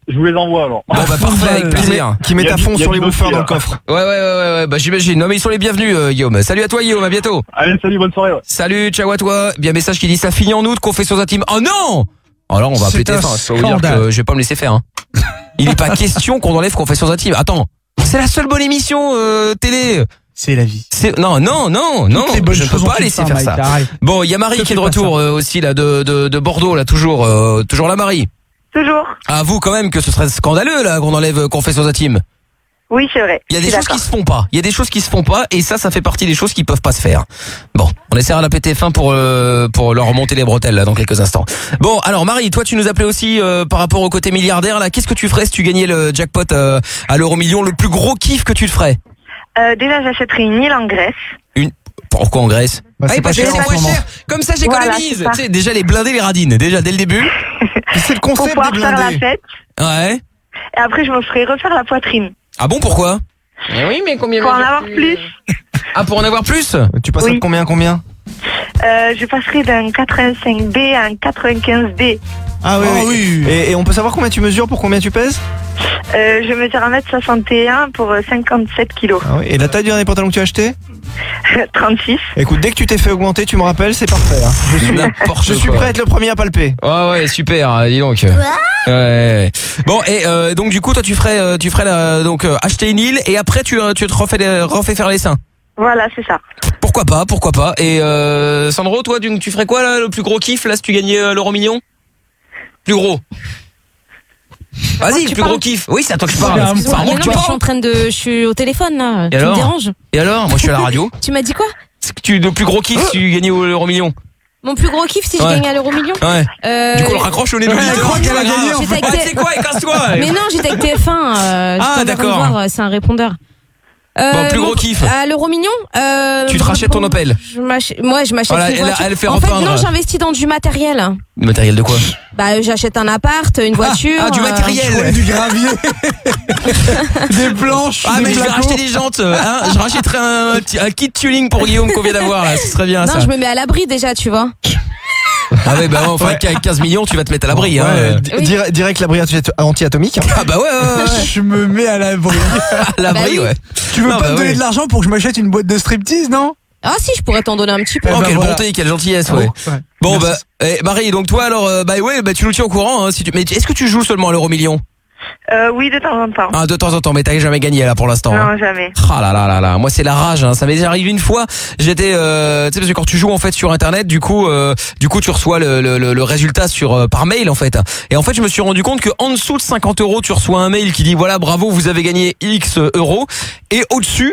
je vous les envoie alors. Bon bah parfait, avec plaisir. Qui met à fond sur les bouffeurs dans le coffre. Ouais ouais ouais ouais, ouais bah j'imagine. Non mais ils sont les bienvenus euh, Guillaume. Salut à toi Guillaume, à bientôt. Allez, salut, bonne soirée. Ouais. Salut, ciao à toi. Bien message qui dit ça finit en août, confessions intimes. Oh non. Alors on va appeler T F un, ça veut dire que je vais pas me laisser faire hein. Il est pas question qu'on enlève confessions intimes. Attends, c'est la seule bonne émission euh, télé. C'est la vie. C'est non non non non, je peux pas laisser faire ça. Bon, il y a Marie qui est de retour euh, aussi là de, de de Bordeaux là toujours euh, toujours la Marie. Toujours. Avoue quand même que ce serait scandaleux là qu'on enlève euh, confessions intimes. Oui, c'est vrai. Il y a des choses qui se font pas. Il y a des choses qui se font pas et ça, ça fait partie des choses qui peuvent pas se faire. Bon, on essaiera d'appeler T F un pour euh, pour leur remonter les bretelles là dans quelques instants. Bon, alors Marie, toi tu nous appelais aussi euh, par rapport au côté milliardaire là. Qu'est-ce que tu ferais si tu gagnais le jackpot euh, à l'euro million, le plus gros kiff que tu te ferais? Euh, déjà, j'achèterais une île en Grèce. Une Pourquoi en Grèce? Bah, c'est ah, pas parce que cher, c'est moins cher. Comme ça, j'économise. Voilà, tu sais, déjà les blindés, les radines. Déjà dès le début. C'est le concept pour pouvoir des faire la blindés. fête. Ouais. Et après, je me ferais refaire la poitrine. Ah bon, pourquoi? Eh oui, mais combien? Pour en avoir plus. Ah, pour en avoir plus? Tu passerais Oui. de combien combien? Euh, je passerai d'un quatre-vingt-cinq B à un quatre-vingt-quinze B. Ah oui, Oh, oui. oui. Et, et on peut savoir combien tu mesures pour combien tu pèses? Euh, je mesure un mètre soixante et un pour euh, cinquante-sept kilos. Ah oui. Et la taille du dernier pantalon que tu as acheté? trente-six. Écoute, dès que tu t'es fait augmenter, tu me rappelles, c'est parfait. Hein. Je suis, N'importe je suis quoi. prêt à être le premier à palper. Ouais ouais super, dis donc. Ouais. Bon et euh, donc du coup toi tu ferais euh, tu ferais la, donc euh, acheter une île et après tu euh, tu te refais les- refais faire les seins. Voilà, c'est ça. Pourquoi pas, pourquoi pas. Et euh, Sandro, toi tu, tu ferais quoi là, le plus gros kiff là si tu gagnais euh, l'euro million? Plus gros. Vas-y, le plus gros kiff. Oui, c'est à toi que je parle. Excuse-moi, C'est à moi mais que non, tu mais je suis parles. en train de, je suis au téléphone là. Et tu alors me déranges? Et alors, moi je suis à la radio. Tu m'as dit quoi? C'est que tu le plus gros kiff si tu gagnais l'euro million. Mon plus gros kiff si je Ouais. gagnais à l'euro million? Ouais. Euh, Du coup, on le raccroche au nez de Ouais, l'auditeur. je crois qu'elle a gagné, en J'étais fait. avec T- Ah, c'est quoi, casse-toi. Mais non, j'étais avec T F un. Euh, Ah, je peux d'accord. voir, euh, c'est un répondeur. Euh, Bon, plus gros mon- kiff. À l'euro million euh, Tu te rachètes ton Opel. je m'achète- Moi, je m'achète Voilà, une elle- voiture. elle fait en fait, repeindre. non, j'investis dans du matériel. Le matériel de quoi? Bah, j'achète un appart, une voiture. Ah, du euh, matériel. Du gravier. Des planches. Ah des mais je vais plateaux. racheter des jantes. Hein, je rachèterai un, un kit tuning pour Guillaume qu'on vient d'avoir là. Ce serait bien Non, ça. je me mets à l'abri déjà, tu vois. Ah ouais bah enfin avec quinze millions tu vas te mettre à l'abri. Ouais, Hein. di- dire- Direct l'abri anti-atomique. Hein. Ah bah ouais, ouais, ouais. Je me mets à l'abri. À l'abri Bah oui. ouais. Tu veux Ah, pas bah me donner ouais. de l'argent pour que je m'achète une boîte de striptease, non? Ah si, je pourrais t'en donner un petit peu. Oh bah quelle voilà. bonté, quelle gentillesse ouais. Ouais. Bon Merci. bah eh, Marie donc toi alors euh, bah ouais bah tu nous tiens au courant hein, si tu mais est-ce que tu joues seulement à l'euro million? Euh, oui, de temps en temps. Ah de temps en temps mais t'as jamais gagné là pour l'instant. hein. Non, jamais. Ah là là là là, moi c'est la rage hein. Ça m'est déjà arrivé une fois, j'étais euh, tu sais parce que quand tu joues en fait sur internet, du coup euh, du coup tu reçois le, le, le, le résultat sur euh, par mail en fait. Et en fait, je me suis rendu compte que en dessous de cinquante euros, tu reçois un mail qui dit voilà, bravo, vous avez gagné X euros et au-dessus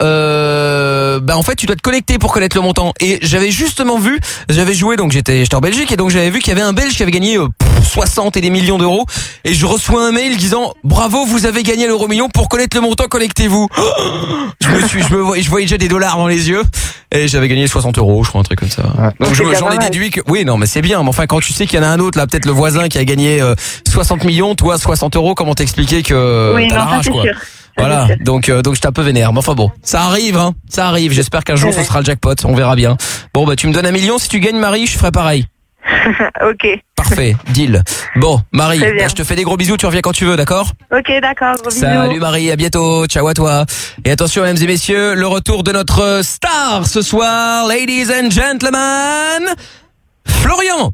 euh, bah en fait tu dois te connecter pour connaître le montant et j'avais justement vu, j'avais joué donc j'étais j'étais en Belgique et donc j'avais vu qu'il y avait un Belge qui avait gagné euh, soixante et des millions d'euros et je reçois un mail disant bravo vous avez gagné l'euro million pour connaître le montant connectez-vous. Je me suis je me voyais, je voyais déjà des dollars dans les yeux et j'avais gagné soixante euros je crois un truc comme ça. Donc je- j'en ai déduit que oui non mais c'est bien mais enfin quand tu sais qu'il y en a un autre là peut-être le voisin qui a gagné euh, soixante millions toi soixante euros comment t'expliquer que Oui, t'as non, la ça rage c'est quoi. sûr. Voilà, donc euh, donc j'étais un peu vénère. Mais enfin bon, ça arrive, hein, ça arrive. J'espère qu'un jour ce sera le jackpot. On verra bien. Bon bah tu me donnes un million si tu gagnes Marie, je ferai pareil. Ok. Parfait, deal. Bon Marie, Très bien. bah, je te fais des gros bisous. Tu reviens quand tu veux, d'accord? Ok, d'accord. Gros bisous. Salut Marie, à bientôt. Ciao à toi. Et attention mesdames et messieurs, le retour de notre star ce soir, ladies and gentlemen, Florian.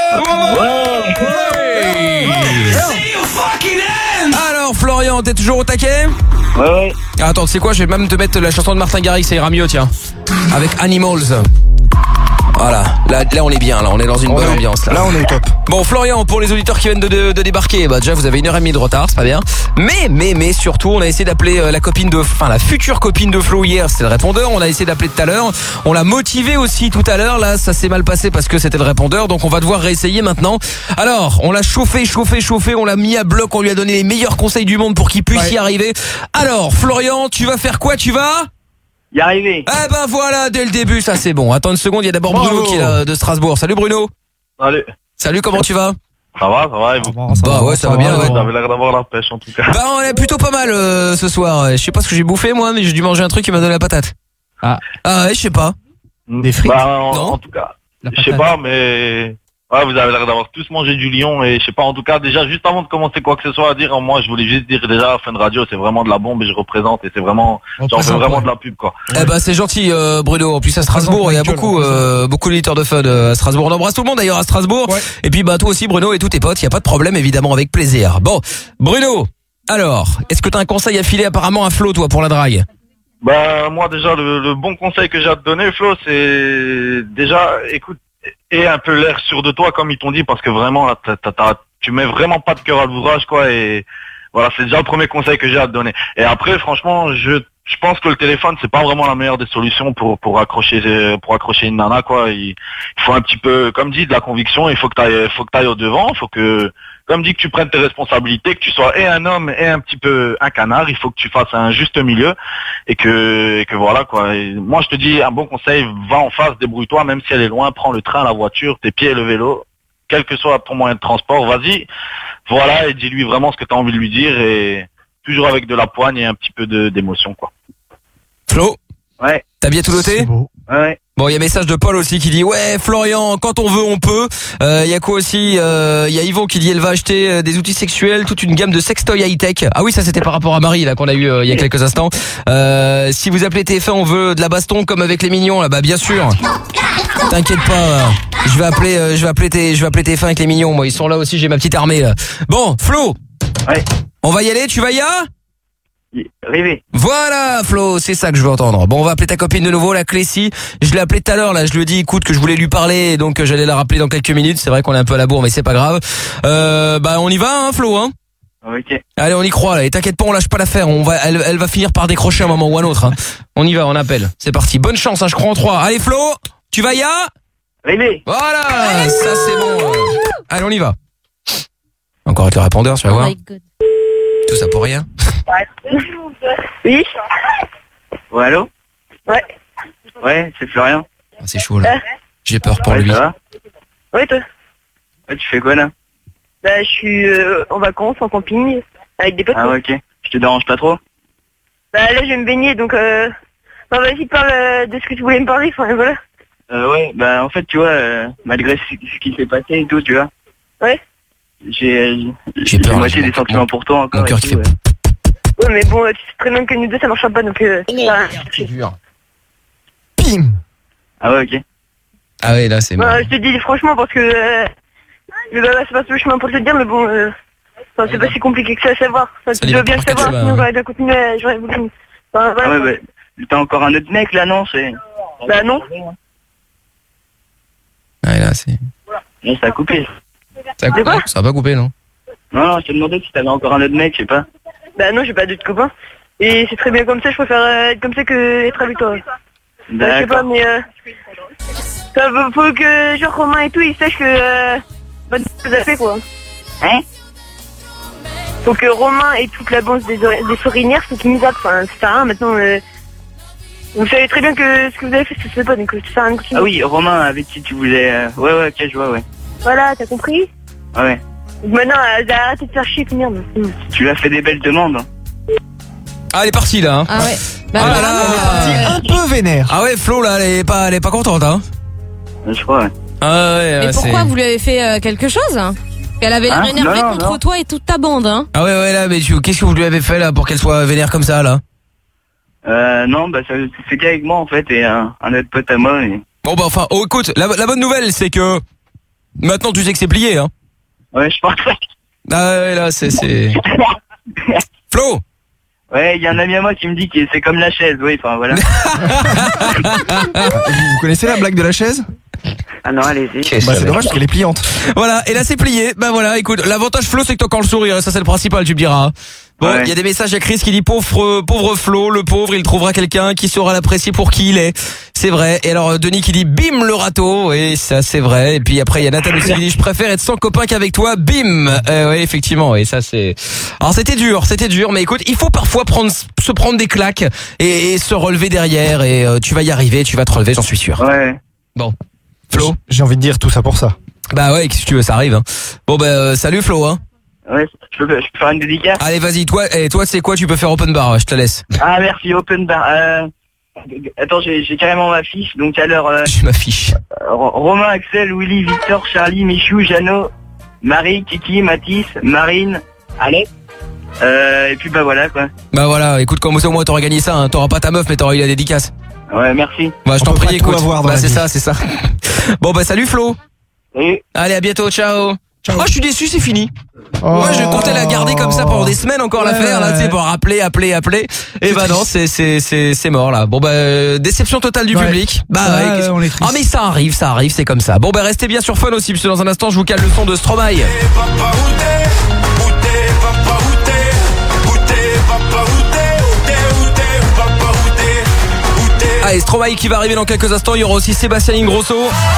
Alors Florian, t'es toujours au taquet? Ouais, ouais. Ah, attends, tu sais quoi, je vais même te mettre la chanson de Martin Garrix, ça ira mieux, tiens. Avec Animals. Voilà, là, là on est bien, là on est dans une On bonne est- ambiance là. là, on est au top. Bon Florian, pour les auditeurs qui viennent de, de, de débarquer, bah déjà vous avez une heure et demie de retard, c'est pas bien. Mais mais mais surtout on a essayé d'appeler euh, la copine de, enfin la future copine de Flo hier, c'était le répondeur. On a essayé d'appeler tout à l'heure, on l'a motivé aussi tout à l'heure. Là ça s'est mal passé parce que c'était le répondeur, donc on va devoir réessayer maintenant. Alors on l'a chauffé, chauffé, chauffé, on l'a mis à bloc, on lui a donné les meilleurs conseils du monde pour qu'il puisse Ouais. y arriver. Alors Florian, tu vas faire quoi? Tu vas Y arriver. Eh ben voilà, dès le début, ça c'est bon. Attends une seconde, il y a d'abord Bruno Bravo. qui est là, de Strasbourg. Salut Bruno. Allez, Salut, comment tu vas? ça va, ça va, et vous? Bah ouais, ça va bien, ouais. Vous avez l'air d'avoir la pêche en tout cas. Bah on est plutôt pas mal euh, ce soir. Je sais pas ce que j'ai bouffé moi, mais j'ai dû manger un truc qui m'a donné la patate. Ah. Ah ouais, je sais pas. Des frites. Bah, en, Non. en tout cas, La je sais patate. pas, mais Ouais, vous avez l'air d'avoir tous mangé du lion et je sais pas, en tout cas, déjà, juste avant de commencer quoi que ce soit à dire, moi, je voulais juste dire déjà, Fun Radio, c'est vraiment de la bombe et je représente et c'est vraiment, j'en fais vraiment de la pub, quoi. Eh ben, c'est gentil, euh, Bruno. En plus, à Strasbourg, il y a beaucoup, euh, beaucoup d'éditeurs de Fun euh, à Strasbourg. On embrasse tout le monde d'ailleurs à Strasbourg. Ouais. Et puis, bah, toi aussi, Bruno et tous tes potes, il y a pas de problème, évidemment, avec plaisir. Bon, Bruno. Alors, est-ce que t'as un conseil à filer apparemment à Flo, toi, pour la drague? Bah, moi, déjà, le, le bon conseil que j'ai à te donner, Flo, c'est déjà, écoute, et un peu l'air sûr de toi comme ils t'ont dit parce que vraiment là, t'as, t'as, tu mets vraiment pas de cœur à l'ouvrage quoi et voilà c'est déjà le premier conseil que j'ai à te donner et après franchement je je pense que le téléphone c'est pas vraiment la meilleure des solutions pour pour accrocher pour accrocher une nana quoi il, il faut un petit peu comme dit de la conviction il faut que t'ailles faut que t'ailles au devant il faut que comme dit que tu prennes tes responsabilités, que tu sois et un homme et un petit peu un canard, il faut que tu fasses un juste milieu et que et que voilà quoi. Et moi je te dis un bon conseil, va en face, débrouille-toi, même si elle est loin, prends le train, la voiture, tes pieds et le vélo, quel que soit ton moyen de transport, vas-y, voilà et dis-lui vraiment ce que tu as envie de lui dire et toujours avec de la poigne et un petit peu de d'émotion quoi. Flo, ouais. T'as bien tout noté? Ouais. Bon, il y a un message de Paul aussi qui dit ouais Florian, quand on veut on peut. Il euh, y a quoi aussi? Il euh, y a Yvon qui dit elle va acheter euh, des outils sexuels, toute une gamme de sextoy high tech. Ah oui, ça c'était par rapport à Marie là qu'on a eu euh, il y a quelques instants. Euh, si vous appelez T F un, on veut de la baston comme avec les mignons là. Bah bien sûr. T'inquiète pas. Euh, je vais appeler, euh, je vais appeler, T, je vais appeler T F un avec les mignons. Moi ils sont là aussi. J'ai ma petite armée là. Bon, Flo. Ouais. On va y aller. Tu vas y aller? Rêver. Voilà Flo, c'est ça que je veux entendre. Bon, on va appeler ta copine de nouveau, la Clécy. Je l'ai appelée tout à l'heure là, je lui ai dit écoute que je voulais lui parler, donc euh, j'allais la rappeler dans quelques minutes. C'est vrai qu'on est un peu à la bourre, mais c'est pas grave. Euh, bah on y va hein Flo hein. Ok. Allez, on y croit là. Et t'inquiète pas, on lâche pas l'affaire. On va, elle, elle va finir par décrocher un moment ou un autre. Hein. On y va, on appelle. C'est parti. Bonne chance, hein, je crois en trois. Allez Flo, tu vas y aller? Rêver. Voilà, ça c'est bon. Euh. Allez, on y va. Encore avec le répondeur, tu vas voir. Tout ça pour rien. Oui. Ouais, allô? Ouais. Ouais, c'est Florian. Ah, c'est chaud là. J'ai peur pour ouais, lui. Ça va? Ouais, toi? Ouais, tu fais quoi là? Bah, je suis euh, en vacances, en camping, avec des potes. Ah ouais, ok. Je te dérange pas trop? Bah là, je vais me baigner, donc euh... Bah, vas-y, parle euh, de ce que tu voulais me parler, enfin, voilà. Euh, ouais, bah en fait, tu vois, euh, malgré ce, ce qui s'est passé et tout, tu vois. Ouais. J'ai j'ai peur. moitié des sentiments pour toi encore. Mon cœur qui fait. Ouais. Ouais, mais bon, tu sais très bien que nous deux, ça marchera pas, donc euh... C'est dur. Pim. Ah ouais, ok. Ah ouais, là, c'est bah, je te dis franchement, parce que... Euh... Bah, c'est pas ce chemin pour te le dire, mais bon... Euh... Enfin, c'est pas si compliqué que ça à savoir. Enfin, tu dois bien le savoir, sinon j'aurais bien continué, j'aurais voulu... Enfin, voilà, ah ouais, bah, t'as encore un autre mec là, non? C'est... Bah non. Ouais, là, c'est... Non, ça a coupé. Ça a coupé, ça a pas coupé, non? Non, non, je te demandais si t'avais encore un autre mec, je sais pas. Bah non, j'ai pas d'autres copains. Et c'est très bien comme ça, je préfère euh, être comme ça que être avec toi. Bah, je sais pas, mais euh... ça faut que genre Romain et tout, ils sachent que... Euh... Bonne chose à faire, quoi. Hein? Faut que Romain et toute la bande des, des sorinières, faut qu'ils nous appellent. Enfin, c'est rien, maintenant... Euh... Vous savez très bien que ce que vous avez fait, ça se fait pas, donc ça sert à rien de continuer. Ah oui, Romain, avec qui tu voulais... Euh... Ouais, ouais, ok, je vois, ouais. Voilà, t'as compris? Ouais. Donc maintenant, euh, arrêtez de faire chier, merde. Tu lui as fait des belles demandes. Ah, elle est partie là. Hein. Ah ouais. Bah, ah là, là, elle est partie un peu vénère. Ah ouais, Flo là, elle est pas, elle est pas contente, hein. Je crois. Ouais. Ah ouais. Mais ouais, pourquoi c'est... vous lui avez fait euh, quelque chose? Elle avait l'air hein énervée non, non, contre non. toi et toute ta bande, hein. Ah ouais, ouais là, mais tu, qu'est-ce que vous lui avez fait là pour qu'elle soit vénère comme ça là? Euh, non, bah ça, c'est qu'avec moi en fait et un, un autre pote à moi. Et... Bon bah enfin, oh écoute, la, la bonne nouvelle c'est que maintenant tu sais que c'est plié, hein. Ouais, je pense. Ah ouais, là c'est c'est. Flo. Ouais, il y a un ami à moi qui me dit que c'est comme la chaise, oui, enfin voilà. Vous connaissez la blague de la chaise? Ah non, allez-y. Bah c'est dommage parce qu'elle est pliante. Voilà, et là c'est plié. Bah voilà, écoute, l'avantage Flo c'est que t'as encore le sourire, ça c'est le principal, tu me diras. Bon, il ouais. y a des messages à Chris qui dit pauvre pauvre Flo, le pauvre, il trouvera quelqu'un qui saura l'apprécier pour qui il est. C'est vrai. Et alors Denis qui dit bim le râteau, et ça c'est vrai. Et puis après il y a Nathan aussi qui dit je préfère être sans copain qu'avec toi, bim. Euh, ouais, effectivement, et ça c'est. Alors c'était dur, c'était dur, mais écoute, il faut parfois prendre se prendre des claques et, et se relever derrière, et euh, tu vas y arriver, tu vas te relever, j'en suis sûr. Ouais. Bon. Flo, j'ai envie de dire tout ça pour ça. Bah ouais, qu'est-ce que tu veux, ça arrive. Hein. Bon bah euh, salut Flo, hein. Ouais, je peux, je peux faire une dédicace. Allez, vas-y, toi, et toi, c'est quoi, tu peux faire open bar, je te laisse. Ah, merci, open bar. Euh, Attends, j'ai, j'ai carrément ma fiche. Donc alors. Euh, j'ai ma fiche. Euh, Romain, Axel, Willy, Victor, Charlie, Michou, Jeannot, Marie, Kiki, Mathis, Marine, Alex. Euh, et puis bah voilà quoi. Bah voilà, écoute, comme ça au moins t'auras gagné ça, hein. T'auras pas ta meuf mais t'auras eu la dédicace. Ouais, merci. Bah je On t'en peut prie, pas tout écoute. avoir dans Bah la c'est vie. ça, c'est ça. Bon bah salut Flo. Salut. Allez, à bientôt, ciao. Ciao. Oh, je suis déçu, c'est fini. Oh. Moi, je comptais la garder comme ça pendant des semaines encore Ouais. l'affaire là, tu sais, pour rappeler, appeler, appeler. Et bah non, c'est c'est c'est c'est mort là. Bon bah euh, déception totale du Ouais. public. Bah Ouais, ouais. ouais, qu'est-ce- on est triste. Ah mais ça arrive, ça arrive, c'est comme ça. Bon bah restez bien sur Fun aussi, parce que dans un instant, je vous cale le son de Stromae. Allez, Stromae qui va arriver dans quelques instants. Il y aura aussi Sébastien Ingrosso.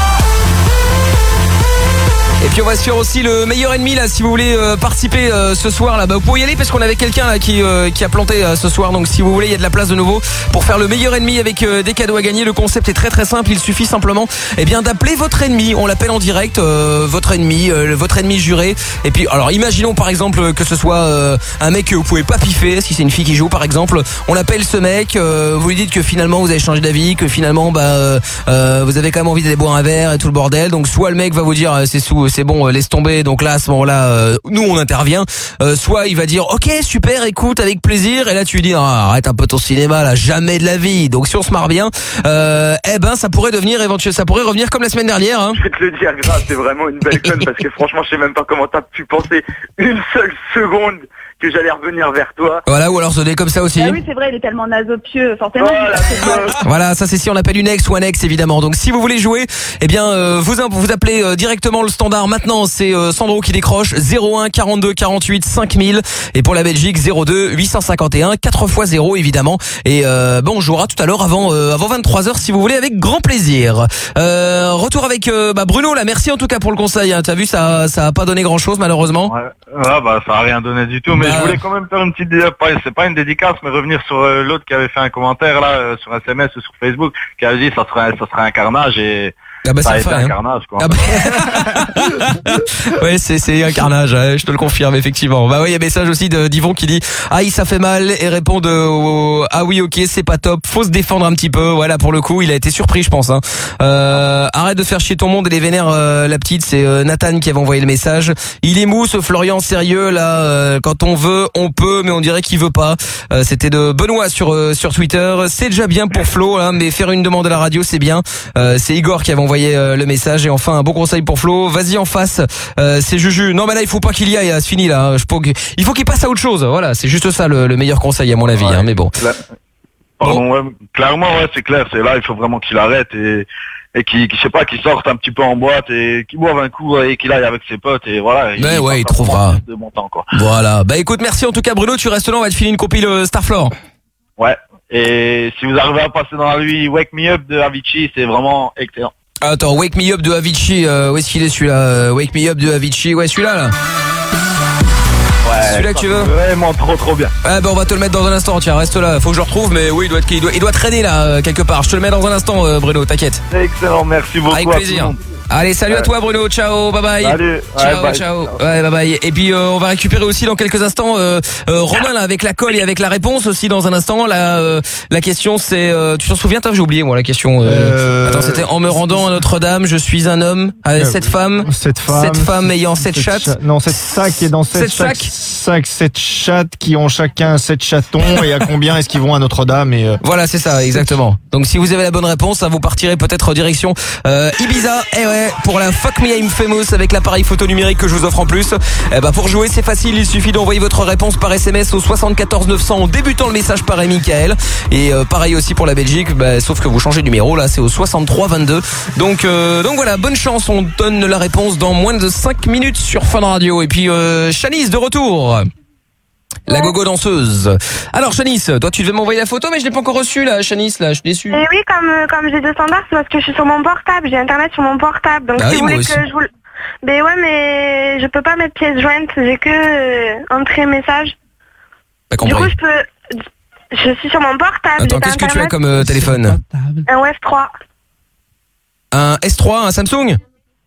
Et puis on va se faire aussi le meilleur ennemi là, si vous voulez euh, participer euh, ce soir là, bah vous pouvez y aller parce qu'on avait quelqu'un là qui euh, qui a planté euh, ce soir, donc si vous voulez il y a de la place de nouveau pour faire le meilleur ennemi avec euh, des cadeaux à gagner. Le concept est très très simple, il suffit simplement eh bien d'appeler votre ennemi, on l'appelle en direct, euh, votre ennemi, euh, votre ennemi juré. Et puis alors imaginons par exemple que ce soit euh, un mec que vous pouvez pas piffer, si c'est une fille qui joue par exemple, on appelle ce mec, euh, vous lui dites que finalement vous avez changé d'avis, que finalement bah euh, euh, vous avez quand même envie d'aller boire un verre et tout le bordel. Donc soit le mec va vous dire euh, c'est sous c'est bon, euh, laisse tomber, donc là à ce moment-là euh, nous on intervient, euh, soit il va dire ok super, écoute avec plaisir, et là tu lui dis ah, arrête un peu ton cinéma là, jamais de la vie. Donc si on se marre bien, euh, eh ben ça pourrait devenir éventuellement, ça pourrait revenir comme la semaine dernière hein. Je vais te le dire, grave, c'est vraiment une belle conne parce que franchement, je sais même pas comment t'as pu penser une seule seconde que j'allais revenir vers toi. Voilà, ou alors sonner comme ça aussi. Ah oui, c'est vrai, il est tellement nasopieux, forcément. Voilà, ça c'est si on appelle une ex ou un ex évidemment. Donc si vous voulez jouer, eh bien euh, vous vous appelez euh, directement le standard. Maintenant c'est euh, Sandro qui décroche, zéro un quarante-deux quarante-huit cinq mille, et pour la Belgique zéro deux huit cent cinquante et un quatre fois zéro évidemment. Et euh, bon, on jouera tout à l'heure avant euh, avant vingt-trois heures si vous voulez, avec grand plaisir. Euh, retour avec euh, bah, Bruno là, merci en tout cas pour le conseil hein. T'as vu, ça ça a pas donné grand chose malheureusement. Ouais. Ah bah ça a rien donné du tout, mais Bah. je voulais quand même faire une petite dé- pas- c'est pas une dédicace, mais revenir sur euh, l'autre qui avait fait un commentaire là euh, sur S M S ou sur Facebook, qui avait dit ça serait ça serait un carnage, et Ah bah, ça c'est a été fin, un hein. carnage quoi. Ah bah... ouais, c'est c'est un carnage, ouais, je te le confirme effectivement. Bah oui, il y a un message aussi de d'Yvon qui dit aïe ça fait mal, et répond de au- ah oui ok c'est pas top, faut se défendre un petit peu. Voilà, pour le coup il a été surpris je pense hein. Euh, arrête de faire chier ton monde et les vénères euh, la petite, c'est euh, Nathan qui avait envoyé le message. Il est mou ce Florian, sérieux là, euh, quand on veut on peut, mais on dirait qu'il veut pas. Euh, c'était de Benoît sur euh, sur Twitter. C'est déjà bien pour Flo hein, mais faire une demande à la radio c'est bien. Euh, c'est Igor qui avait envoyé euh, le message. Et enfin un bon conseil pour Flo, vas-y en face, euh, c'est Juju. Non mais là il faut pas qu'il y aille, c'est fini là, hein. Je peux... il faut qu'il passe à autre chose. Voilà, c'est juste ça le, le meilleur conseil à mon avis hein, mais bon. Cla- Pardon, ouais, clairement ouais c'est clair, c'est là il faut vraiment qu'il arrête et et qu'il qu'il- je sais pas, qu'il sorte un petit peu en boîte et qu'il boive un coup et qu'il aille avec ses potes, et voilà. Mais ouais, il passe un trouvera. moment de bon temps, quoi. Voilà, bah écoute, merci en tout cas Bruno, tu restes là, on va te filer une compile euh, Starflore. Ouais. Et si vous arrivez à passer dans la nuit Wake Me Up de Avicii, c'est vraiment excellent. Attends, Wake Me Up de Avicii, euh, où est-ce qu'il est celui-là euh, Wake Me Up de Avicii, ouais celui-là là. Ouais, Celui-là que tu veux. Vraiment trop trop bien. Ah bah on va te le mettre dans un instant, tiens, reste là, faut que je le retrouve, mais oui il doit être, il doit, il doit traîner là euh, quelque part. Je te le mets dans un instant euh, Bruno, t'inquiète. Excellent, merci beaucoup. Avec à tout plaisir. le monde. Allez, salut Ouais. à toi Bruno, ciao, bye bye. Salut. Ciao, Ouais, bye. ciao. Ouais, bye bye. Et puis euh, on va récupérer aussi dans quelques instants euh, euh, Romain là avec la colle et avec la réponse aussi dans un instant. La euh, la question c'est, euh, tu t'en souviens toi, j'ai oublié moi la question. Euh... Euh, Attends, c'était en me rendant à Notre-Dame, je suis un homme avec Euh, sept femmes. Sept femmes. Sept femmes ayant sept chattes. cha- Non, sept sacs, et dans sept, Sept sacs. sacs, sept chattes qui ont chacun sept chatons, et à combien est-ce qu'ils vont à Notre-Dame, et euh, Voilà, c'est ça, exactement. Donc si vous avez la bonne réponse, ça vous partirez peut-être en direction euh, Ibiza. Et ouais, pour la Fuck Me I'm Famous avec l'appareil photo numérique que je vous offre en plus. Eh ben pour jouer, c'est facile, il suffit d'envoyer votre réponse par S M S au soixante-quatorze neuf cents en débutant le message par Michael. Et euh, pareil aussi pour la Belgique, bah, sauf que vous changez de numéro, là c'est au soixante-trois vingt-deux. Donc euh, donc voilà, bonne chance, on donne la réponse dans moins de cinq minutes sur Fun Radio. Et puis euh, Shanice de retour. La gogo danseuse. Alors Shanice, toi tu devais m'envoyer la photo mais je l'ai pas encore reçue là, Shanice là, je suis déçu. Et oui, comme, euh, comme j'ai deux standards, c'est parce que je suis sur mon portable, j'ai internet sur mon portable. Donc Ah si oui, vous moi voulez aussi. que je vous le... Ben ouais, mais je peux pas mettre pièce jointe, j'ai que euh, entrée message. Pas Du coup, compris. je peux... Je suis sur mon portable. Attends, j'ai pas qu'est-ce que tu as Internet. comme euh, téléphone? Un F trois. Un S trois, un Samsung?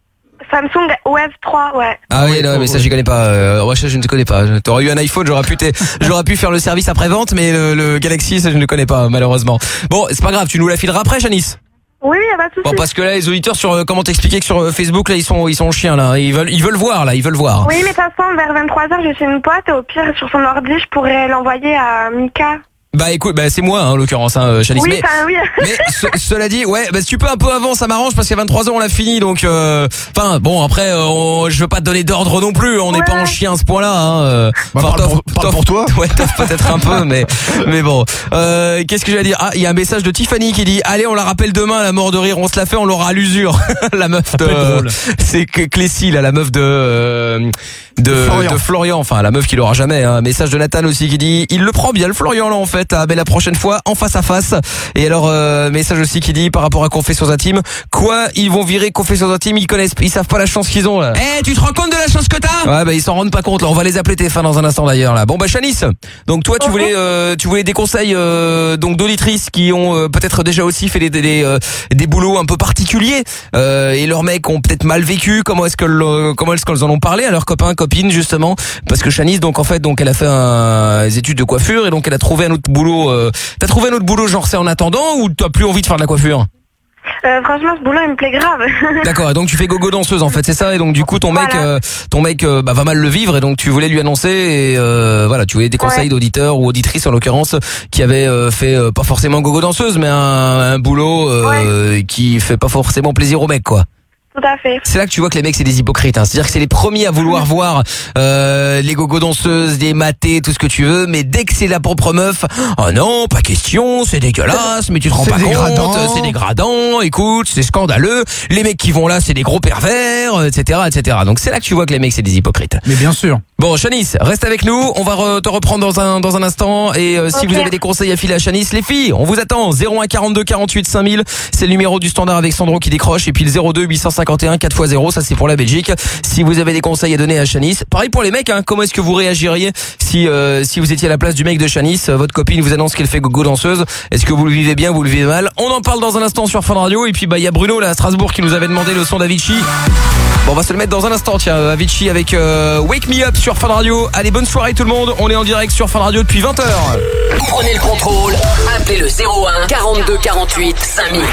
Samsung Wave trois, ouais. Ah oui, non, mais ça je connais pas. Euh, ouais, ça je ne connais pas. T'aurais eu un iPhone, j'aurais pu, t'es- j'aurais pu faire le service après vente, mais le, le Galaxy, ça je ne connais pas malheureusement. Bon, c'est pas grave, tu nous la fileras après, Janice. Oui, y a pas de souci. Bon, parce que là, les auditeurs sur euh, comment t'expliquer que sur euh, Facebook, là, ils sont, ils sont chiens là. Ils veulent, ils veulent voir là, ils veulent voir. Oui, mais de toute façon, vers vingt-trois heures, je suis une pote et au pire, sur son ordi, je pourrais l'envoyer à Mika. Bah écoute, bah c'est moi hein, en l'occurrence, hein, Chalice. Oui, mais enfin, oui. mais ce- cela dit, ouais, bah si tu peux un peu avant, ça m'arrange parce qu'à vingt-trois heures on l'a fini, donc euh, enfin bon après, euh, on- je veux pas te donner d'ordre non plus, on n'est pas en chien à ce point-là. Hein, euh, Bah, enfin, parle t'offres- pour- parle t'offres- pour toi. Ouais, t'offres peut-être un peu, mais mais bon. Euh, Qu'est-ce que j'allais dire? Ah, il y a un message de Tiffany qui dit, allez, on la rappelle demain, la mort de rire, on se la fait, on l'aura à l'usure. La meuf de, peut être drôle. c'est que Clécy là, la meuf de euh, de Florian. de Florian, enfin la meuf qui l'aura jamais. Hein. Message de Nathan aussi qui dit, il le prend bien le Florian là en fait. Ah, mais la prochaine fois en face à face. Et alors euh, message aussi qui dit par rapport à Confessions Intimes, quoi, ils vont virer Confessions Intimes, ils connaissent, ils savent pas la chance qu'ils ont là. Eh, tu te rends compte de la chance que t'as? Ouais, bah ils s'en rendent pas compte là. On va les appeler téléphone dans un instant d'ailleurs là. Bon bah Chanice, donc toi tu voulais euh, tu voulais des conseils euh, donc d'auditrices qui ont euh, peut-être déjà aussi fait des des, des, euh, des boulots un peu particuliers euh, et leurs mecs ont peut-être mal vécu. Comment est-ce que le- comment est-ce qu'elles en ont parlé à leurs copains copines justement, parce que Chanice donc en fait donc elle a fait un, des études de coiffure et donc elle a trouvé un autre boulot. Euh, T'as trouvé un autre boulot genre c'est en attendant ou t'as plus envie de faire de la coiffure? Euh, franchement, ce boulot, il me plaît grave. D'accord, donc tu fais gogo danseuse en fait, c'est ça, et donc du coup ton mec, Voilà. euh, ton mec euh, bah, va mal le vivre et donc tu voulais lui annoncer et euh, voilà, tu voulais des conseils Ouais. d'auditeurs ou auditrices en l'occurrence qui avaient euh, fait euh, pas forcément gogo danseuse mais un, un boulot euh, qui fait pas forcément plaisir aux mecs quoi. Tout à fait. C'est là que tu vois que les mecs c'est des hypocrites. Hein. C'est-à-dire que c'est les premiers à vouloir voir euh, les gogo danseuses, des matés, tout ce que tu veux, mais dès que c'est la propre meuf, oh non, pas question, c'est dégueulasse, mais tu te rends C'est pas dégradant. compte, c'est dégradant. Écoute, c'est scandaleux. Les mecs qui vont là, c'est des gros pervers, et cetera, et cetera. Donc c'est là que tu vois que les mecs c'est des hypocrites. Mais bien sûr. Bon, Chanice, reste avec nous. On va re- te reprendre dans un dans un instant. Et euh, si Ok. vous avez des conseils à filer à Chanice, les filles, on vous attend. zéro un quarante-deux quarante-huit cinq mille, c'est le numéro du standard avec Sandro qui décroche. Et puis le zéro deux huit cent cinquante et un quatre fois zéro, ça c'est pour la Belgique. Si vous avez des conseils à donner à Chanice, pareil pour les mecs. Hein, comment est-ce que vous réagiriez si euh, si vous étiez à la place du mec de Chanice, euh, votre copine vous annonce qu'elle fait gogo danseuse. Est-ce que vous le vivez bien, vous le vivez mal? On en parle dans un instant sur Fun Radio. Et puis bah il y a Bruno là à Strasbourg qui nous avait demandé le son d'Avicii. Bon, on va se le mettre dans un instant, tiens, Avicii avec euh, Wake Me Up sur Fun Radio. Allez, bonne soirée tout le monde, on est en direct sur Fun Radio depuis vingt heures. Prenez le contrôle, appelez le zéro un quarante-deux quarante-huit cinq mille.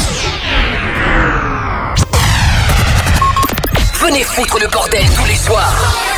Venez foutre le bordel tous les soirs.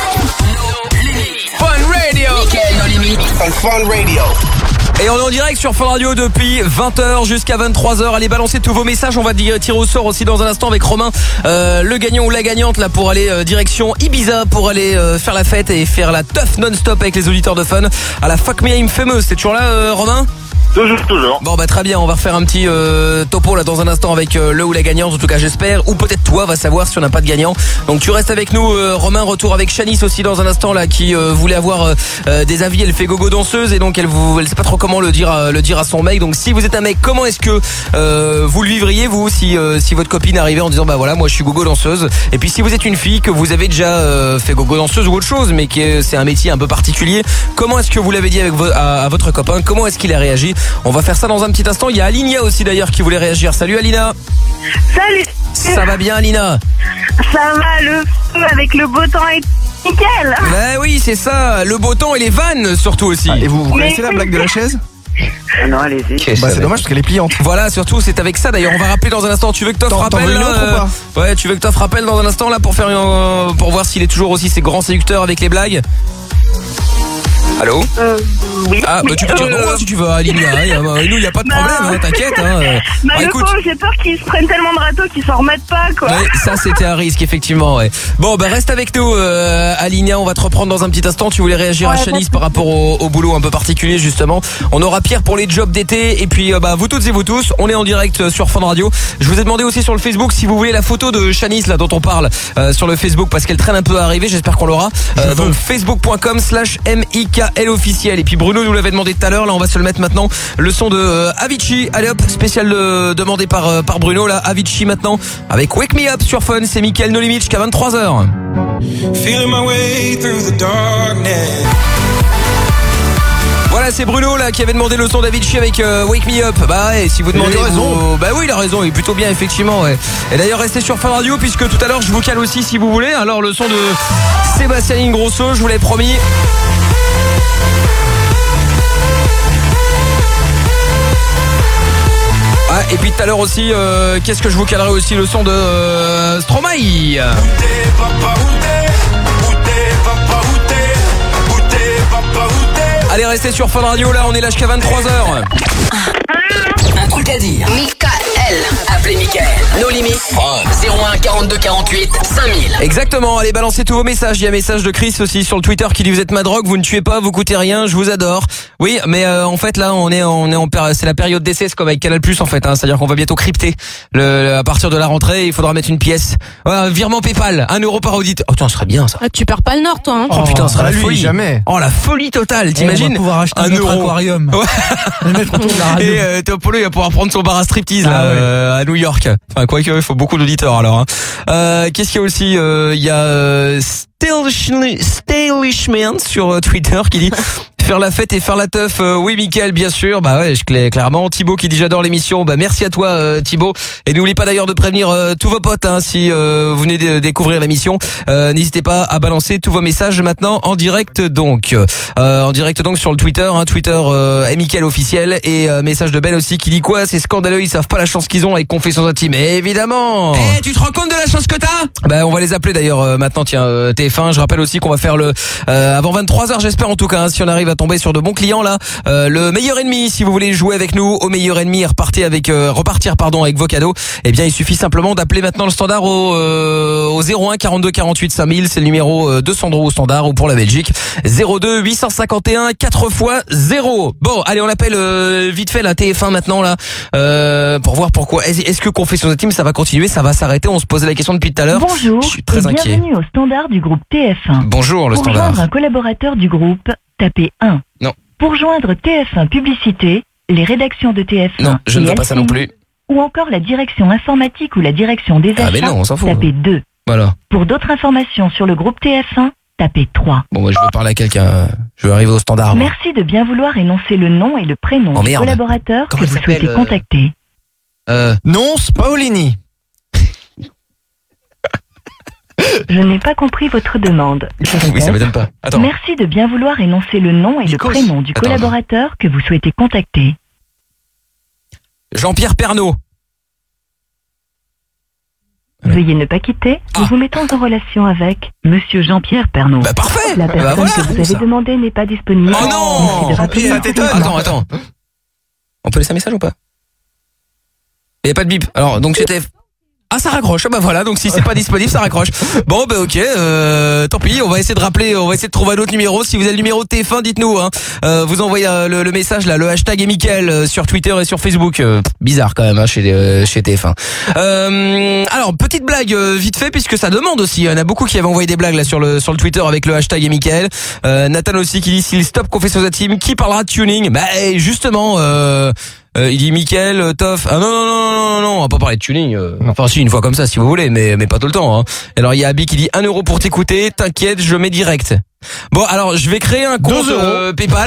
Fun Radio. Mickaël, nos limites. Fun Radio. Et on est en direct sur Fun Radio depuis vingt heures jusqu'à vingt-trois heures. Allez, balancez tous vos messages. On va dire, tirer au sort aussi dans un instant avec Romain, euh, le gagnant ou la gagnante là pour aller euh, direction Ibiza, pour aller euh, faire la fête et faire la teuf non-stop avec les auditeurs de Fun à la Fuck Me I'm Famous. T'es toujours là, euh, Romain? Toujours, toujours. Bon bah très bien, on va refaire un petit euh, topo là dans un instant avec euh, le ou la gagnante, en tout cas j'espère, ou peut-être toi, va savoir si on n'a pas de gagnant. Donc tu restes avec nous, euh, Romain, retour avec Chanice aussi dans un instant là, qui euh, voulait avoir euh, euh, des avis. Elle fait gogo danseuse et donc elle vous, elle sait pas trop comment le dire, à, le dire à son mec. Donc si vous êtes un mec, comment est-ce que euh, vous le vivriez vous si euh, si votre copine arrivait en disant bah voilà moi je suis gogo danseuse. Et puis si vous êtes une fille que vous avez déjà euh, fait gogo danseuse ou autre chose, mais que c'est un métier un peu particulier, comment est-ce que vous l'avez dit avec vo- à, à votre copain? Comment est-ce qu'il a réagi? On va faire ça dans un petit instant. Il y a Alina aussi d'ailleurs qui voulait réagir. Salut Alina. Salut. Ça va bien Alina? Ça va, le feu avec le beau temps et nickel. Bah oui c'est ça, le beau temps et les vannes surtout aussi. Et vous, vous connaissez la blague de la chaise? Ah non, allez-y. Bah c'est dommage parce qu'elle est pliante. Voilà, surtout c'est avec ça d'ailleurs. On va rappeler dans un instant. Tu veux que t'offres T'en- t'en rappel veux une là, autre ou pas euh, Ouais, tu veux que t'offres rappel dans un instant là pour faire une, euh, pour voir s'il est toujours aussi ces grands séducteurs avec les blagues. Allô? Euh, oui. Ah, bah tu peux dire non hein, si tu veux, Alina. Hein, y a- nous, il n'y a pas de problème, hein, t'inquiète. Hein. Euh, Bah, bon, le écoute. pauvre, j'ai peur qu'ils se prennent tellement de râteaux qu'ils s'en remettent pas, quoi. Ouais, ça c'était un risque effectivement. Ouais. Bon, bah reste avec nous, euh, Alina. On va te reprendre dans un petit instant. Tu voulais réagir Ouais, à Chanice pas par rapport au, au boulot un peu particulier justement. On aura Pierre pour les jobs d'été et puis euh, bah vous toutes et vous tous. On est en direct sur Fun Radio. Je vous ai demandé aussi sur le Facebook si vous voulez la photo de Chanice là dont on parle euh, sur le Facebook parce qu'elle traîne un peu à arriver. J'espère qu'on l'aura. Euh, donc facebook point com slash M I K L officiel. Et puis Bruno nous l'avait demandé tout à l'heure. Là, on va se le mettre maintenant. Le son de euh, Avicii. Allez hop, spécial euh, demandé par euh, par Bruno là. Avicii maintenant avec Wake Me Up sur Fun. C'est Mickaël No Limit jusqu'à vingt-trois heures. Feeling my way through the darkness. Voilà c'est Bruno là qui avait demandé le son d'Avicii avec euh, Wake Me Up. Bah ouais, si vous demandez. Il a raison. Vous... Bah oui, il a raison, il est plutôt bien effectivement. Ouais. Et d'ailleurs, restez sur Fun Radio puisque tout à l'heure je vous cale aussi si vous voulez. Alors le son de Sébastien Ingrosso, je vous l'ai promis. Ah, et puis tout à l'heure aussi, euh, qu'est-ce que je vous calerai aussi le son de euh, Stromae. Allez, restez sur Fun Radio, là on est là jusqu'à vingt-trois heures. Un truc à dire. Michael. Appelez Michael. Nos limites. zéro un quarante-deux quarante-huit cinq mille. Exactement, allez balancer tous vos messages. Il y a un message de Chris aussi sur le Twitter qui dit vous êtes ma drogue, vous ne tuez pas, vous coûtez rien, je vous adore. Oui, mais euh, en fait là on est on est en péri- c'est la période d'essai, c'est comme avec Canal Plus en fait, hein, c'est-à-dire qu'on va bientôt crypter. Le, le- à partir de la rentrée, il faudra mettre une pièce. Ouais, un virement PayPal, un euro par audit. Oh putain, ce serait bien ça. Ah, tu perds pas le nord, toi. Hein. Oh, putain, ce serait la lui, folie. jamais. Oh la folie totale, On t'imagines va pouvoir acheter un notre euro. aquarium. Ouais. Le mettre autour de la radio. Et euh, Théo Polo il va pouvoir prendre son bar à striptease là, Ah ouais. euh, à New York. Enfin quoique il faut beaucoup d'auditeurs alors. Hein. Euh, qu'est-ce qu'il y a aussi euh, Il y a euh, Stylishman sur euh, Twitter qui dit faire la fête et faire la teuf. Euh, oui, Mickaël, bien sûr. Bah ouais, je clé, clairement. Thibaut qui dit j'adore l'émission. Bah merci à toi, euh, Thibaut. Et n'oubliez pas d'ailleurs de prévenir euh, tous vos potes hein, si euh, vous venez de découvrir l'émission. Euh, n'hésitez pas à balancer tous vos messages maintenant en direct donc. Euh, en direct donc sur le Twitter, hein, Twitter euh, Mickaël officiel et euh, message de Ben aussi qui dit quoi ? C'est scandaleux, ils savent pas la chance qu'ils ont avec Confessions Intimes. Évidemment. Eh, tu te rends compte de la chance que t'as ? Bah on va les appeler d'ailleurs euh, maintenant. Tiens, euh, T F un. Je rappelle aussi qu'on va faire le euh, avant vingt-trois heures, j'espère en tout cas. Hein, si on arrive à tomber sur de bons clients là, euh, le meilleur ennemi. Si vous voulez jouer avec nous au meilleur ennemi et repartir avec euh, repartir pardon avec vos cadeaux, eh bien il suffit simplement d'appeler maintenant le standard au euh, au zéro un quarante-deux quarante-huit cinq mille. C'est le numéro euh, de Sandro au standard ou pour la Belgique zéro deux huit cent cinquante et un quatre fois zéro. Bon, allez on appelle euh, vite fait la T F un maintenant là euh, pour voir pourquoi. Est-ce, est-ce que Confessions Intimes ça va continuer, ça va s'arrêter? On se posait la question depuis tout à l'heure. Bonjour Je suis très et inquiet. bienvenue au standard du groupe T F un. Bonjour le Pour standard. joindre un collaborateur du groupe, tapez un. Non. Pour joindre T F un Publicité, les rédactions de T F un Non, je ne et veux pas ça non L C I, plus. ou encore la direction informatique ou la direction des Ah, achats, mais non, on s'en fout. tapez deux. Voilà. Pour d'autres informations sur le groupe T F un, tapez trois. Bon, moi, je veux parler à quelqu'un. Je veux arriver au standard. moi. Merci de bien vouloir énoncer le nom et le prénom Oh, du merde. collaborateur Comment que il vous s'appelle, souhaitez euh, contacter. Euh, Nonce Paolini. Je n'ai pas compris votre demande. Je oui, ça répète. m'étonne pas. Attends. Merci de bien vouloir énoncer le nom et le Nikos. prénom du Attends, collaborateur que vous souhaitez contacter. Jean-Pierre Pernaut. Veuillez ne pas quitter. Nous vous mettons en relation avec Monsieur Jean-Pierre Pernaut. Bah parfait. La Bah personne voilà. que vous avez Ça. demandé n'est pas disponible. Oh non. Merci de rappeler Ça le t'étonne. téléphone. Attends, attends. On peut laisser un message ou pas? Il n'y a pas de bip. Alors, donc c'était... Ah, ça raccroche. Ah bah voilà, donc si c'est pas disponible, ça raccroche. Bon bah ok, euh, tant pis, on va essayer de rappeler, on va essayer de trouver un autre numéro. Si vous avez le numéro de T F un, dites-nous. Hein. Euh, vous envoyez euh, le, le message là, le hashtag est Mickaël euh, sur Twitter et sur Facebook. Euh, bizarre quand même hein, chez euh, chez T F un. Euh, alors petite blague euh, vite fait puisque ça demande aussi. Il y en a beaucoup qui avaient envoyé des blagues là sur le sur le Twitter avec le hashtag est Mickaël. Euh, Nathan aussi qui dit s'il stop Confessions Intimes, qui parlera de tuning? Bah justement. Euh, Euh, il dit Mickaël, euh, Toff. Ah non non non non non non, on va pas parler de tuning. Euh, enfin si une fois comme ça si vous voulez, mais mais pas tout le temps. Hein. Alors il y a Abby qui dit un euro pour t'écouter. T'inquiète, je mets direct. Bon alors je vais créer un compte euh, PayPal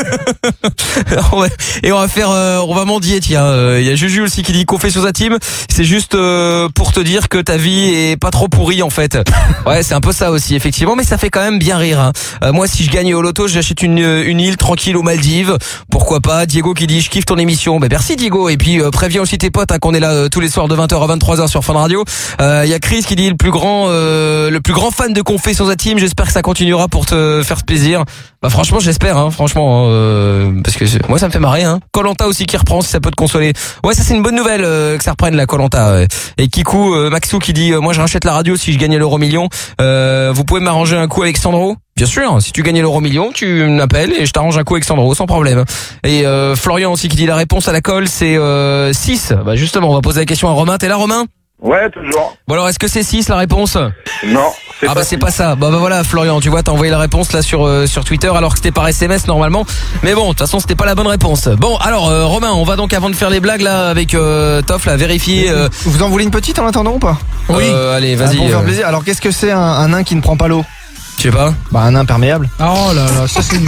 et on va faire, euh, on va mendier. Tiens, il euh, y a Juju aussi qui dit Confessions Intimes. C'est juste euh, pour te dire que ta vie est pas trop pourrie en fait. Ouais c'est un peu ça aussi effectivement, mais ça fait quand même bien rire. Hein. Euh, moi si je gagne au loto, j'achète une une île tranquille aux Maldives. Pourquoi pas? Diego qui dit je kiffe ton émission. Ben merci Diego et puis euh, préviens aussi tes potes hein, qu'on est là euh, tous les soirs de vingt heures à vingt-trois heures sur Fun Radio. Il euh, y a Chris qui dit le plus grand euh, le plus grand fan de Confessions Intimes. J'espère que ça continuera pour te faire plaisir. Bah franchement j'espère hein, franchement euh, parce que moi ça me fait marrer hein. Koh-Lanta aussi qui reprend si ça peut te consoler. Ouais ça c'est une bonne nouvelle euh, que ça reprenne la Koh-Lanta. Ouais. Et Kikou euh, Maxou qui dit euh, moi je rachète la radio si je gagnais l'euro million. Euh, vous pouvez m'arranger un coup avec Sandro? Bien sûr, si tu gagnais l'euro million, tu m'appelles et je t'arrange un coup avec Sandro sans problème. Et euh, Florian aussi qui dit la réponse à la colle c'est euh, six. Bah justement on va poser la question à Romain. T'es là Romain? Ouais, toujours. Bon alors est-ce que c'est six la réponse? Non, c'est ah pas bah c'est pas ça. Bah bah voilà Florian, tu vois t'as envoyé la réponse là sur euh, sur Twitter alors que c'était par S M S normalement. Mais bon, de toute façon c'était pas la bonne réponse. Bon alors euh, Romain, on va donc avant de faire les blagues là avec euh, Toff là vérifier. Euh... Vous en voulez une petite en attendant ou pas? Oui. Euh, allez vas-y. Ah, pour faire euh... plaisir. Alors qu'est-ce que c'est un, un nain qui ne prend pas l'eau? Je sais pas. Bah un imperméable. Oh là là, ça c'est nul.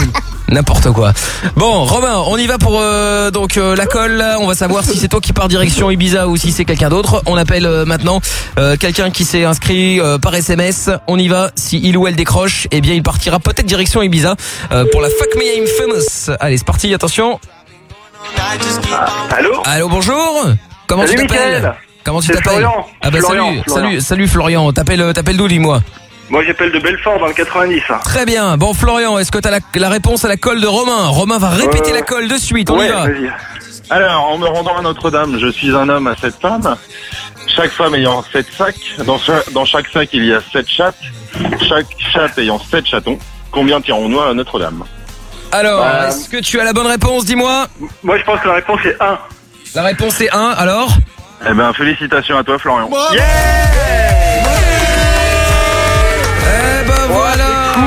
N'importe quoi. Bon, Romain, on y va pour euh, donc euh, la colle. Là. On va savoir si c'est toi qui pars direction Ibiza ou si c'est quelqu'un d'autre. On appelle euh, maintenant euh, quelqu'un qui s'est inscrit euh, par S M S. On y va. Si il ou elle décroche, eh bien il partira peut-être direction Ibiza euh, pour la Fuck Me I'm Famous. Allez, c'est parti. Attention. Ah, allô. Allô, bonjour. Comment salut, tu t'appelles Mickaël. Comment tu C'est t'appelles Florian. Ah bah Florian, salut, Florian. salut, salut Florian. T'appelles, t'appelles d'où, dis-moi. Moi j'appelle de Belfort dans le quatre-vingt-dix. Très bien. Bon Florian, est-ce que t'as la, la réponse à la colle de Romain? Romain va répéter Euh, la colle de suite. On ouais, y va. vas-y. Alors, en me rendant à Notre-Dame, je suis un homme à sept femmes. Chaque femme ayant sept sacs. Dans, cha- dans chaque sac, il y a sept chattes. Chaque chatte ayant sept chatons. Combien tirons-nous à Notre-Dame? Alors, Bah, est-ce que tu as la bonne réponse? Dis-moi. Moi je pense que la réponse est un. La réponse est un. Alors? Eh ben, félicitations à toi, Florian. Yeah. Eh ben voilà.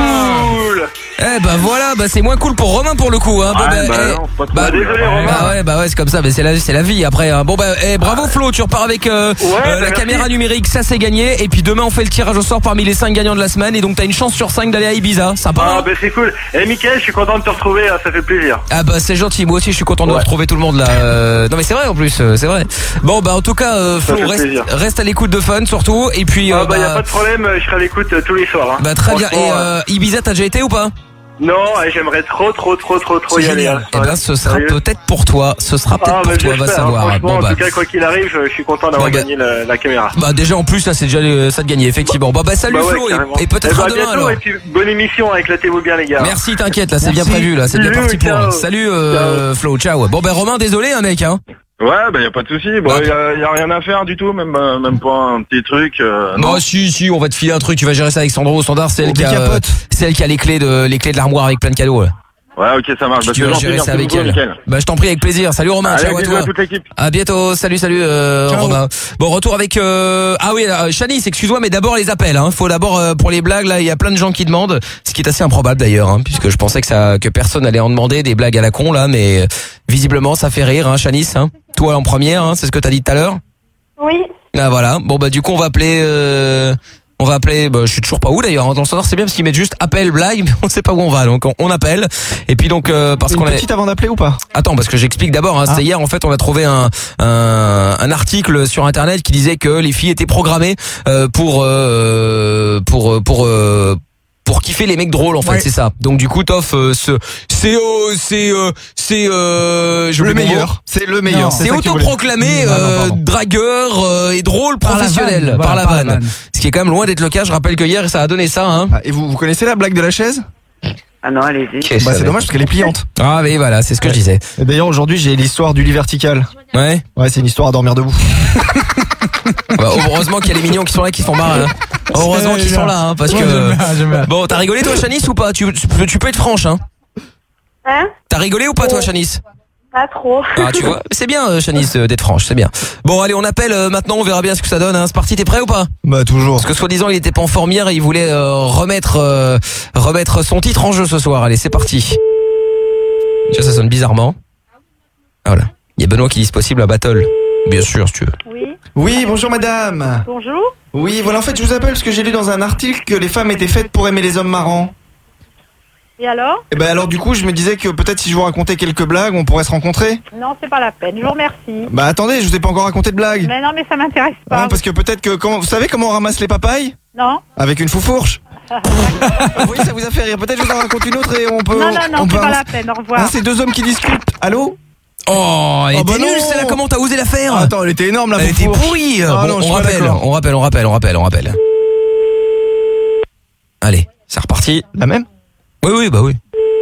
Cool. Eh ben voilà, bah c'est moins cool pour Romain pour le coup. Hein. Bon, Ouais, bah, bah eh, non, c'est pas trop bah, bien. désolé, Romain. Bah ouais, bah ouais, c'est comme ça, mais c'est la, c'est la vie après. Hein. Bon bah, eh, bravo Flo, tu repars avec euh, Ouais, euh, bah, la merci. caméra numérique, ça c'est gagné. Et puis demain on fait le tirage au sort parmi les cinq gagnants de la semaine. Et donc t'as une chance sur cinq d'aller à Ibiza, sympa. Ah hein bah c'est cool. Eh Mickaël, je suis content de te retrouver, hein, ça fait plaisir. Ah bah c'est gentil, moi aussi je suis content de Ouais. retrouver tout le monde là. Euh, non mais c'est vrai en plus, euh, c'est vrai. Bon bah en tout cas, euh, Ça Flo, fait reste, plaisir. reste à l'écoute de Fun surtout. Et puis Ah euh, bah y a pas de problème, je serai à l'écoute euh, tous les soirs. Hein. bah très bien. Et Franchement, euh, Ibiza, t'as déjà été ou pas? Non, eh, j'aimerais trop, trop, trop, trop, trop C'est y aller. génial. hein. Eh ben, ce sera Sérieux. peut-être pour toi. Ce sera peut-être Ah, pour bah, toi, va j'espère, hein, savoir. franchement, Bon, en bah. tout cas, quoi qu'il arrive, je, je suis content d'avoir Bon, bah. gagné la, la caméra. Bah, déjà, en plus, là, c'est déjà euh, ça de gagner, effectivement. Bah, bah, salut Bah ouais, Flo, carrément. et, et peut-être Eh bah, à demain, bientôt, alors. et puis bonne émission, éclatez-vous bien les gars. Merci, t'inquiète, là, c'est bien Merci. prévu, là, c'est bien Bisous, parti pour. ciao. Salut, euh, Flo, ciao. Bon, ben, Romain, désolé, hein, mec, hein. Ouais, bah y a pas de souci. Bon, Bah, y a, y a rien à faire du tout, même euh, même pas un petit truc. Euh, Non, si, si, on va te filer un truc, tu vas gérer ça avec Sandro au standard, c'est elle Au qui a, décapote. c'est elle qui a les clés de, les clés de l'armoire avec plein de cadeaux, là. Ouais, ok, ça marche. Bah, Tu c'est vas gentil, gérer ça merci avec beaucoup, elle. Mickaël. Bah, je t'en prie, avec plaisir. Salut Romain, Allez, ciao à bisous toi. à toute l'équipe. À bientôt, salut, salut euh, Ciao. Romain. Bon, retour avec euh... ah oui, euh, Shanice, excuse-moi, mais d'abord les appels. Hein. Faut d'abord euh, pour les blagues là, il y a plein de gens qui demandent, ce qui est assez improbable d'ailleurs, hein, puisque je pensais que ça, que personne allait en demander des blagues à la con là, mais euh, visiblement ça fait rire, hein, Shanice. Hein. Toi en première, hein, c'est ce que t'as dit tout à l'heure. Oui. Ah voilà. Bon bah du coup on va appeler. Euh... On va appeler, bah, je suis toujours pas où d'ailleurs, hein. Dans le standard c'est bien parce qu'ils mettent juste appel blague, mais on sait pas où on va, donc on, on appelle. Et puis donc euh, parce Une qu'on a. petite avant d'appeler ou pas? Attends, parce que j'explique d'abord. Hein, Ah. c'est hier en fait on a trouvé un, un un article sur internet qui disait que les filles étaient programmées euh, pour euh, pour pour euh, pour kiffer les mecs drôles en fait, Ouais. c'est ça. Donc du coup Toff, euh, ce c'est euh, c'est euh, c'est euh, j'ai Le oublié mon mot. meilleur. C'est le meilleur. Non, c'est C'est ça que tu voulais. autoproclamé Non, non, euh, pardon. dragueur euh, et drôle Par la professionnel vanne, par voilà, la par la vanne. vanne. Ce qui est quand même loin d'être le cas. Je rappelle que hier ça a donné ça. Hein. Ah, et vous, vous connaissez la blague de la chaise? Ah non, allez-y. Bah, c'est dommage parce qu'elle est pliante. Ah oui voilà, c'est ce que je disais. Et d'ailleurs, aujourd'hui, j'ai l'histoire du lit vertical. Ouais. Ouais, c'est une histoire à dormir debout. Bah, heureusement qu'il y a les mignons qui sont là, qui se font marrer. Hein. Heureusement qu'ils sont là, hein, parce Ouais, que. j'aime bien, j'aime bien. Bon, t'as rigolé toi, Shanice, ou pas? Tu, tu, peux- tu peux être franche, hein. Hein? T'as rigolé ou pas, toi, Shanice? Pas trop. Ah, tu vois, c'est bien, euh, Shanice, euh, d'être franche, c'est bien. Bon, allez, on appelle euh, maintenant, on verra bien ce que ça donne. Hein. C'est parti, t'es prêt ou pas? Bah, toujours. Parce que soi-disant, il était pas en forme hier et il voulait euh, remettre euh, remettre son titre en jeu ce soir. Allez, c'est parti. Tu vois, ça sonne bizarrement. Ah, voilà. Il y a Benoît qui dit c'est possible à Battle. Bien sûr, si tu veux. Oui, Oui, bonjour madame. bonjour. Oui, voilà, en fait, je vous appelle parce que j'ai lu dans un article que les femmes étaient faites pour aimer les hommes marrants. Et alors? Et ben alors, du coup, je me disais que peut-être si je vous racontais quelques blagues, on pourrait se rencontrer. Non, c'est pas la peine, je vous remercie. Bah, attendez, je vous ai pas encore raconté de blague. Mais non, mais ça m'intéresse pas. Hein, parce que peut-être que quand, vous savez comment on ramasse les papayes? Non? Avec une foufourche. Oui, ça vous a fait rire. Peut-être je vous en raconte une autre et on peut. Non, non, non, on c'est peut pas la avancer. peine, au revoir. Hein, c'est deux hommes qui discutent. Allô? Oh, elle Oh, était bah nulle, non. celle-là. Comment t'as osé la faire? Ah, attends, elle était énorme la Elle était foufourche. pourrie. Ah, Bon, non, je on suis pas rappelle, d'accord. on rappelle, on rappelle, on rappelle, on rappelle. Allez, c'est reparti. La même? Oui, oui, bah oui.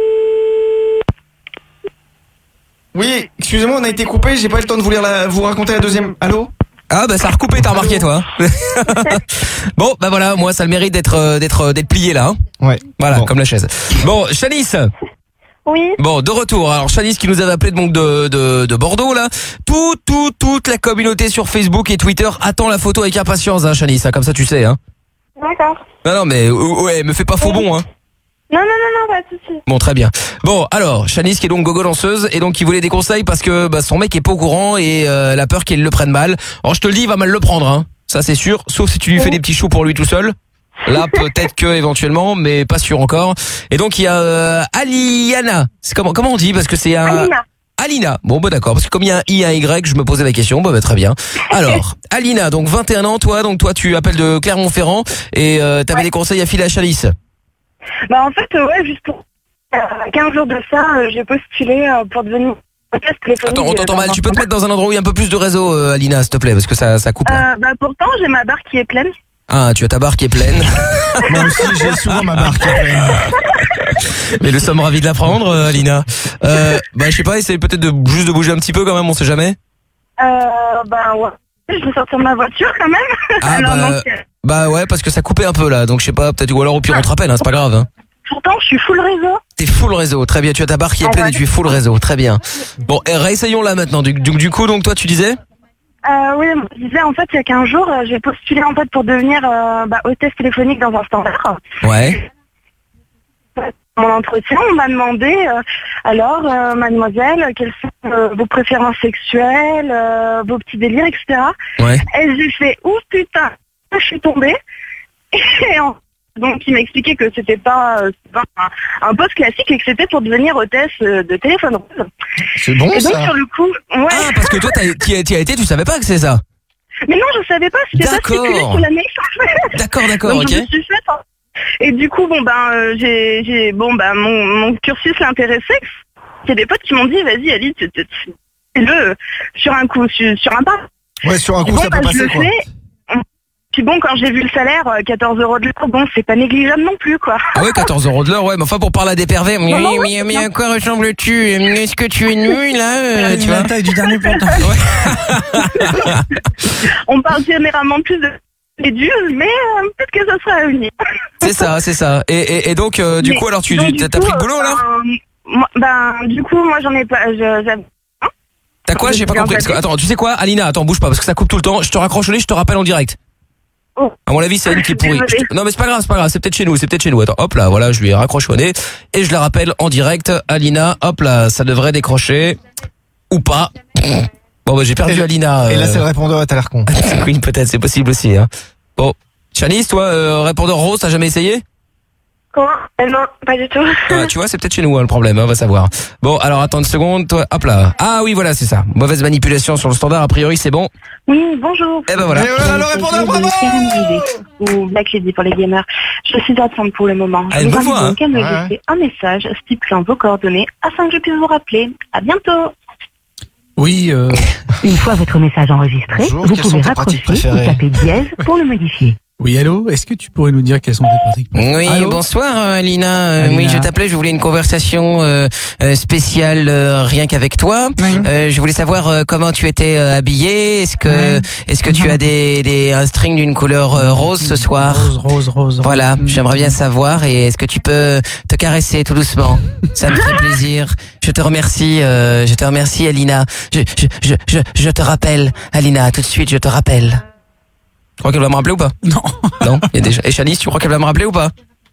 Oui, excusez-moi, on a été coupé, j'ai pas eu le temps de vous, lire la, vous raconter la deuxième. Allô? Ah bah ça a recoupé, t'as remarqué toi. Bon bah voilà, moi ça a le mérite d'être euh, d'être euh, d'être plié là. Hein. Ouais. Voilà, Bon. comme la chaise. Bon, Shanice. Oui. Bon, de retour. Alors Shanice qui nous avait appelé donc de, de de Bordeaux là. Tout tout toute la communauté sur Facebook et Twitter attend la photo avec impatience, hein, Shanice. Hein, comme ça tu sais. Hein. D'accord. Non non mais euh, ouais, me fais pas faux bon. Hein. Non, non, non, non, pas de soucis. Bon, très bien. Bon, alors, Shanice qui est donc gogo danseuse et donc qui voulait des conseils parce que bah, son mec est pas au courant et euh, elle a peur qu'il le prenne mal. Alors je te le dis, il va mal le prendre, hein. Ça c'est sûr. Sauf si tu lui fais des petits choux pour lui tout seul. Là, peut-être que éventuellement, mais pas sûr encore. Et donc il y a euh, Aliana. C'est comment comment on dit parce que c'est un Alina. Alina. Bon, bah d'accord, parce que comme il y a un I et un Y, je me posais la question. Bah, bah très bien. Alors, Alina, donc vingt et un ans, toi, donc toi tu appelles de Clermont-Ferrand et euh, t'avais des conseils à filer à Chalice. Bah en fait, euh, ouais, juste pour euh, quinze jours de ça, euh, j'ai postulé euh, pour devenir hôtesse téléphonique. Attends, on t'entend euh, mal. dans Tu un peux te mettre dans un endroit où il y a un peu plus de réseau, euh, Alina, s'il te plaît, parce que ça ça coupe. Là. Euh, bah pourtant, j'ai ma barre qui est pleine. Ah, tu as ta barre qui est pleine. Moi aussi, j'ai souvent ma barre qui est pleine. Mais nous sommes ravis de l'apprendre, euh, Alina. Euh, bah je sais pas, essaye peut-être de juste de bouger un petit peu quand même, on sait jamais. Euh, bah ouais. Je vais sortir de ma voiture quand même. Ah Alors, bah, donc, euh, bah ouais, parce que ça coupait un peu là, donc je sais pas, peut-être ou alors au pire on te rappelle, hein, c'est pas grave. Hein. pourtant, je suis full réseau. T'es full réseau, très bien. Tu as ta barre qui est Ah pleine ouais. et tu es full réseau, très bien. Bon, et réessayons là maintenant. Du, du, du coup, donc toi, tu disais Euh, oui, je disais en fait il y a quinze jours, euh, j'ai postulé en fait pour devenir euh, bah, hôtesse téléphonique dans un standard. Ouais. Mon entretien, on m'a demandé euh, alors, euh, mademoiselle, quelles sont euh, vos préférences sexuelles, euh, vos petits délires, et cetera. Ouais. Et j'ai fait ouh putain, je suis tombée. Et en- donc il m'a expliqué que c'était pas, euh, c'était pas un, un poste classique et que c'était pour devenir hôtesse euh, de téléphone rose. C'est bon Et donc ça. sur le coup, ouais. Ah, parce que toi, t'as- t'y as, t'y as été, tu savais pas que c'est ça. Mais non, je savais pas, c'était pas D'accord. stipulé sur l'annexe. D'accord, d'accord, Donc, ok. je me suis faite, hein. Et du coup, bon ben, euh, j'ai, j'ai, bon ben, mon, mon cursus l'intéressait. Il y a des potes qui m'ont dit, vas-y, Ali, tu, tu, tu- fais-le sur un coup, sur, sur un pas. Ouais, sur un Et coup, bon, ça bah, peut je passer le quoi. fais. Puis bon, quand j'ai vu le salaire, euh, quatorze euros de l'heure, bon, c'est pas négligeable non plus, quoi. Ah ouais, quatorze euros de l'heure, ouais, mais enfin pour parler à des pervers, mais, Non, non, mais, mais à quoi ressembles-tu? Est-ce que tu es nu là euh, tu vois La taille du dernier pantalon. On parle généralement plus de l'éduc, mais euh, peut-être que ça sera à venir. C'est ça, c'est ça. Et, et, et donc, euh, du Mais- coup, alors tu donc, t'as du t'as pris coup, le boulot là euh, moi, ben, du coup, moi j'en ai pas. je- j'avais- T'as quoi? J'ai pas bien compris. Parce que, tapé. attends, tu sais quoi, Alina, attends, bouge pas parce que ça coupe tout le temps. Je te raccroche au nez, je te rappelle en direct. Oh. À mon avis, c'est elle qui est pourrie. Désolée. Je te- Non, mais c'est pas grave, c'est pas grave. C'est peut-être chez nous, c'est peut-être chez nous. Attends, hop là, voilà, je lui raccroche au nez et je la rappelle en direct. Alina, hop là, ça devrait décrocher ou pas. Bon, bah j'ai perdu Et- Alina. Et là, euh. c'est le répondeur, t'as l'air con. Oui, peut-être, c'est possible aussi. Hein. Bon, Chanice, toi, euh, répondeur rose, t'as jamais essayé? Comment Euh, Non, pas du tout. Ouais, tu vois, c'est peut-être chez nous hein, le problème, hein, on va savoir. Bon, alors attends une seconde, toi, hop là. Ah oui, voilà, c'est ça. Mauvaise manipulation sur le standard, a priori, c'est bon. Oui, bonjour. Eh ben voilà. Et voilà le répondeur, bravo. Ou Black Lady pour les gamers. Je suis absente pour le moment. Ah, Je une vous bonne invite voix, donc à me hein. laisser un message stipulant vos coordonnées afin que je puisse vous rappeler. À bientôt. Oui, euh, Une fois votre message enregistré, Bonjour, vous quelles sont pouvez tes raccrocher pratiques préférées ou taper dièse pour le modifier. oui, allô. Est-ce que tu pourrais nous dire quelles sont tes pratiques? Oui, Allô bonsoir euh, Alina. Euh, Alina. Oui, je t'appelais, je voulais une conversation euh, euh, spéciale euh, rien qu'avec toi. Oui. Euh, je voulais savoir euh, comment tu étais euh, habillée. Est-ce que Ouais. est-ce que tu as des, des un string d'une couleur euh, rose ce soir? Rose, rose, rose. Voilà, rose. j'aimerais bien savoir et est-ce que tu peux te caresser tout doucement? Ça me ferait plaisir. Je te remercie, euh, je te remercie Alina. Je, je, je, je, je te rappelle, Alina, tout de suite, je te rappelle. Tu crois qu'elle va me rappeler ou pas? Non. Non, il y a déjà. Et Chalice, tu crois qu'elle va me rappeler ou pas?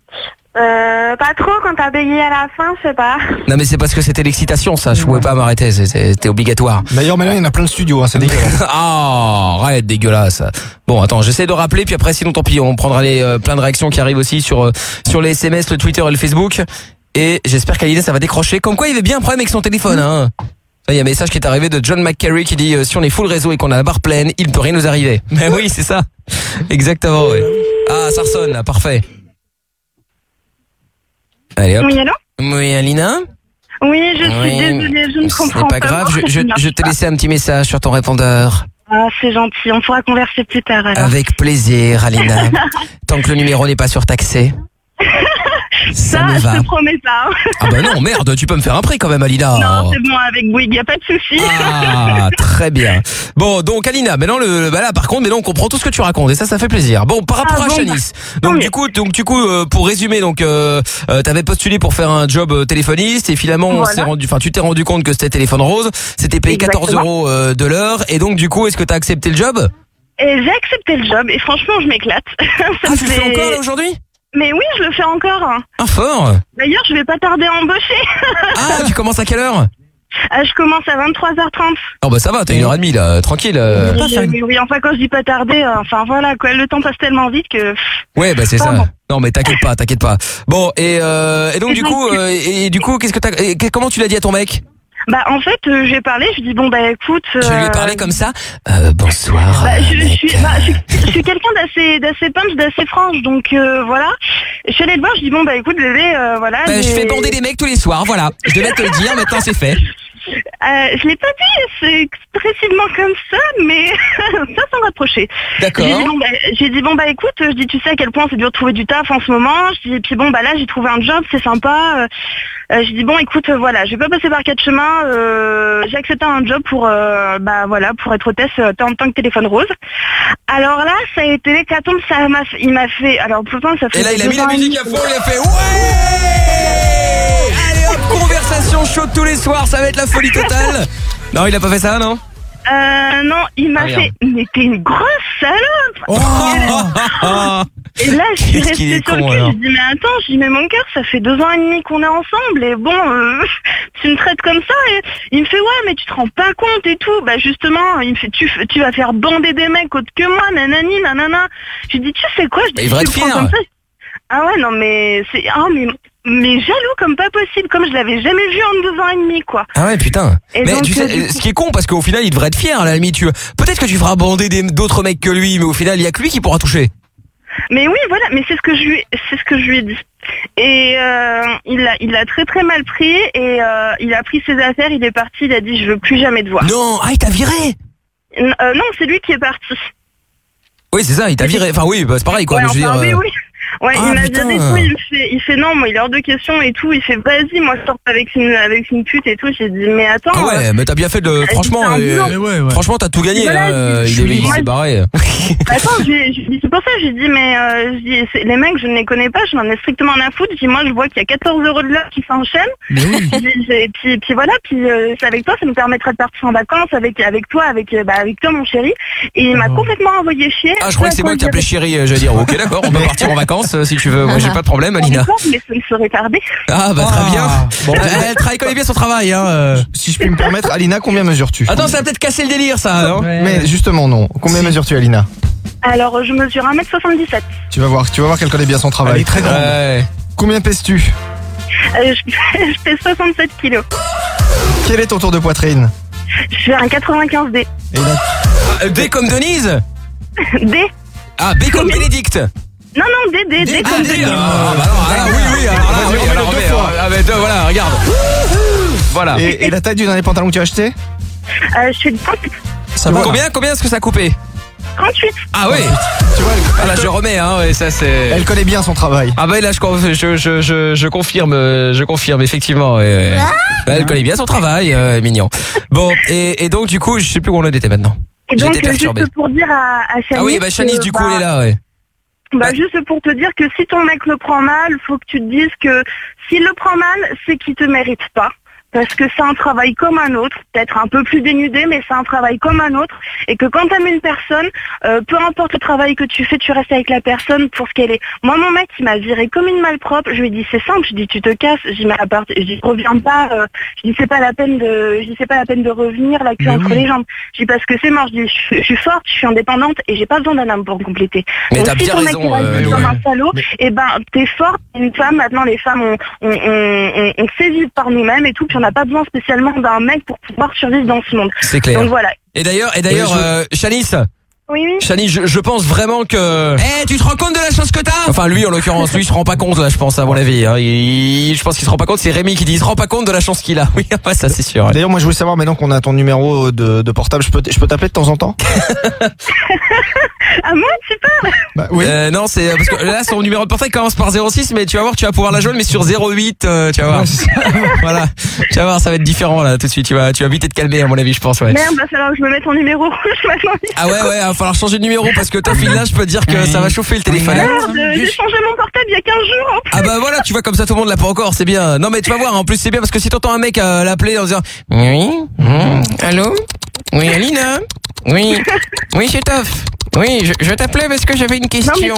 Euh, pas trop quand t'as payé à la fin, je sais pas. Non mais c'est parce que c'était l'excitation ça, je pouvais pas m'arrêter, c'est- c'était obligatoire. D'ailleurs, maintenant, il y en a plein de studios, hein, c'est dégueulasse. Ah, arrête, dégueulasse. Bon, attends, j'essaie de rappeler, puis après, sinon, tant pis, on prendra les euh, plein de réactions qui arrivent aussi sur euh, sur les S M S, le Twitter et le Facebook. Et j'espère qu'Alina, ça va décrocher. Comme quoi, il y avait bien un problème avec son téléphone. Hein. Là, il y a un message qui est arrivé de John McCarry qui dit euh, si on est full réseau et qu'on a la barre pleine, il ne peut rien nous arriver. Mais oui, c'est ça. Exactement. Ouais. Ah, ça ressonne, là, parfait. Allez hop. Oui, allô Oui, Alina. Oui, je suis Oui, désolée, je ne ce comprends n'est pas grave, je, je, je t'ai laissé un petit message sur ton répondeur. Ah, c'est gentil, on pourra converser plus tard alors. Avec plaisir, Alina. Tant que le numéro n'est pas surtaxé. Ça, Ça, me je va. te promets pas. Ah bah non, merde, tu peux me faire un prix quand même, Alina. Non, c'est bon, avec Bouygues, y a pas de souci. Ah, très bien. Bon, donc Alina, maintenant le, bah là, par contre, maintenant on comprend tout ce que tu racontes et ça, ça fait plaisir. Bon, par rapport Ah, à bon, Chanice. bah, Donc tant du mieux. coup, donc du coup, euh, pour résumer, donc euh, euh, t'avais postulé pour faire un job euh, téléphoniste et finalement, on Voilà. s'est rendu, enfin, tu t'es rendu compte que c'était téléphone rose, c'était payé quatorze Exactement. euros euh, de l'heure et donc du coup, est-ce que t'as accepté le job? Et j'ai accepté le job et franchement, je m'éclate. Ça Ah, me tu le fais fait- encore là aujourd'hui? Mais oui, je le fais encore. Ah, fort. D'ailleurs, je vais pas tarder à embaucher. Ah, tu commences à quelle heure? Ah, je commence à vingt-trois heures trente. Oh bah ça va, t'as une heure et demie là, tranquille. euh. Oui, oui, oui, enfin quand je dis pas tarder, euh, enfin voilà quoi, le temps passe tellement vite que... Ouais bah c'est ça. Pardon. Non mais t'inquiète pas, t'inquiète pas. Bon et euh, et donc du coup euh, et du coup qu'est-ce que t'as et comment tu l'as dit à ton mec? Bah en fait euh, j'ai parlé, je dis bon bah écoute. Euh... Je lui ai parlé comme ça. Euh, bonsoir. Bah, je, je suis, bah, je, je suis quelqu'un d'assez, d'assez punch, d'assez franche, donc euh, voilà. Je suis allée le voir, je dis bon bah écoute bébé, euh, voilà. Bah, je j'ai- fais bander des mecs tous les soirs, voilà. Je devais te le dire, maintenant c'est fait. Euh, je l'ai pas dit c'est expressivement comme ça, mais ça s'en rapprochait. D'accord. J'ai dit, bon, bah, j'ai dit bon bah écoute, je dis tu sais à quel point c'est dur de trouver du taf en ce moment. Je dis et puis bon bah là j'ai trouvé un job, c'est sympa. Euh, euh, je dis bon écoute euh, voilà, je vais pas passer par quatre chemins. Euh, j'ai accepté un job pour euh, bah voilà pour être hôtesse euh, en tant que téléphone rose. Alors là ça a été l'hécatombe, ça m'a, fait- il m'a fait alors pourtant ça fait. Et là il a deux mis la ans et musique demi. à fond, il a fait ouais. Allez hop, conversation chaude tous les soirs, ça va être la folie totale. Non, il a pas fait ça, non? Euh, non, il m'a Ah, merde. fait, mais t'es une grosse salope! Oh. Et là, je suis Qu'est-ce qu'il restée est sur le con, cul, alors. je dis, mais attends, je dis, mais mon cœur, ça fait deux ans et demi qu'on est ensemble, et bon, euh, tu me traites comme ça, et il me fait, ouais, mais tu te rends pas compte et tout. Bah, justement, il me fait, tu, tu vas faire bander des mecs autres que moi, nanani, nanana. Je lui dis, tu sais quoi, je dis, Il devrait tu être le prends fier. comme ça. Ah ouais, non, mais c'est, ah, mais, mais jaloux comme pas possible, comme je l'avais jamais vu en deux ans et demi, quoi. Ah ouais putain. Et Mais donc, tu sais, euh, du coup- ce qui est con parce qu'au final il devrait être fier à la limite. Tu... Peut-être que tu feras bander des- d'autres mecs que lui, mais au final il y a que lui qui pourra toucher. Mais oui, voilà, mais c'est ce que je lui, c'est ce que je lui ai dit. Et euh, il l'a, il l'a très très mal pris et euh, il a pris ses affaires, il est parti, il a dit je veux plus jamais te voir. Non, ah il t'a viré. N- euh, non, c'est lui qui est parti. Oui c'est ça, il t'a viré. Enfin oui, bah, c'est pareil quoi. Ouais, mais je veux enfin, dire, oui, euh, oui. Ouais, Ah, il m'a putain. dit et tout, il me fait, il fait non, moi il est hors de question et tout, il fait vas-y, moi je sors avec une avec une pute et tout. J'ai dit mais attends. Ah ouais, euh, mais t'as bien fait de. euh, Franchement, c'est un euh, boulot. ouais, ouais. franchement t'as tout gagné. Voilà, hein, je- Il est, je- il moi, s'est je- barré. Attends, je, lui ai- je, lui ai dit, c'est pour ça, je lui ai dit, mais euh, je dis, c'est- les mecs, je ne les connais pas, je n'en ai strictement rien à foutre. Je dis, moi, je vois qu'il y a quatorze euros de l'heure qui s'enchaînent. Mais oui. Puis, j'ai- puis, puis voilà, puis euh, c'est avec toi, ça nous permettra de partir en vacances avec avec toi, avec euh, bah, avec toi, mon chéri. Et il m'a complètement envoyé chier. Ah je crois que c'est moi qui t'appelais chérie. euh, Je vais dire ok d'accord, on peut partir en vacances euh, si tu veux. Moi j'ai pas de problème, Alina. D'accord, mais ça ne serait tardé. Ah bah très bien. Bon, Elle, elle travaille connaît bien son travail. Hein. euh. si je puis me permettre, Alina, combien mesures-tu? Attends, ça va peut-être casser le délire ça. Non Mais justement non. Combien mesures-tu, Alina? Alors, je mesure un mètre soixante-dix-sept. Tu vas voir, tu vas voir qu'elle connaît bien son travail. Elle est très grande. Ouais. Combien pèses-tu? Euh, je, je fais soixante-sept kilos. Quel est ton tour de poitrine? Je fais un quatre-vingt-quinze D. Et là, Ah, D comme Denise. D. Ah B comme Bénédicte. Non, non, D, D, D, Ah, comme D, Denis. ah, bah alors, ah, oui, oui, alors là, Vas-y, oui, remets-le alors, deux mais, fois. ah, mais, deux, voilà, regarde. Voilà. et, et la taille du dernier pantalon que tu as acheté? Euh, je fais trente-huit. Ça va. Combien, combien est-ce que ça a coupé? trente-huit. Ah oui. Tu vois, elle, Ah là, je remets, hein, ouais, ça c'est. elle connaît bien son travail. Ah bah là, je, conf- je, je, je, je confirme, euh, je confirme, effectivement. ouais, ouais. Bah, elle connaît bien son travail, euh, mignon. Bon, et, et donc, du coup, je sais plus où on en était maintenant. Et donc, J'étais euh, perturbé. juste pour dire à, à Chanice... Ah oui, bah Chanice, que, du coup, bah, elle est là, ouais. Bah, juste pour te dire que si ton mec le prend mal, faut que tu te dises que s'il le prend mal, c'est qu'il te mérite pas. Parce que c'est un travail comme un autre, peut-être un peu plus dénudé, mais c'est un travail comme un autre. Et que quand t'aimes une personne, euh, peu importe le travail que tu fais, tu restes avec la personne pour ce qu'elle est. Moi, mon mec, il m'a viré comme une malpropre. Je lui ai dit, c'est simple. Je lui ai dit, tu te casses. J'y mets à part. Je dis, reviens pas. Euh, je dis, c'est pas la peine de. Je dis, c'est pas la peine de revenir la queue Mais entre oui. les jambes. Je dis parce que c'est mort. Je dis, je, je suis forte, je suis indépendante et j'ai pas besoin d'un homme pour me compléter. Mais Donc t'as si bien ton mec raison, il reste euh, comme ouais. un salaud, et ben t'es forte. Une femme, maintenant les femmes, on, on, on, on, on sait vivre par nous-mêmes et tout. Puis on n'a pas besoin spécialement d'un mec pour pouvoir survivre dans ce monde. C'est clair. Donc voilà. Et d'ailleurs, et d'ailleurs, Et je- euh, Chanice, Oui, oui. Chanice, je, je pense vraiment que. Eh, tu te rends compte de la chose que t'as? Enfin, lui, en l'occurrence, lui, il se rend pas compte, là, je pense, à mon avis. Hein. Il- je pense qu'il se rend pas compte. C'est Rémi qui dit, il se rend pas compte de la chance qu'il a. Oui, pas ça, c'est sûr. Ouais. D'ailleurs, moi, je voulais savoir maintenant qu'on a ton numéro de, de portable, je peux, t- je peux t'appeler de temps en temps? À moi, tu parles. Bah oui. Euh, non, c'est parce que là, son numéro de portable commence par zéro six, mais tu vas voir, tu vas pouvoir la joindre, mais sur zéro huit, euh, tu vas voir. Voilà, tu vas voir, ça va être différent là, tout de suite. Tu vas, tu vas vite te calmer, à mon avis, je pense. Ouais. Merde, va falloir que je me mette en numéro rouge maintenant. Ah ouais, ouais, il va falloir changer de numéro parce que toi, fil là, je peux te dire que ça va chauffer le téléphone. Merde, j'ai changé mon portable il y a quinze jours. En plus. Ah bah voilà, tu vois, comme ça tout le monde l'a pas encore, c'est bien. Non mais tu vas voir, en plus c'est bien parce que si t'entends un mec euh, l'appeler en disant oui, hum, allô, oui Alina, oui, oui c'est Toff, oui je, je t'appelais parce que j'avais une question.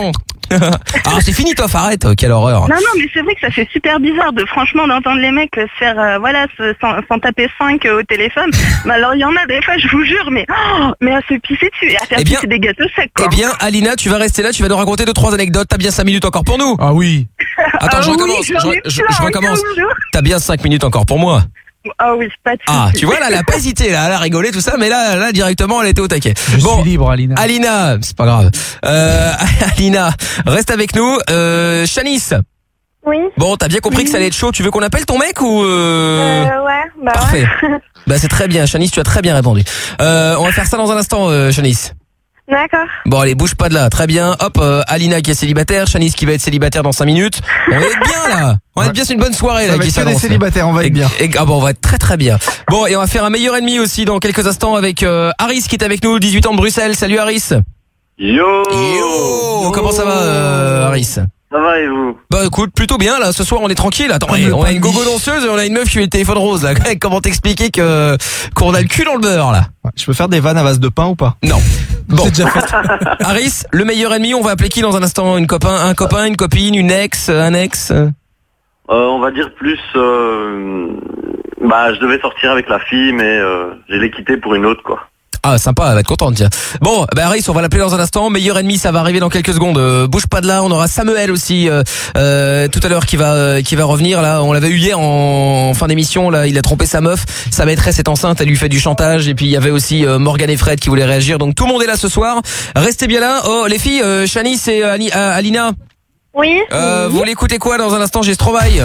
Alors c'est fini, toi, arrête, quelle horreur. Non, non, mais c'est vrai que ça fait super bizarre de franchement d'entendre les mecs se faire, euh, voilà, se, s'en, s'en taper cinq euh, au téléphone. Mais alors il y en a des fois, je vous jure, mais oh, mais à se pisser dessus, à faire Eh bien- pisser des gâteaux secs, quoi. Eh bien, Alina, tu vas rester là, tu vas nous raconter deux, trois anecdotes. T'as bien cinq minutes encore pour nous. Ah oui. Attends, Ah je oui, recommence, je, j'en ai je- plein, je recommence. quinze jours. T'as bien cinq minutes encore pour moi. Ah oui, pas de Ah, soucis. tu vois, là, elle a pas hésité, là, elle a rigolé, tout ça, mais là, là, directement, elle était au taquet. Je Bon, suis libre, Alina. Alina, c'est pas grave. Euh, Alina, reste avec nous. Euh, Shanice. Oui. Bon, t'as bien compris que ça allait être chaud. Tu veux qu'on appelle ton mec ou euh... Euh, ouais, bah Parfait. ouais. Bah c'est très bien, Shanice, tu as très bien répondu. Euh, on va faire ça dans un instant, euh, Shanice. D'accord. Bon, allez, bouge pas de là. Très bien. Hop, euh, Alina qui est célibataire, Shanice qui va être célibataire dans cinq minutes. On va être bien là. On va être bien, c'est une bonne soirée Ça là va qui être que des s'annonce. célibataires, on va être bien. Et, et- ah bon, on va être très très bien. Bon, et on va faire un meilleur ennemi aussi dans quelques instants avec euh, Harris qui est avec nous, dix-huit ans de Bruxelles. Salut Harris. Yo Yo. Comment ça va, euh, Harris? Ça va et vous? Bah écoute, plutôt bien là, ce soir on est tranquille. Attends, Comme le on a pain une de gogo mie. danseuse et on a une meuf qui met le téléphone rose là. Comment t'expliquer que qu'on a le cul dans le beurre là? Je peux faire des vannes à base de pain ou pas? Non. Bon. C'est déjà fait. Harris, le meilleur ennemi, on va appeler qui dans un instant? Une copain, un copain, une copine, une ex, un ex? Euh, on va dire plus... Euh, bah, je devais sortir avec la fille, mais euh, je l'ai quittée pour une autre, quoi. Ah sympa, elle va être contente tiens. Bon, bah Harris, on va l'appeler dans un instant. Meilleur ennemi, ça va arriver dans quelques secondes. Euh, bouge pas de là, on aura Samuel aussi euh, euh, tout à l'heure qui va euh, qui va revenir là. On l'avait eu hier en, en fin d'émission là. Il a trompé sa meuf. Sa maîtresse est enceinte, elle lui fait du chantage. Et puis il y avait aussi euh, Morgane et Fred qui voulaient réagir. Donc tout le monde est là ce soir. Restez bien là. Oh les filles, euh, Shanice et euh, Ani- euh, Alina. Oui. Euh, vous voulez écouter quoi dans un instant? J'ai Stromae.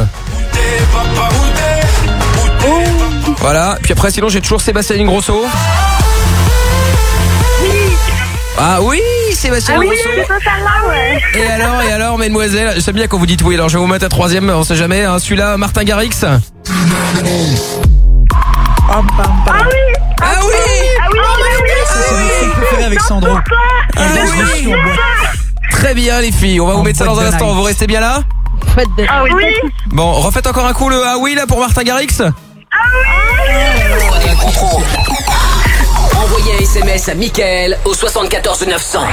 Voilà. Puis après sinon j'ai toujours Sébastien Ingrosso. Ah oui, Sébastien Ah oui, Ingrosso. c'est ça là, ouais. Et alors, et alors, mesdemoiselles, j'aime bien quand vous dites oui. Alors, je vais vous mettre un troisième, on sait jamais. Hein, celui-là, Martin Garrix. Ah oui. Ah oui. Ah oui, oui, oui. Ça, c'est notre film préféré avec Sandro. Ah oui. Très bien, les filles. On va vous mettre ça dans un instant. Vous restez bien là? Ah oui. Bon, refaites encore un coup le ah oui là pour Martin Garrix. Prenez le contrôle. Envoyez un S M S à Mickaël au soixante-quatorze neuf cents.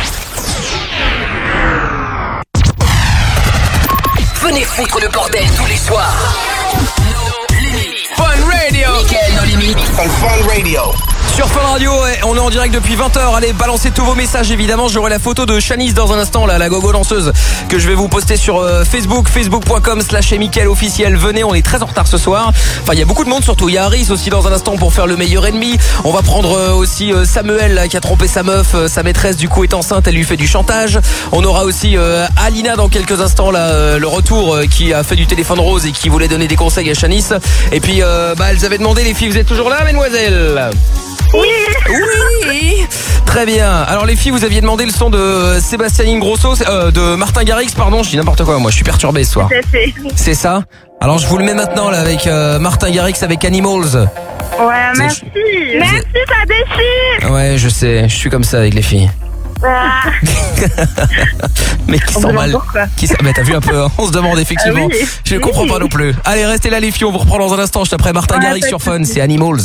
Venez foutre le bordel tous les soirs. No Limit. Fun Radio. Mickaël, No Limit. Fun Radio. Sur Fun Radio, ouais, on est en direct depuis vingt heures. Allez, balancez tous vos messages évidemment. J'aurai la photo de Shanice dans un instant, là, la gogo danseuse, que je vais vous poster sur euh, Facebook, facebook point com slash Mickaël officiel. Venez, on est très en retard ce soir. Enfin, il y a beaucoup de monde surtout. Il y a Harris aussi dans un instant pour faire le meilleur ennemi. On va prendre euh, aussi euh, Samuel là, qui a trompé sa meuf, euh, sa maîtresse du coup est enceinte, elle lui fait du chantage. On aura aussi euh, Alina dans quelques instants là, euh, le retour euh, qui a fait du téléphone rose et qui voulait donner des conseils à Shanice. Et puis, euh, bah, elles avaient demandé les filles, vous êtes toujours là, mesdemoiselles? Oui. Oui. Très bien. Alors les filles, vous aviez demandé le son de Sébastien Ingrosso, euh, de Martin Garrix, pardon, je dis n'importe quoi, moi je suis perturbé ce soir. C'est C'est ça? Alors je vous le mets maintenant là avec euh, Martin Garrix avec Animals. Ouais, merci. Merci, ça déchire. Ouais, je sais, je suis comme ça avec les filles. Ah. Mais qui On s'en me mal. demande pourquoi. Qui s'en- mais t'as vu un peu, hein, on se demande effectivement. Ah oui. Je ne Oui. comprends pas non plus. Allez, restez là les filles, on vous reprend dans un instant. Je t'apprends Martin Ouais, Garrix pas sur de Fun, soucis. c'est Animals.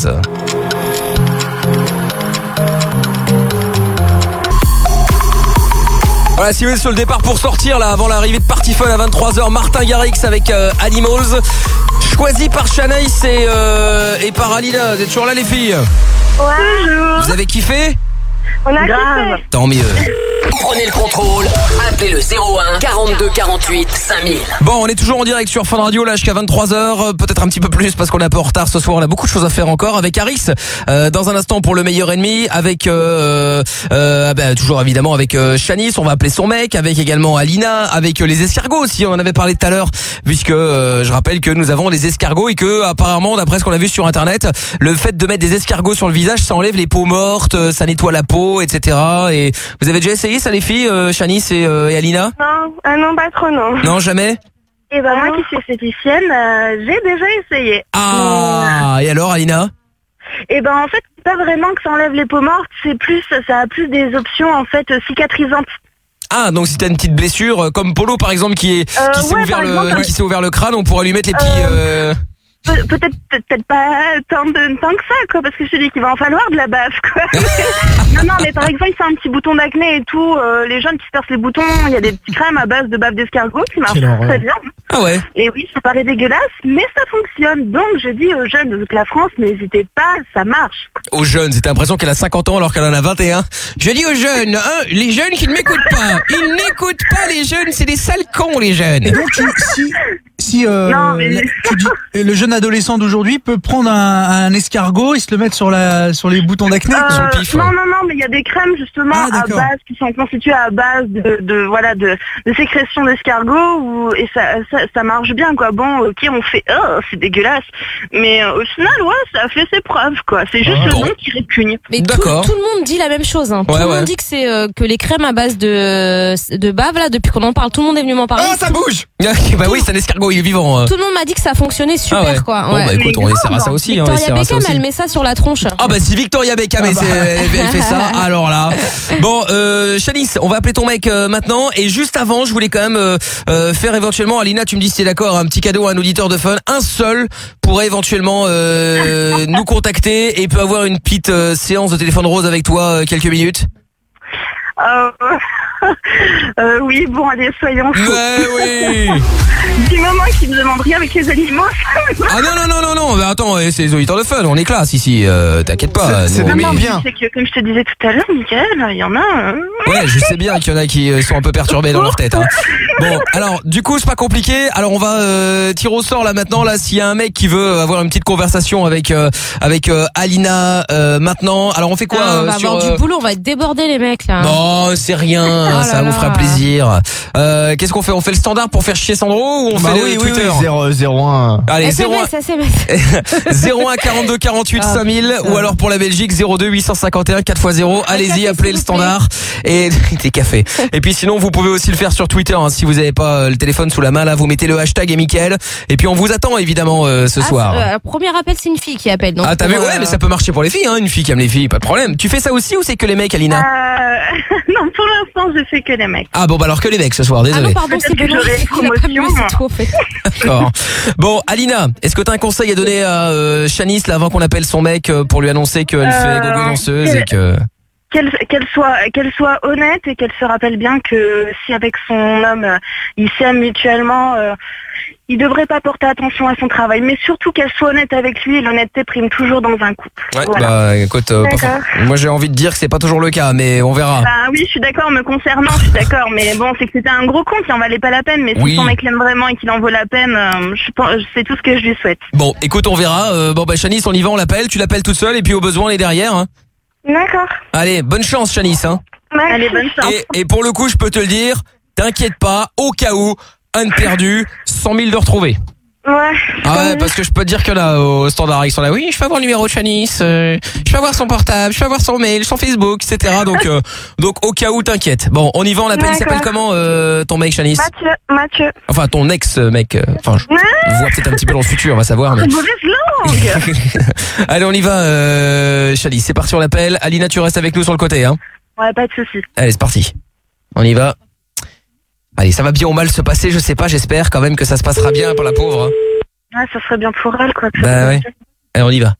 Voilà, si vous êtes sur le départ pour sortir là avant l'arrivée de Party Fun à vingt-trois heures, Martin Garrix avec euh, Animals, choisi par Shanice et, euh, et par Alina. Vous êtes toujours là les filles? Ouais. Vous avez kiffé? On a kiffé. Tant mieux. Prenez le contrôle. Appelez le zéro un quarante-deux quarante-huit cinq mille. Bon, on est toujours en direct sur Fun Radio là jusqu'à vingt-trois heures, peut-être un petit peu plus parce qu'on est un peu en retard ce soir. On a beaucoup de choses à faire encore avec Harris euh, dans un instant pour le meilleur ennemi, avec euh, euh, bah, toujours évidemment avec euh, Shanice, on va appeler son mec, avec également Alina, avec euh, les escargots aussi. On en avait parlé tout à l'heure puisque euh, je rappelle que nous avons les escargots et que apparemment d'après ce qu'on a vu sur internet, le fait de mettre des escargots sur le visage, ça enlève les peaux mortes, ça nettoie la peau, et cetera. Et vous avez déjà essayé ça les filles, euh, Shanice et, euh, et Alina? Non, ah non, pas trop, non. Non, jamais? Et ben moi qui suis esthéticienne, euh, j'ai déjà essayé. Ah, et alors Alina? Et ben en fait, c'est pas vraiment que ça enlève les peaux mortes, c'est plus, ça a plus des options en fait cicatrisantes. Ah, donc si t'as une petite blessure, euh, comme Polo par exemple qui est Euh, qui s'est ouais, ouvert par le exemple, qui s'est ouvert le crâne, on pourrait lui mettre les petits. Euh, Euh... Pe- peut-être peut-être pas tant, de, tant que ça, quoi, parce que je te dis qu'il va en falloir de la baffe, quoi. non, non, mais par exemple, c'est un petit bouton d'acné et tout, euh, les jeunes qui se percent les boutons, il y a des petites crèmes à base de bave d'escargot qui marchent très bien. Ah ouais. Et oui, ça paraît dégueulasse, mais ça fonctionne. Donc, je dis aux jeunes de toute la France, n'hésitez pas, ça marche. Aux jeunes, c'est l'impression qu'elle a cinquante ans alors qu'elle en a vingt et un. Je dis aux jeunes, hein, les jeunes qui ne m'écoutent pas. Ils n'écoutent pas les jeunes, c'est des sales cons, les jeunes. Et donc, tu, si, si euh, Non, mais- tu dis, le jeune adolescent d'aujourd'hui peut prendre un, un escargot et se le mettre sur la, sur les boutons d'acné, Euh, sur le pif. non, non, non, mais il y a des crèmes justement Ah, à d'accord. base qui sont constituées à base de, de voilà de, de sécrétion d'escargot ou et ça, ça ça marche bien quoi. Bon, ok, on fait oh c'est dégueulasse, mais euh, au final ouais ça a fait ses preuves quoi. C'est juste Ah, le bon. nom qui répugne. Mais tout, D'accord. tout le monde dit la même chose. Hein. Tout Ouais, le ouais. monde dit que c'est euh, que les crèmes à base de de bave là, depuis qu'on en parle, tout le monde est venu m'en parler. Ah, ça bouge. Bah oui, c'est un escargot, il est vivant. hein. Tout le monde m'a dit que ça fonctionnait super Ah ouais. quoi. Bon Ouais. bah écoute, on essaiera ça aussi. hein, on Victoria essaiera ça Beckham, aussi. elle met ça sur la tronche. Ah bah si Victoria Beckham elle, elle, elle fait ça, alors là. Bon, euh, Chalice, on va appeler ton mec euh, maintenant. Et juste avant, je voulais quand même euh, euh, faire éventuellement, Alina, tu me dis si t'es d'accord, un petit cadeau à un auditeur de Fun. Un seul pourrait éventuellement euh, nous contacter et peut avoir une petite euh, séance de téléphone rose avec toi euh, quelques minutes. Euh, euh, oui bon allez soyons fous. Ouais, oui. Du moment qu'ils me demandent rien avec les aliments. Ah non non non non non, bah attends, c'est les auditeurs de Fun, on est classe ici, euh, t'inquiète pas. C'est- c'est nous, des on- mecs bien. C'est que comme je te disais tout à l'heure, Michael, il y en a. euh, Ouais, je sais bien qu'il y en a qui euh, sont un peu perturbés dans leur tête. Hein. Bon, alors du coup c'est pas compliqué. Alors on va euh, tirer au sort là maintenant. Là, s'il y a un mec qui veut avoir une petite conversation avec euh, avec euh, Alina euh, maintenant. Alors on fait quoi Ah, on euh, va sur avoir euh, du boulot, on va être débordés les mecs là. Non, c'est rien. Oh ça là vous là. fera plaisir. Euh, Qu'est-ce qu'on fait? On fait le standard pour faire chier Sandro ou on Bah fait oui, le oui, Twitter? oui, zéro zéro un. Allez, zéro un. S M S, S M S. zéro un quarante-deux quarante-huit Ah, cinq mille putain. ou alors pour la Belgique zéro deux huit cent cinquante et un quatre fois zéro. Allez-y, café, appelez le s'il vous plaît. standard et des cafés. Et puis sinon vous pouvez aussi le faire sur Twitter hein, si vous n'avez pas euh, le téléphone sous la main là, vous mettez le hashtag et Mickaël et puis on vous attend évidemment euh, ce Ah, soir. c'est- euh, premier appel, c'est une fille qui appelle. Donc Ah t'as vu, pour, ouais euh, mais ça peut marcher pour les filles hein, une fille qui aime les filles, pas de problème. Tu fais ça aussi ou c'est que les mecs, Alina? Euh, non, pour l'instant, je fais que les mecs. Ah bon bah alors que les mecs ce soir, Ah non, désolé. pardon, c'est Peut-être que que j'aurai une promotion, moi. c'est tout fait. D'accord. Bon, Alina, est-ce que t'as un conseil à donner à euh, Shanice là avant qu'on appelle son mec euh, pour lui annoncer qu'elle Euh, fait gogo danseuse et que... Qu'elle qu'elle soit qu'elle soit honnête et qu'elle se rappelle bien que si avec son homme euh, ils s'aiment mutuellement, euh, il devrait pas porter attention à son travail, mais surtout qu'elle soit honnête avec lui. L'honnêteté prime toujours dans un couple. Ouais, Voilà. bah écoute, euh, pas- D'accord. moi j'ai envie de dire que c'est pas toujours le cas, mais on verra. Bah oui, je suis d'accord, me concernant, je suis d'accord, mais bon, c'est que c'était un gros con qui en valait pas la peine, mais Oui. si son mec l'aime vraiment et qu'il en vaut la peine, euh, je pense, c'est tout ce que je lui souhaite. Bon, écoute, on verra. Euh, bon bah Shanice, on y va, on l'appelle. Tu l'appelles toute seule et puis au besoin, on est derrière. Hein. D'accord. Allez, bonne chance, Shanice. Hein. Allez, bonne chance. Et, et pour le coup, je peux te le dire, t'inquiète pas, au cas où, un de perdu, cent mille de retrouvé. Ouais. Ah ouais, parce que je peux te dire que là, au standard, ils sont là. Oui, je peux avoir le numéro de Shanice, euh, je peux avoir son portable, je peux avoir son mail, son Facebook, et cetera. Donc, euh, donc au cas où, t'inquiète. Bon, on y va, on l'appelle. Il s'appelle D'accord. comment euh, ton mec, Shanice? Mathieu, Mathieu. Enfin, ton ex-mec. euh, Enfin, je on voit peut-être un petit peu dans le futur, on va savoir. Mais... C'est mauvaise langue. Allez, on y va, euh, Shanice. C'est parti, on l'appelle. Alina, tu restes avec nous sur le côté, hein. Ouais, pas de soucis. Allez, c'est parti. On y va. Allez, ça va bien ou mal se passer, je sais pas, j'espère quand même que ça se passera bien pour la pauvre. hein. Ouais, ça serait bien pour elle, quoi. que ça Bah se ouais. passe. Allez, on y va.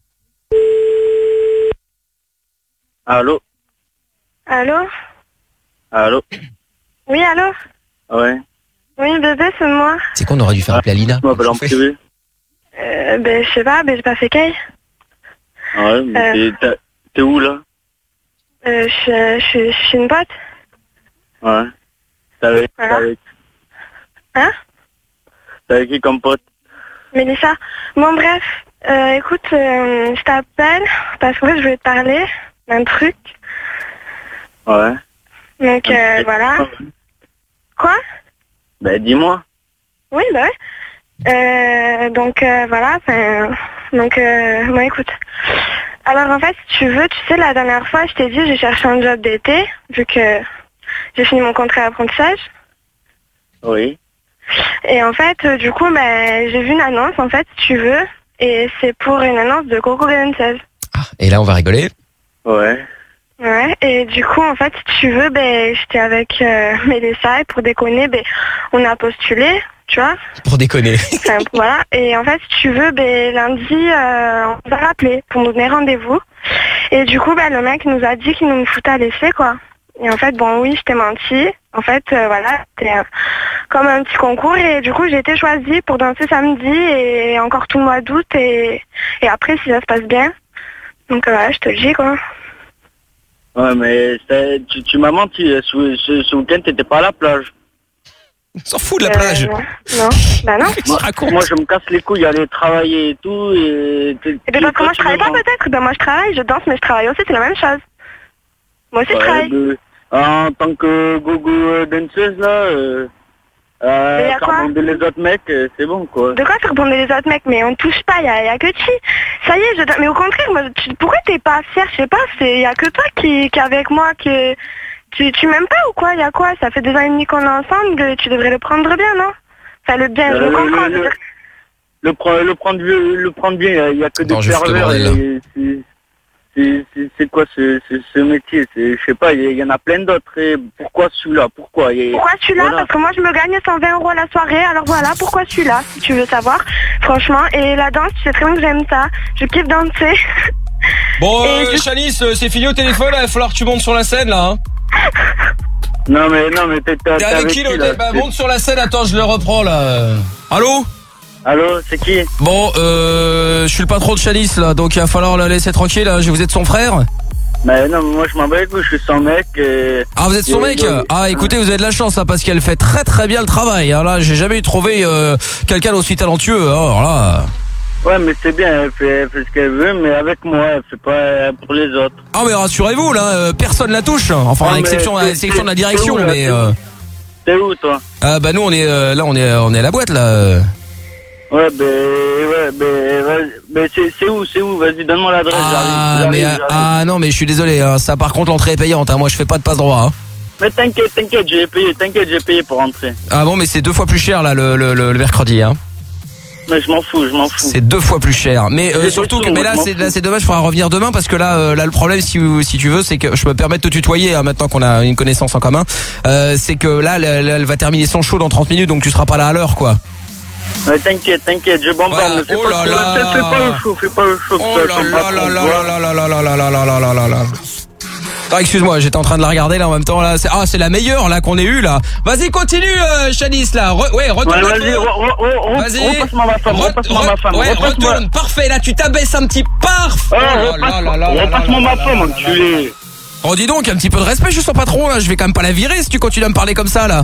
Allô? Allô? Allô? Oui, allô? Ouais. Oui, bébé, c'est moi. C'est qu'on aurait dû faire appeler Alina. Je m'appelle en privé. Euh, ben, je sais pas, ben, j'ai pas fait qu'elle. Ouais, mais Euh. t'es- t'as- t'es où là? Euh, je je- je suis une pote. Ouais. T'es avec, Voilà. t'es avec, Hein? t'es avec qui comme pote? Mélissa. Bon, bref, euh, écoute, euh, je t'appelle parce qu'en fait, je voulais te parler d'un truc. Ouais. Donc, euh, voilà. Quoi? Ben dis-moi. Oui, bah ouais. Euh, donc, euh, voilà, enfin, donc, euh, bon, écoute. Alors, en fait, si tu veux, tu sais, la dernière fois, je t'ai dit, j'ai cherché un job d'été, vu que j'ai fini mon contrat d'apprentissage. Oui. Et en fait, euh, du coup, ben, j'ai vu une annonce, en fait, si tu veux, et c'est pour une annonce de Coco Ganses. Et là, on va rigoler. Ouais. Ouais, et du coup, en fait, si tu veux, ben, j'étais avec euh, Mélissa, et pour déconner, ben, on a postulé, tu vois. Pour déconner. Enfin, voilà. Et en fait, si tu veux, ben, lundi, euh, on nous a rappelé pour nous donner rendez-vous. Et du coup, ben, le mec nous a dit qu'il nous foutait à l'essai, quoi. Et en fait, bon, oui, je t'ai menti. En fait, euh, voilà, c'était euh, comme un petit concours. Et du coup, j'ai été choisie pour danser samedi et encore tout le mois d'août. Et, et après, si ça se passe bien. Donc, euh, voilà, je te le dis, quoi. Ouais, mais c'est- tu, tu m'as menti. Ce, ce, ce week-end, t'étais pas à la plage. On s'en fout de la plage. Euh, non. non, bah non. Moi, moi, je me casse les couilles, aller travailler et tout. Et, t'es- Et ben, parce que moi, je tu travaille me pas mens. peut-être. Ben, moi, je travaille, je danse, mais je travaille aussi, c'est la même chose. Moi aussi, je Ouais, travaille. de- en tant que gogo euh, danseuse, là, euh, euh, Mais y a faire quoi bander les autres mecs, euh, c'est bon, quoi. De quoi faire bonder les autres mecs? Mais on ne touche pas, il y a, y a que tu. Ça y est, je donne- mais au contraire, moi, tu- pourquoi t'es pas fière? Je sais pas, il y a que toi qui, qui est avec moi, que tu, tu m'aimes pas ou quoi? Il y a quoi? Ça fait deux ans et demi qu'on est ensemble, tu devrais le prendre bien, non? Enfin, le bien, je Euh, le comprends. le- je veux dire. Le, pre- le prendre bien, le prendre bien, il y a que des Attends, juste le pervers. bordel, là. et c'est- c'est- c'est- C'est quoi ce, ce, ce métier? C'est- Je sais pas, il y, y en a plein d'autres. Et pourquoi celui-là? Pourquoi Et Pourquoi celui-là? voilà. Parce que moi, je me gagne cent vingt euros à la soirée, alors voilà, pourquoi celui-là, si tu veux savoir. Franchement, et la danse, tu sais très bien que j'aime ça. Je kiffe danser. Bon, Et euh, du- Chalice, euh, c'est fini au téléphone, il va falloir que tu montes sur la scène là. Hein. Non mais non mais t'es t'es T'es avec qui là, bah, monte sur la scène, attends, je le reprends là. Allô? Allô, c'est qui? Bon, euh, je suis le patron de Chalice là, donc il va falloir la laisser tranquille. Hein. Vous êtes son frère? Mais non, moi je m'en bats les couilles, je suis son mec. Et... Ah, vous êtes son et- mec? et- Ah, écoutez, vous avez de la chance, hein, parce qu'elle fait très très bien le travail. Hein. Là, j'ai jamais trouvé euh, quelqu'un d'aussi talentueux. Hein. Alors là. Ouais, mais c'est bien, elle fait, elle fait ce qu'elle veut, mais avec moi, elle fait pas euh, pour les autres. Ah, mais rassurez-vous, là, euh, personne la touche. Enfin, Ah, à mais l'exception, à c'est- l'exception de la c'est- direction, c'est où, là, mais. c'est où Euh... T'es où, toi? Ah, bah nous, on est euh, là, on est, on est à la boîte là. Ouais, ben, ouais, ben, ouais, ben, c'est c'est où, c'est où? Vas-y, donne-moi l'adresse, Ah, j'arrive, mais j'arrive, j'arrive. ah non, mais je suis désolé. Hein, ça, par contre, l'entrée est payante. Hein, moi, je fais pas de passe droit. Hein. Mais t'inquiète, t'inquiète, j'ai payé, t'inquiète, j'ai payé pour rentrer. Ah bon, mais c'est deux fois plus cher là le, le, le, le mercredi. Hein. Mais je m'en fous, je m'en fous. C'est deux fois plus cher. Mais euh, J'ai surtout des que sous, mais là je m'en c'est fous. là c'est dommage, il faudra revenir demain parce que là euh, là le problème si si tu veux c'est que je me permets de te tutoyer hein, maintenant qu'on a une connaissance en commun. Euh, c'est que là elle, elle va terminer son show dans trente minutes donc tu seras pas là à l'heure quoi. Ouais, t'inquiète, t'inquiète, je bombarde, Voilà. mais fais Oh pas, là fais- là. fais pas le chaud, fais pas le chaud. Oh ça, là ton là patron, là là voilà. là là là là là là là là là là là. Ah, excuse-moi, j'étais en train de la regarder là en même temps là. C'est, ah, c'est la meilleure là qu'on ait eue là. Vas-y, continue, euh, Chalice là. Re, ouais, retourne. Ouais, vas-y, un peu. re- re- re- Vas-y. repasse-moi ma femme, Re- repasse-moi re- ma femme, Ouais, repasse-moi- retourne. Parfait. Là, tu t'abaisses un petit. Parfait. Oh, Oh là là repasse- là là là repasse-moi là ma là femme, là là enculé. Oh, dis donc, un petit peu de respect, je suis son patron là. Je vais quand même pas la virer si tu continues à me parler comme ça là.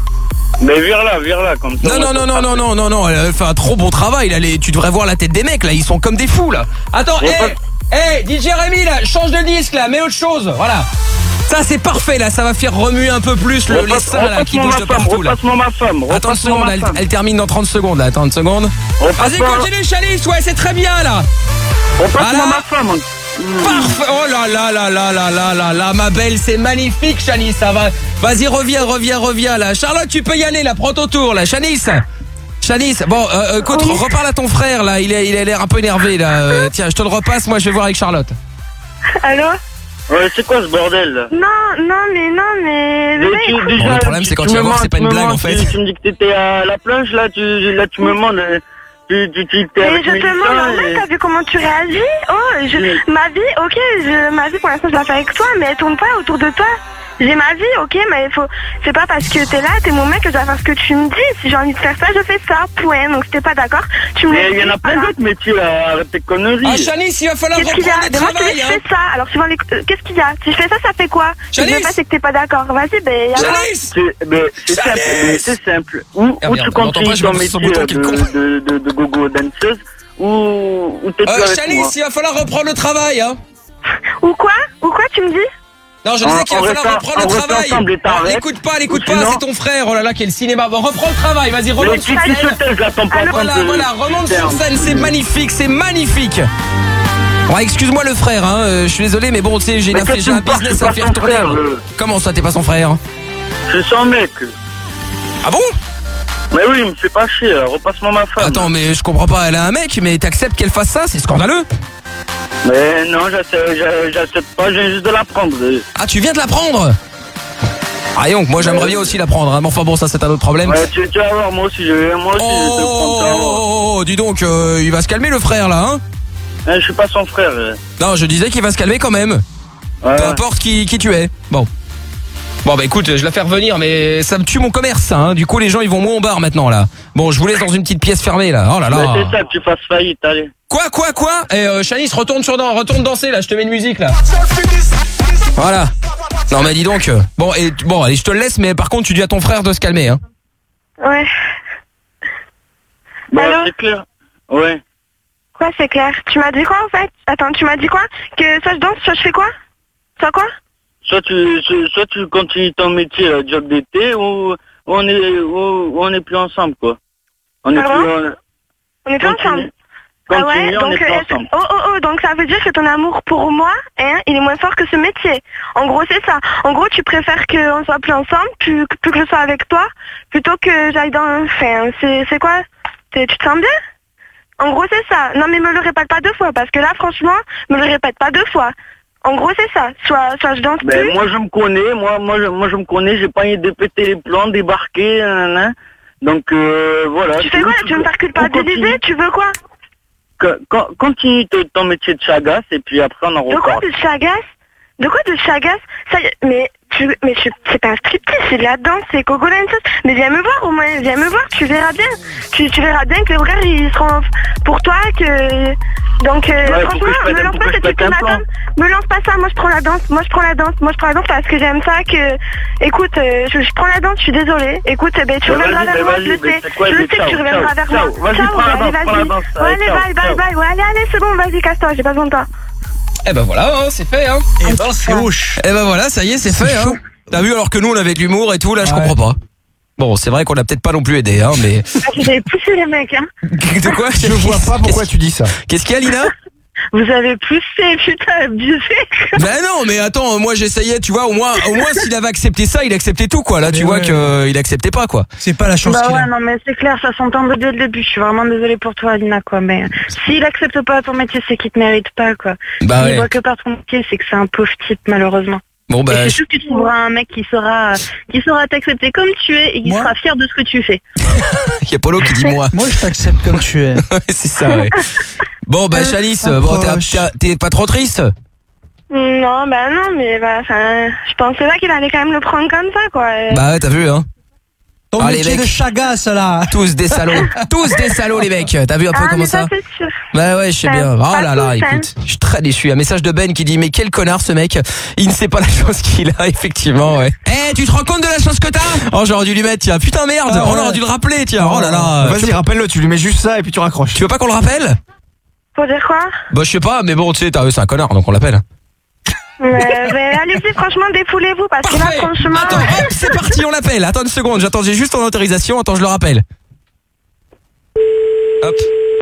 Mais vire-la, vire-la, comme ça. Non, non, non, non, non, non, non, non, elle fait un trop bon travail là. Les- Tu devrais voir la tête des mecs là. Ils sont comme des fous là. Attends, hé, Repasse- hé, D J Rémi là, change de disque là, mets autre chose. Voilà. Ça c'est parfait là, ça va faire remuer un peu plus le, les Repasse- seins là qui repasse-moi bougent ma de femme, partout là. repasse-moi ma femme, Attends une repasse-moi seconde, ma elle, femme. elle termine dans trente secondes là, attends une seconde. Vas-y, Repasse-moi- continue Chalice, ouais c'est très bien là. Repasse-moi Voilà. ma femme. Parfait. Oh là là là là là là là là, ma belle, c'est magnifique Chalice, ça va. Vas-y, reviens, reviens, reviens là. Charlotte, tu peux y aller là, prends ton tour là, Chalice. Chalice, bon, euh, écoute, reparle à ton frère là, il a il a l'air un peu énervé là. Euh, tiens, je te le repasse, moi je vais voir avec Charlotte. Allô? Ouais, c'est quoi ce bordel là? Non, non, mais non, mais... Mais bébé, tu- écoute. déjà, Bon, le problème, c'est quand tu tu vas me voir, mens, c'est pas tu une me blague, mens, en fait. Tu, tu me dis que t'étais à la plage, là, tu, là, tu me mens. euh, Tu, tu, tu, t'es Mais avec je te Mélissa demande en et- fait, t'as vu comment tu réagis? Oh, je, Oui. ma vie, ok, je, ma vie pour l'instant je la fais avec toi, mais elle tourne pas autour de toi. J'ai ma vie, ok, mais il faut, c'est pas parce que t'es là, t'es mon mec que je dois faire ce que tu me dis. Si j'ai envie de faire ça, je fais ça, point. Donc si t'es pas d'accord, tu me Mais laisses. il y en a plein d'autres métiers, là, arrête tes conneries. Ah Chalice, il va falloir Qu'est-ce qu'il y reprendre a? le Mais moi, je te travail dis, je hein. fais ça. Alors, suivant les... euh, qu'est-ce qu'il y a? Si je fais ça, ça fait quoi? Si je Chalice. fais pas, c'est que t'es pas d'accord. Vas-y, ben, y a pas. Chalice. C'est mais c'est simple, mais c'est simple. Ou, Ah, ou merde, tu on entend pas, continues je ton me fous sur métier le de, bouton, quel con. de, de, de gogo danseuse, ou, ou t'es plus Euh, avec moi. Chalice, il va falloir reprendre le travail hein. Ou quoi? Ou quoi, tu me dis? Non, je En- disais qu'il va en falloir restant- reprendre le en restant travail. ensemble et Oh, t'arrêtes. l'écoute pas, l'écoute Ou pas, sinon- c'est ton frère. Oh là là, quel cinéma. Bon, reprends le travail, vas-y, Mais remonte qui sur qui se scène. taise, là, ton patron Voilà, de- voilà, remonte sur Ferme. scène, c'est magnifique, c'est magnifique. Bon, excuse-moi le frère, hein, euh, je suis désolé, mais bon, tu sais, j'ai Mais une toi, affaire- tu j'ai me un parles, business je à suis faire pas ton tourner. frère, euh. Comment ça, t'es pas son frère? Je suis son mec. Ah bon? Mais oui, il me fait pas chier, là. Repasse-moi ma femme. Attends, mais je comprends pas, elle a un mec, mais t'acceptes qu'elle fasse ça? C'est scandaleux. Mais non, j'accepte j'a- j'accepte pas, je viens juste de la prendre. Ah, tu viens de la prendre? Ah donc, moi j'aimerais bien aussi la prendre, hein, mais enfin bon, ça c'est un autre problème. Ouais, tu, tu vas voir, moi aussi, je, moi aussi, oh, je vais te prendre ça. Oh, oh, dis donc, euh, il va se calmer le frère là, hein. Eh, je suis pas son frère. euh. Non, je disais qu'il va se calmer quand même. Ouais. Peu importe qui, qui tu es. Bon. Bon bah écoute, je la fais revenir, mais ça me tue mon commerce, ça, hein. Du coup les gens ils vont moins au bar maintenant là. Bon, je vous laisse dans une petite pièce fermée là. Oh là là. Ouais, c'est ça, que tu fasses faillite, allez. Quoi, quoi, quoi? Eh, euh, Chalice, retourne sur, retourne danser là. Je te mets une musique là. Voilà. Non mais dis donc. euh, Bon et bon, allez, je te le laisse, mais par contre tu dis à ton frère de se calmer, hein. Ouais. Bah, Allô c'est clair. Ouais. Quoi, c'est clair? Tu m'as dit quoi en fait? Attends, tu m'as dit quoi? Que soit je danse, soit je fais quoi? Soit quoi? Soit tu, soit, soit tu continues ton métier, le job d'été, ou, ou on est, ou, ou on est plus ensemble, quoi. On est Pardon plus, on, On est plus Continue. ensemble. Ah ouais, Continue, on donc est plus euh, ensemble. oh oh oh, donc ça veut dire que ton amour pour moi, hein, il est moins fort que ce métier. En gros, c'est ça. En gros, tu préfères qu'on soit plus ensemble, plus, plus que je sois avec toi, plutôt que j'aille dans. Enfin, c'est c'est quoi? T'es- Tu te sens bien? En gros, c'est ça. Non, mais me le répète pas deux fois, parce que là, franchement, me le répète pas deux fois. En gros, c'est ça. Soit, soit je danse Ben, plus. moi je me connais, moi, moi, je, moi je me connais, j'ai pas envie de péter les plans, débarquer, nanana. Donc euh, voilà. Tu fais quoi là? Tu veux me faire culpabiliser? Tu veux quoi? Co- co- Continue ton- ton métier de chagasse et puis après on en De quoi reparle. de chagasse? De quoi de chagasse? Ça y est, mais tu, mais je, c'est pas un striptease, c'est de la danse, c'est Coco Danceuse. Mais viens me voir au moins, viens me voir, tu verras bien. Tu, tu verras bien que les regards ils seront pour toi, que donc euh, Ouais, franchement, faut que je me pète- lance faut pas que je cette pète un ultimatum, plan. me lance pas ça. Moi je prends la danse, moi je prends la danse, moi je prends la danse parce que j'aime ça. Que écoute, euh, je, je prends la danse, je suis désolée. Écoute, ben tu Ben, reviendras vas-y, vers ben, moi, vas-y, je le ben, sais, c'est quoi, je le ben, sais que tu ciao, reviendras ciao, vers ciao. moi. Vas-y, Ciao, prends la allez, danse, prends la vas-y. danse, Ouais, allez, allez, ciao, bye, bye, ciao. bye. Ouais, allez, allez, c'est bon, vas-y, casse-toi, j'ai pas besoin de toi. Eh ben voilà, hein, c'est fait, hein. Et ben c'est hoche. Eh ben voilà, ça y est, c'est fait, hein. T'as vu, alors que nous on avait de l'humour et tout, là je Ouais. comprends pas. Bon, c'est vrai qu'on a peut-être pas non plus aidé, hein, mais. Vous avez poussé les mecs, hein. De quoi? Je vois pas pourquoi tu dis ça. Qu'est-ce qu'il y a, Lina? Vous avez poussé, putain, abusé. Ben non, mais attends, moi j'essayais, tu vois, au moins, au moins s'il avait accepté ça, il acceptait tout, quoi. Là, tu Mais vois ouais. que euh, il acceptait pas, quoi. C'est pas la chance Bah qu'il ouais, a. non, mais c'est clair, ça s'entend dès le début. Je suis vraiment désolée pour toi, Alina, quoi. Mais s'il accepte pas ton métier, c'est qu'il te mérite pas, quoi. Bah S'il ouais. voit que par ton métier, c'est que c'est un pauvre type, malheureusement. Bon Et bah, c'est je- sûr que tu trouveras un mec qui saura, qui saura t'accepter comme tu es et qui Moi sera fier de ce que tu fais. il y a Polo qui dit moi. Moi je t'accepte comme tu es. Ouais, c'est ça, ouais. Bon bah, Chalice, bon, t'es- Approche. t'es t'es pas trop triste? Non, bah non, mais bah, enfin, je pensais pas qu'il allait quand même le prendre comme ça, quoi. Et- Bah ouais, t'as vu, hein. Ton Ah, les métier mecs. de chagasse là. Tous des salauds. Tous des salauds, les mecs. T'as vu un peu Ah, comment mais ça? ça, c'est sûr. Bah ouais, je sais Ça, bien. Oh pas là là, tous, hein. écoute, je suis très déçu. Un message de Ben qui dit mais quel connard ce mec. Il ne sait pas la chance qu'il a, effectivement, ouais. Eh, tu te rends compte de la chance que t'as? Oh, j'aurais dû lui mettre, tiens. Putain, merde. Ah ouais. On aurait dû le rappeler, tiens. Oh là là. Vas-y, rappelle-le, tu lui mets juste ça et puis tu raccroches. Tu veux pas qu'on le rappelle? Faut dire quoi? Bah je sais pas, mais bon, tu sais, t'as- c'est un connard, donc on l'appelle. Mais, mais allez-y, franchement, défoulez-vous, parce que là, Parfait. franchement... Attends, hop, c'est parti, on l'appelle. Attends une seconde, j'attends, j'ai juste ton autorisation. Attends, je le rappelle. Hop.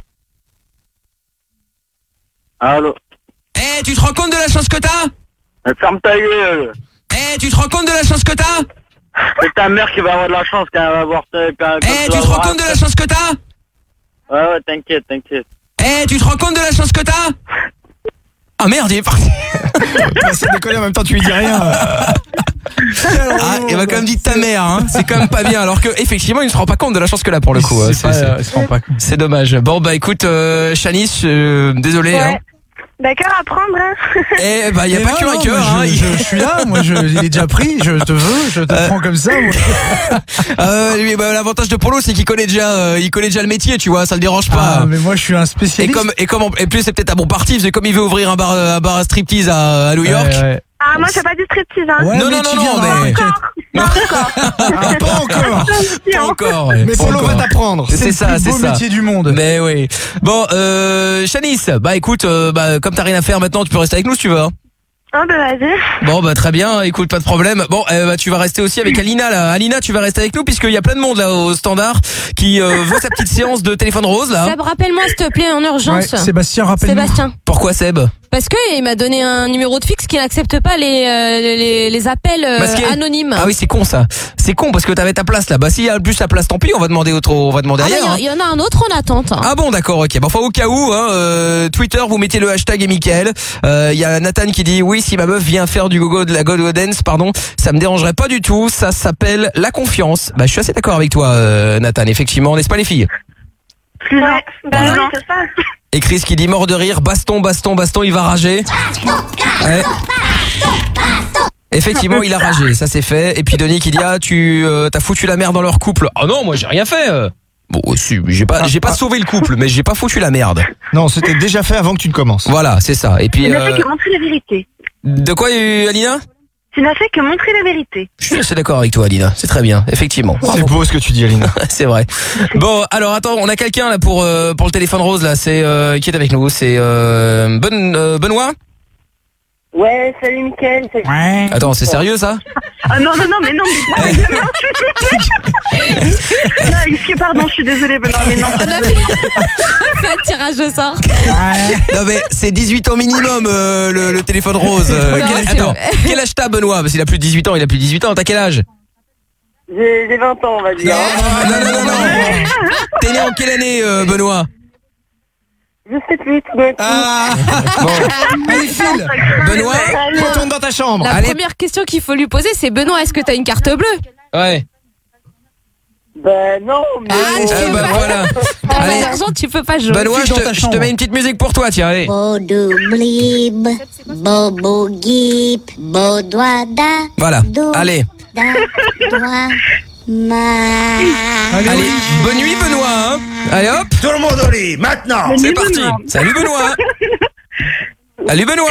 Allô. Eh, tu te rends compte de la chance que t'as? Mais ferme ta gueule. Eh, tu te rends compte de la chance que t'as? C'est ta mère qui va avoir de la chance quand elle va voir ta... Quand, quand Eh, tu tu vas te rends voir compte de un- la chance que t'as? Ouais, ouais, t'inquiète, t'inquiète. Eh, tu te rends compte de la chance que t'as? Ah merde, il est parti. Ça déconne, en même temps tu lui dis rien. Ah, il m'a quand même dit ta mère, hein. C'est quand même pas bien. Alors que effectivement, il ne se rend pas compte de la chance que là pour le coup. C'est C'est- pas, c'est- euh, il se rend pas compte. C'est dommage. Bon bah écoute, euh, Chalice, euh, désolé. Ouais. Hein. Bah, cœur à prendre, hein. Eh bah y a Et pas non, que un non, cœur. moi, Hein. je, je, je suis là, moi je, il est déjà pris, je te veux, je te prends comme ça. Moi. Euh, lui, bah, l'avantage de Polo, c'est qu'il connaît déjà, euh, il connaît déjà le métier, tu vois, ça le dérange pas. Ah, mais moi je suis un Et spécialiste. comme et comme en- et plus c'est peut-être un bon parti, parce que comme il veut ouvrir un bar un bar à striptease à, à New York. Ouais, ouais. Ah, moi, c'est pas du striptease, hein. Ouais, Non, mais non, tu non, non, viendras, mais- t'inquiète. Pas encore. Ah, pas encore. Pas encore. Ouais, Mais pas Polo encore. va t'apprendre. C'est le ça, plus c'est beau ça. métier du monde. Mais oui. Bon, euh, Chalice, bah écoute, euh, bah comme t'as rien à faire maintenant, tu peux rester avec nous si tu veux. Hein. Ah, bah, vas-y. Bon bah très bien, écoute, pas de problème. Bon, euh, bah, tu vas rester aussi avec Alina là. Alina, tu vas rester avec nous puisqu'il y a plein de monde là au standard qui euh, veut sa petite séance de téléphone rose là. Seb, rappelle-moi s'il te plaît en urgence. Ouais, Sébastien, rappelle-nous. Sébastien. Pourquoi Seb? Parce que il m'a donné un numéro de fixe qui n'accepte pas les euh, les, les appels euh, Masqué. anonymes. Ah oui, c'est con ça. C'est con parce que t'avais ta place là. Bah s'il y a plus ta place, tant pis. On va demander autre, on va demander Ah, ailleurs. bah, il y, y en a un autre en attente. Hein. Ah bon, d'accord, ok. Bon, enfin, au cas où, hein, euh, Twitter, vous mettez le hashtag et Mickaël. Il euh, y a Nathan qui dit oui, si ma meuf vient faire du gogo de la go dance, pardon, ça me dérangerait pas du tout. Ça s'appelle la confiance. Bah, je suis assez d'accord avec toi, euh, Nathan. Effectivement, n'est-ce pas les filles? Plus ouais, bah non, c'est ça. Et Chris qui dit mort de rire, baston, baston, baston, il va rager. Ouais. Effectivement, il a ragé, ça c'est fait. Et puis Denis qui dit ah tu euh, t'as foutu la merde dans leur couple. Ah non, moi j'ai rien fait. euh. Bon, si, j'ai pas, j'ai pas sauvé le couple, mais j'ai pas foutu la merde. Non, c'était déjà fait avant que tu ne commences. Voilà, c'est ça. Et puis. Tu n'as euh, fait que montrer la vérité. De quoi, Alina? Tu n'as fait que montrer la vérité. Je suis assez d'accord avec toi, Alina. C'est très bien, effectivement. C'est beau ce que tu dis, Alina. C'est vrai. Bon, alors attends, on a quelqu'un là pour euh, pour le téléphone rose là. C'est euh, qui est avec nous? C'est euh, ben, euh, Benoît. Ouais, salut Mickaël. Salut. Ouais. Attends, c'est sérieux ça? Ah non, non, non, mais non, mais non, non, excuse, pardon, je suis désolée, Benoît, mais non. On a fait un tirage au sort. Non mais c'est dix-huit ans minimum euh, le, le téléphone rose. Euh, Non, quel, c'est attends, vrai. quel âge t'as Benoît? Parce qu'il a plus de dix-huit ans, il a plus de dix-huit ans. T'as quel âge? J'ai j'ai vingt ans, on va dire. Non, non, non, non. T'es né en quelle année, euh, Benoît? Je sais plus, tout d'un coup. Ah bon. Allez, file. Benoît, retourne dans ta chambre. La Allez. première question qu'il faut lui poser, c'est Benoît, est-ce que t'as une carte bleue? Ouais. Ben non, mais... Ah, tu Ah, peux bah, pas. voilà. T'as pas Allez. d'argent, tu peux pas jouer. Benoît, je dans ta te, je te chambre. mets une petite musique pour toi, tiens, allez. Bodo blib, bobo gip, bodoada. Voilà. Allez. Da, doa, ma. Allez, bonne nuit Benoît, hein. Allez hop. Tout le monde au lit, maintenant. C'est parti. Salut Benoît. Salut Benoît.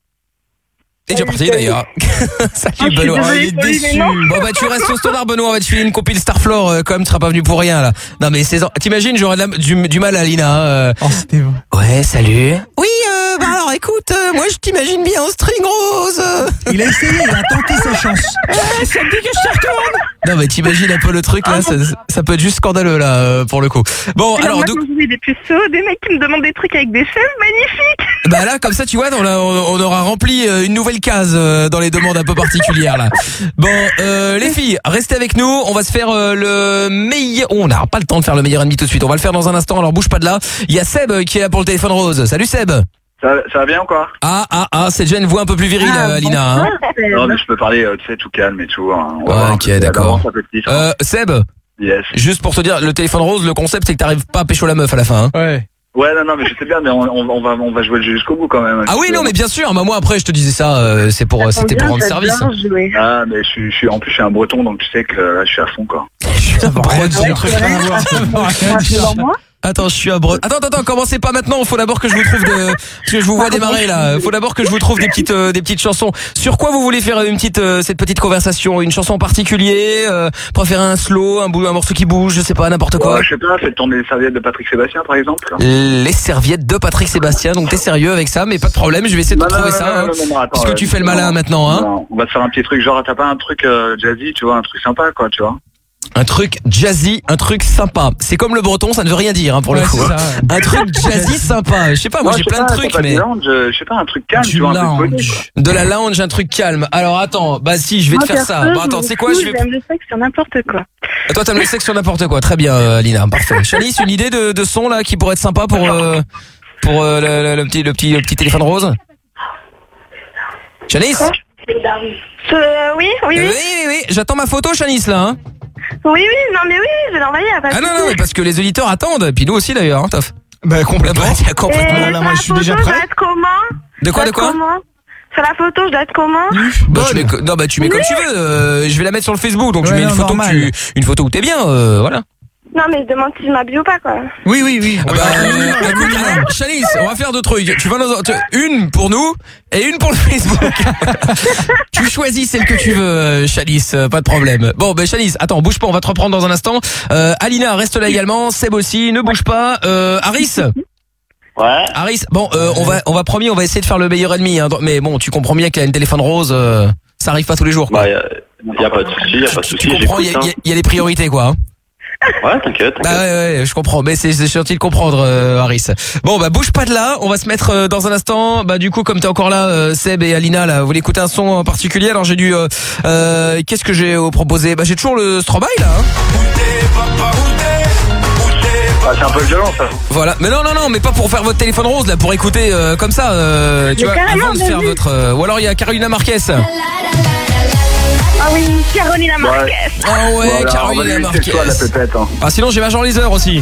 T'es déjà parti d'ailleurs. Salut Benoît. désolée, Il est Pauline, déçu. mais non. Bon bah tu restes au standard Benoît, on va te filer une compile Starflore euh, quand même, tu seras pas venu pour rien là. Non mais c'est t'imagines, j'aurais de la- du, du mal à Lina. Hein, euh. Oh, c'était vrai. Ouais, salut. Oui, euh, bah alors écoute, euh, moi je t'imagine bien en string rose. Il a essayé, il a tenté sa chance. Ça me dit que je te retourne. Non mais t'imagines un peu le truc là, ça, ça peut être juste scandaleux là euh, pour le coup. Bon alors moi, donc, quand je vois des puceaux, des mecs qui me demandent des trucs avec des chefs, magnifique. bah là comme ça tu vois, on, a- on aura rempli euh, une nouvelle case euh, dans les demandes un peu particulières là. Bon euh, les filles, restez avec nous, on va se faire euh, le meilleur. Oh, on n'a pas le temps de faire le meilleur ennemi tout de suite, on va le faire dans un instant. Alors bouge pas de là. Il y a Seb euh, qui est là pour le téléphone rose. Salut Seb. Ça, ça va bien ou quoi? Ah ah ah, c'est déjà une voix un peu plus virile, euh, Lina. Hein. Non, mais je peux parler, euh, tu sais, tout calme et tout. Hein. On va Ouais, voir un ok, peu- d'accord. d'abord, ça peut être petit, Euh, Seb, Yes. juste pour te dire, le téléphone rose, le concept c'est que t'arrives pas à pécho la meuf à la fin. Hein. Ouais. Ouais, non, non, mais je sais bien, mais on, on, on va, on va jouer le jeu jusqu'au bout quand même. Ah oui, non, mais bien sûr. Bah, moi après, je te disais ça, euh, c'est pour, c'était pour rendre service. Ah, mais je suis, je suis, en plus, je suis un breton, donc tu sais que là, je suis à fond, quoi. Ça va rien C'est un truc rien à voir. Ça va rien dire. Attends, je suis à Bre... Attends, attends, attends, commencez pas maintenant. Faut d'abord que je vous trouve de, parce que je vous vois démarrer là. Faut d'abord que je vous trouve des petites, euh, des petites chansons. Sur quoi vous voulez faire une petite, euh, cette petite conversation? Une chanson en particulier? Euh, préférez un slow, un bout, un morceau qui bouge, je sais pas, n'importe quoi. Ouais, je sais pas, faites tourner les serviettes de Patrick Sébastien, par exemple. Les serviettes de Patrick Sébastien. Donc t'es sérieux avec ça, mais pas de problème. Je vais essayer de Non, trouver non, ça. non, hein. non, non, non, attends, Parce que euh, tu fais le non, malin maintenant, hein. non, on va se faire un petit truc, genre, t'as pas un truc euh, jazzy, tu vois, un truc sympa, quoi, tu vois. Un truc jazzy, un truc sympa. C'est comme le breton, ça ne veut rien dire hein, pour Ouais, le coup. c'est ça. Un truc jazzy sympa. Je sais pas, moi Ouais, j'ai je sais plein de pas, trucs, t'as pas mais du lounge, euh, je sais pas, un truc calme, Du tu vois, un truc posé, lounge. quoi. de la lounge, un truc calme. Alors attends, bah si, je vais te faire ça. Bon attends, c'est quoi, je vais. J'aime le sexe sur n'importe quoi. Ah, toi t'aimes le sexe sur n'importe quoi. Très bien, euh, Lina, parfait. Chalice, une idée de, de son là qui pourrait être sympa pour euh, pour euh, le, le, le petit le petit le petit téléphone rose. Chalice. Euh, oui, oui, Oui, oui. oui, oui. J'attends ma photo, Chalice là. Hein. Oui, oui, non, mais oui, je vais l'envoyer à Ah non non, mais parce que les auditeurs attendent, et puis nous aussi d'ailleurs, hein, Toff. Bah complètement. Bah, complètement. Et Là, sur moi, la je suis déjà photo, prêt. Je dois être comment De quoi, Je de dois quoi être comment Sur la photo, je dois être comment Bah, tu mets, co- non bah tu mets comme tu veux. euh, je vais la mettre sur le Facebook, donc tu Ouais, mets une non, photo que normal. tu, une photo où t'es bien, euh, voilà. Non, mais je demande si je m'habille ou pas, quoi. Oui, oui, oui. Ah bah, euh, écoute, alors, Chalice, on va faire deux trucs. Tu vas dans, tu- une pour nous et une pour le Facebook. Tu choisis celle que tu veux, euh, Chalice, euh, pas de problème. Bon, ben Chalice, attends, bouge pas, on va te reprendre dans un instant. Euh, Alina, reste là également. Seb aussi, ne bouge pas. Euh, Harris. Ouais. Harris, bon, euh, on va, on va promis, on va essayer de faire le meilleur ennemi. Hein, mais bon, tu comprends bien qu'il y a une téléphone rose, euh, ça arrive pas tous les jours. Quoi. Bah, y a, y a pas de souci, y a pas de Tu souci. comprends, il y, j'écoute, a- hein. il y a les priorités, quoi. Hein. Ouais, t'inquiète. Bah ouais, ouais, je comprends, mais c'est c'est gentil de comprendre, euh, Harris. Bon, bah bouge pas de là, on va se mettre euh, dans un instant. Bah du coup, comme t'es encore là, euh, Seb et Alina, là, vous voulez écouter un son en particulier? Alors j'ai dû, euh, euh, qu'est-ce que j'ai à proposer? Bah j'ai toujours le Stromae là. Hein. Ah, c'est un peu violent ça. Voilà, mais non, non, non, mais pas pour faire votre téléphone rose, là, pour écouter euh, comme ça, euh, tu Mais vois, carrément, avant de faire vas-y. votre. Euh, ou alors il y a Carolina Marquez. Ah oui, Carolina Marquez. Ah ouais, Voilà, Carolina on va lui Marquez. laisser le choix, la pépette, hein. Ah sinon j'ai Major Lazer aussi.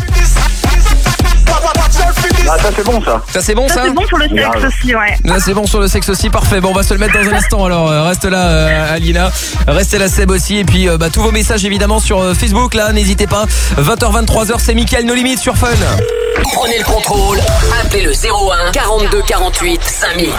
Ah, ça c'est bon ça. Ça c'est bon ça, Ça, c'est bon pour le sexe Grave. aussi, ouais. Là c'est bon sur le sexe aussi, parfait. Bon on va se le mettre dans un instant alors, euh, reste là euh, Alina, restez là Seb aussi. Et puis euh, bah, tous vos messages évidemment sur euh, Facebook là, n'hésitez pas. vingt heures vingt-trois heures, c'est Mickaël No Limit sur Fun. Prenez le contrôle. Appelez le zéro un quarante-deux quarante-huit cinq mille.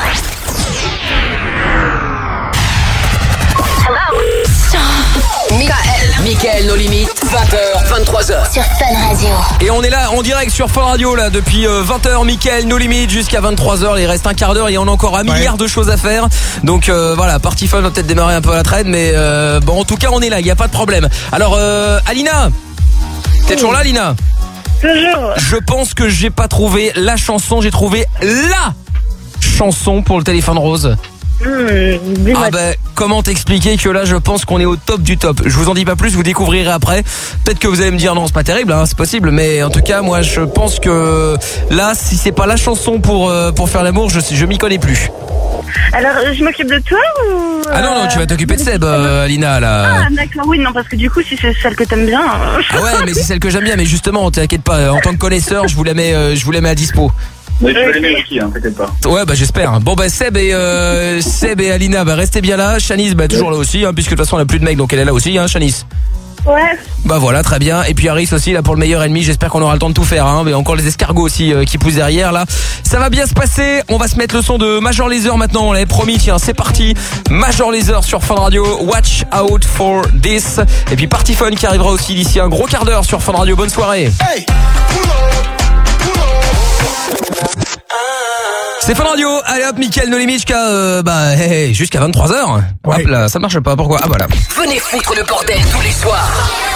Mickaël. Mickaël No Limit. vingt heures vingt-trois heures. Sur Fun Radio. Et on est là en direct sur Fun Radio là depuis euh, vingt heures, Mickaël No Limit jusqu'à vingt-trois heures. Il reste un quart d'heure et on a encore un milliard de choses à faire. Donc euh, voilà, Party Fun va peut-être démarrer un peu à la traîne, mais euh, bon en tout cas on est là, il n'y a pas de problème. Alors euh, Alina, t'es toujours là Alina? Toujours. Je pense que j'ai pas trouvé la chanson, j'ai trouvé LA chanson pour le téléphone rose. Mmh, dis-moi. Ah ben, comment t'expliquer que là je pense qu'on est au top du top. Je vous en dis pas plus, vous découvrirez après. Peut-être que vous allez me dire non c'est pas terrible, hein, c'est possible, mais en tout cas moi je pense que là si c'est pas la chanson pour euh, pour faire l'amour, je je m'y connais plus. Alors, euh, je m'occupe de toi ou... Ah non non, tu vas t'occuper de Seb, euh, Alina là. Ah d'accord, oui, non, parce que du coup, si c'est celle que t'aimes bien... euh, Ah ouais, mais c'est celle que j'aime bien, mais justement t'inquiète pas, en tant que connaisseur je vous la mets euh, je vous la mets à dispo. Mais tu vas l'aimer aussi, hein, t'inquiète pas. Ouais bah j'espère. Bon bah Seb et euh, Seb et Alina bah restez bien là. Shanice bah toujours là aussi, hein, puisque de toute façon on a plus de mecs donc elle est là aussi, hein, Shanice. Ouais. Bah voilà, très bien. Et puis Harris aussi là pour le meilleur ennemi. J'espère qu'on aura le temps de tout faire, hein. Mais encore les escargots aussi euh, qui poussent derrière là. Ça va bien se passer. On va se mettre le son de Major Lazer maintenant. On l'avait promis. Tiens, c'est parti. Major Lazer sur Fun Radio. Watch out for this. Et puis Party Fun qui arrivera aussi d'ici un gros quart d'heure sur Fun Radio. Bonne soirée. Hey, C'est Fun Radio. Allez hop, Mickaël No Limit jusqu'à euh, bah hey, hey, jusqu'à vingt-trois heures. Hop là, ça marche pas. Pourquoi? Ah voilà. Venez foutre le bordel tous les soirs.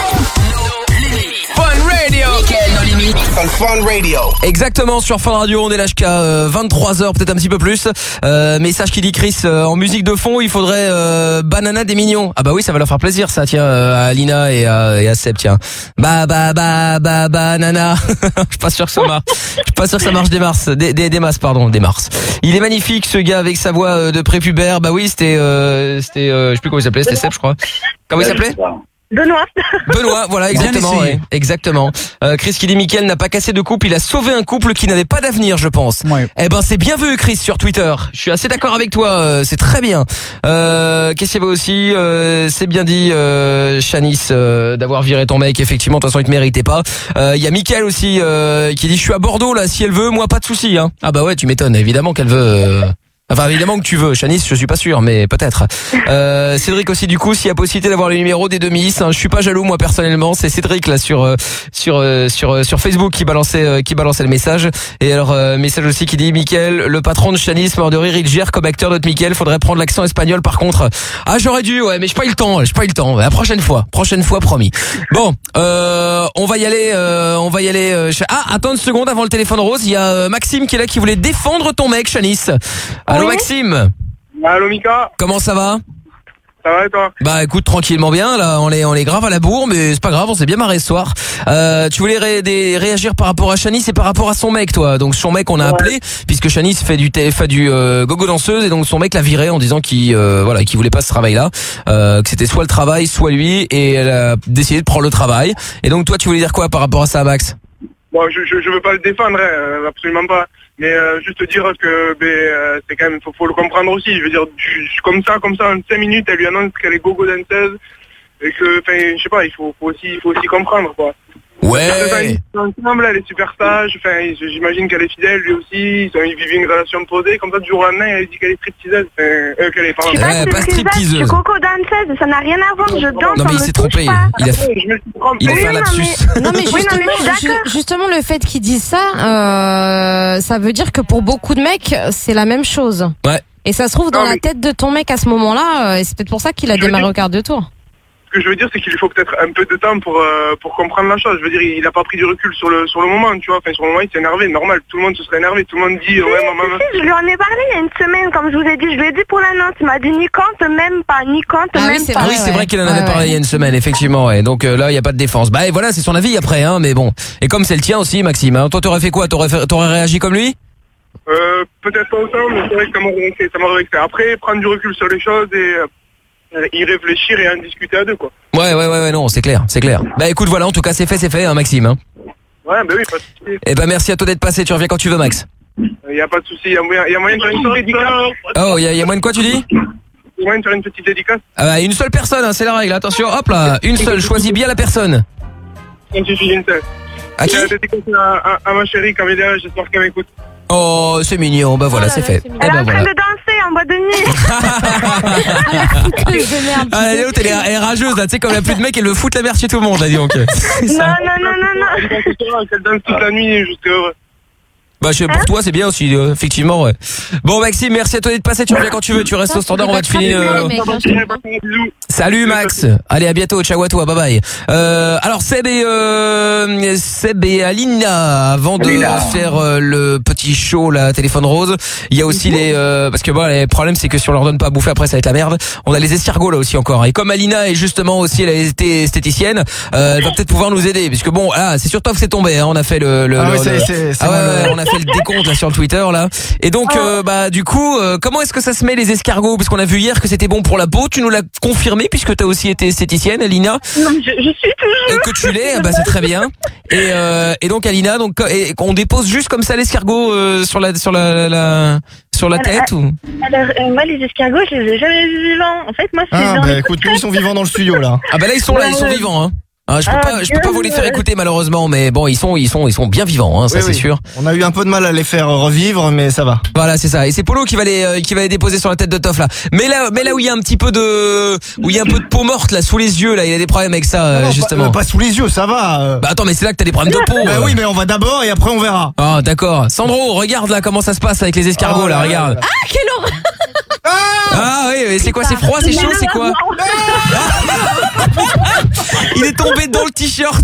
Fun Radio. Mickaël No Limit. Fun Radio. Exactement, sur Fun Radio, on est là jusqu'à euh, vingt-trois heures, peut-être un petit peu plus. Euh, message qui dit Chris, euh, en musique de fond, il faudrait euh, Banana des Mignons. Ah bah oui, ça va leur faire plaisir ça, tiens, euh, à Alina et à, et à Seb, tiens. Bah bah bah bah banana. Je suis pas sûr que ça marche. Je suis pas sûr que ça marche des mars, des, des, des masses, pardon, des mars. Il est magnifique ce gars avec sa voix euh, de prépubère. Bah oui, c'était, euh, c'était, euh, je sais plus comment il s'appelait, c'était Seb, je crois. Comment il s'appelait? Benoît. Benoît, voilà, exactement, ouais, exactement. Euh, Chris qui dit Mickaël n'a pas cassé de couple, il a sauvé un couple qui n'avait pas d'avenir, je pense. Ouais. Eh ben, c'est bien vu, Chris, sur Twitter. Je suis assez d'accord avec toi, euh, c'est très bien. Euh, qu'est-ce qu'il y avait aussi, euh, c'est bien dit, euh, Shanice, euh, d'avoir viré ton mec, effectivement, de toute façon, il te méritait pas. Euh, il y a Mickaël aussi, euh, qui dit, je suis à Bordeaux, là, si elle veut, moi, pas de souci, hein. Ah bah ouais, tu m'étonnes, évidemment qu'elle veut, euh... Enfin évidemment que tu veux, Shanice, je suis pas sûr, mais peut-être. Euh, Cédric aussi du coup, s'il y a possibilité d'avoir le numéro des demi, hein, je suis pas jaloux moi personnellement. C'est Cédric là sur euh, sur euh, sur euh, sur Facebook qui balançait euh, qui balançait le message. Et alors euh, message aussi qui dit Mickaël, le patron de Shanice, mort de rire, il gère comme acteur notre Mickaël. Faudrait prendre l'accent espagnol par contre. Ah j'aurais dû, ouais, mais j'ai pas eu le temps, j'ai pas eu le temps. La prochaine fois, prochaine fois promis. Bon, euh, on va y aller, euh, on va y aller. Euh, ah attends une seconde avant le téléphone rose, il y a euh, Maxime qui est là qui voulait défendre ton mec, Shanice. Allô Oui. Maxime. Allô Mika. Comment ça va? Ça va et toi? Bah écoute tranquillement bien, là on est on est grave à la bourre, mais c'est pas grave, on s'est bien marré ce soir. Euh, tu voulais ré- des, réagir par rapport à Shanice et par rapport à son mec, toi. Donc son mec on a Ouais. appelé puisque Shanice fait du fait du euh, gogo danseuse et donc son mec l'a viré en disant qu'il euh, voilà qu'il voulait pas ce travail-là, euh, que c'était soit le travail soit lui, et elle a décidé de prendre le travail. Et donc toi tu voulais dire quoi par rapport à ça, Max? Bon, je, je, je veux pas le défendre, hein, absolument pas. Mais euh, juste dire que ben, euh, c'est quand même, faut, faut le comprendre aussi. Je veux dire, du- comme ça, comme ça, en cinq minutes, elle lui annonce qu'elle est gogo danseuse et que, enfin, je sais pas, il faut, faut aussi, il faut aussi comprendre, quoi. Ouais. Ils sont ensemble, elle est super sage. Enfin, j'imagine qu'elle est fidèle, lui aussi. Ils, sont, ils vivent une relation posée. Comme ça, du jour au lendemain, elle dit qu'elle est stripteaseuse. Enfin, euh, qu'elle est, Je pardon. suis pas Eh, pas stripteaseuse, je stripteaseuse. suis coco danseuse, ça n'a rien à voir, je danse, Non mais on il me s'est touche trompé. pas. Il a Je me suis trompé. il a fait un Oui, non, lapsus. Non mais Oui, non, mais justement, je suis d'accord. ju- justement le fait qu'ils disent ça, euh, ça veut dire que pour beaucoup de mecs, c'est la même chose. Ouais. Et ça se trouve dans Non, la mais- tête de ton mec à ce moment-là, euh, et c'est peut-être pour ça qu'il a Je veux démarré dire- au quart de tour. ce que je veux dire, c'est qu'il lui faut peut-être un peu de temps pour euh, pour comprendre la chose. Je veux dire, il a pas pris du recul sur le sur le moment, tu vois. Enfin, sur le moment, il s'est énervé, normal. Tout le monde se serait énervé. Tout le monde dit, ouais, maman. Si, je lui en ai parlé il y a une semaine, comme je vous ai dit. Je lui ai dit pour la note. Il m'a dit ni compte, même pas, ni compte, Ah oui, même c'est pas. Ah oui, c'est ouais. vrai qu'il en Ouais, avait ouais. parlé il y a une semaine, effectivement. Ouais. Donc euh, là, il y a pas de défense. Bah et voilà, c'est son avis après, hein. Mais bon. Et comme c'est le tien aussi, Maxime. Hein, toi, t'aurais fait quoi? T'aurais fait- t'aurais réagi comme lui? Euh, peut-être pas autant, mais c'est vrai que ça m'a vexé, ça m'a vexé. Après, prendre du recul sur les choses et euh, y réfléchir et en discuter à deux, quoi. Ouais, ouais, ouais, ouais, non, c'est clair, c'est clair. Bah écoute, voilà, en tout cas, c'est fait, c'est fait, hein, Maxime. Hein. Ouais, bah oui, pas de souci. Eh ben merci à toi d'être passé. Tu reviens quand tu veux, Max. Il y a pas de souci. Il y a moyen, il y a moyen de faire une petite dédicace. Oh, il y a, y a moyen de quoi, tu dis? Il y a moyen de faire une petite dédicace. Ah bah, une seule personne, hein, c'est la règle. Attention, hop là, une seule. Choisis bien la personne. Il suffit d'une seule. À qui? Je fais la dédicace à, à, à ma chérie Camélia, j'espère qu'elle m'écoute. Oh, c'est mignon. Bah voilà, c'est fait. Eh Elle est ben en train voilà. de danser en boîte de nuit. Ah, l'autre, elle est, elle est rageuse, là. Tu sais, comme elle a plus de mecs, elle veut foutre la merde chez tout le monde, là, dis donc. C'est Non, ça. non, non, non, non. Elle danse toute la nuit jusqu'à heureux. Bah, je- pour toi, c'est bien aussi, euh, effectivement, ouais. Bon, Maxime, merci à toi d'être passé. Tu reviens quand tu veux. Tu restes au standard, on va te filer. euh, Salut Max. Allez, à bientôt. Ciao à toi. Bye bye. Euh, alors Seb et euh, Seb et Alina, avant de Alina. faire euh, le petit show là, téléphone rose, il y a aussi les euh, parce que bon, le problème c'est que si on leur donne pas à bouffer après ça va être la merde. On a les escargots là aussi encore. Et comme Alina est justement aussi elle a été esthéticienne, euh, elle va peut-être pouvoir nous aider puisque bon, là, c'est sur toi que c'est tombé. Hein, on a fait le, le, Ah le- ouais, c'est- le- c'est- c'est ah ouais, bon, ouais, le- on a fait le décompte là sur le Twitter là. Et donc euh, bah du coup, euh, comment est-ce que ça se met les escargots? Parce qu'on a vu hier que c'était bon pour la peau. Tu nous l'as confirmé puisque tu as aussi été esthéticienne, Alina. Non, je, je suis toujours. Et que tu l'es, bah c'est très bien. Et, euh, et donc Alina, donc et on dépose juste comme ça l'escargot euh, sur la sur la, la, la- sur la tête ou Alors, euh, moi, les escargots, je les ai jamais vus vivants. En fait, moi, c'est Ah dans bah les écoute, nous ils sont vivants dans le studio là. Ah bah là ils sont là, ils sont Ouais. vivants. Hein. Ah, je peux Ah, pas, je peux pas vous les faire bien, écouter malheureusement, mais bon ils sont ils sont ils sont bien vivants, hein, ça Oui, c'est oui. sûr. On a eu un peu de mal à les faire revivre, mais ça va. Voilà, c'est ça. Et c'est Polo qui va les euh, qui va les déposer sur la tête de Toff là. Mais là mais là où il y a un petit peu de où il y a un peu de peau morte là sous les yeux là, il a des problèmes avec ça euh, Non, non, justement. Pas, pas sous les yeux, ça va. euh. Bah attends, mais c'est là que t'as des problèmes de peau. Bah euh. oui, mais on va d'abord et après on verra. Ah d'accord. Sandro, regarde là comment ça se passe avec les escargots Oh là, là regarde. là. Ah, quelle horreur! Ah oui, mais c'est quoi? C'est froid, c'est chaud, c'est quoi? Il est tombé dans le t-shirt.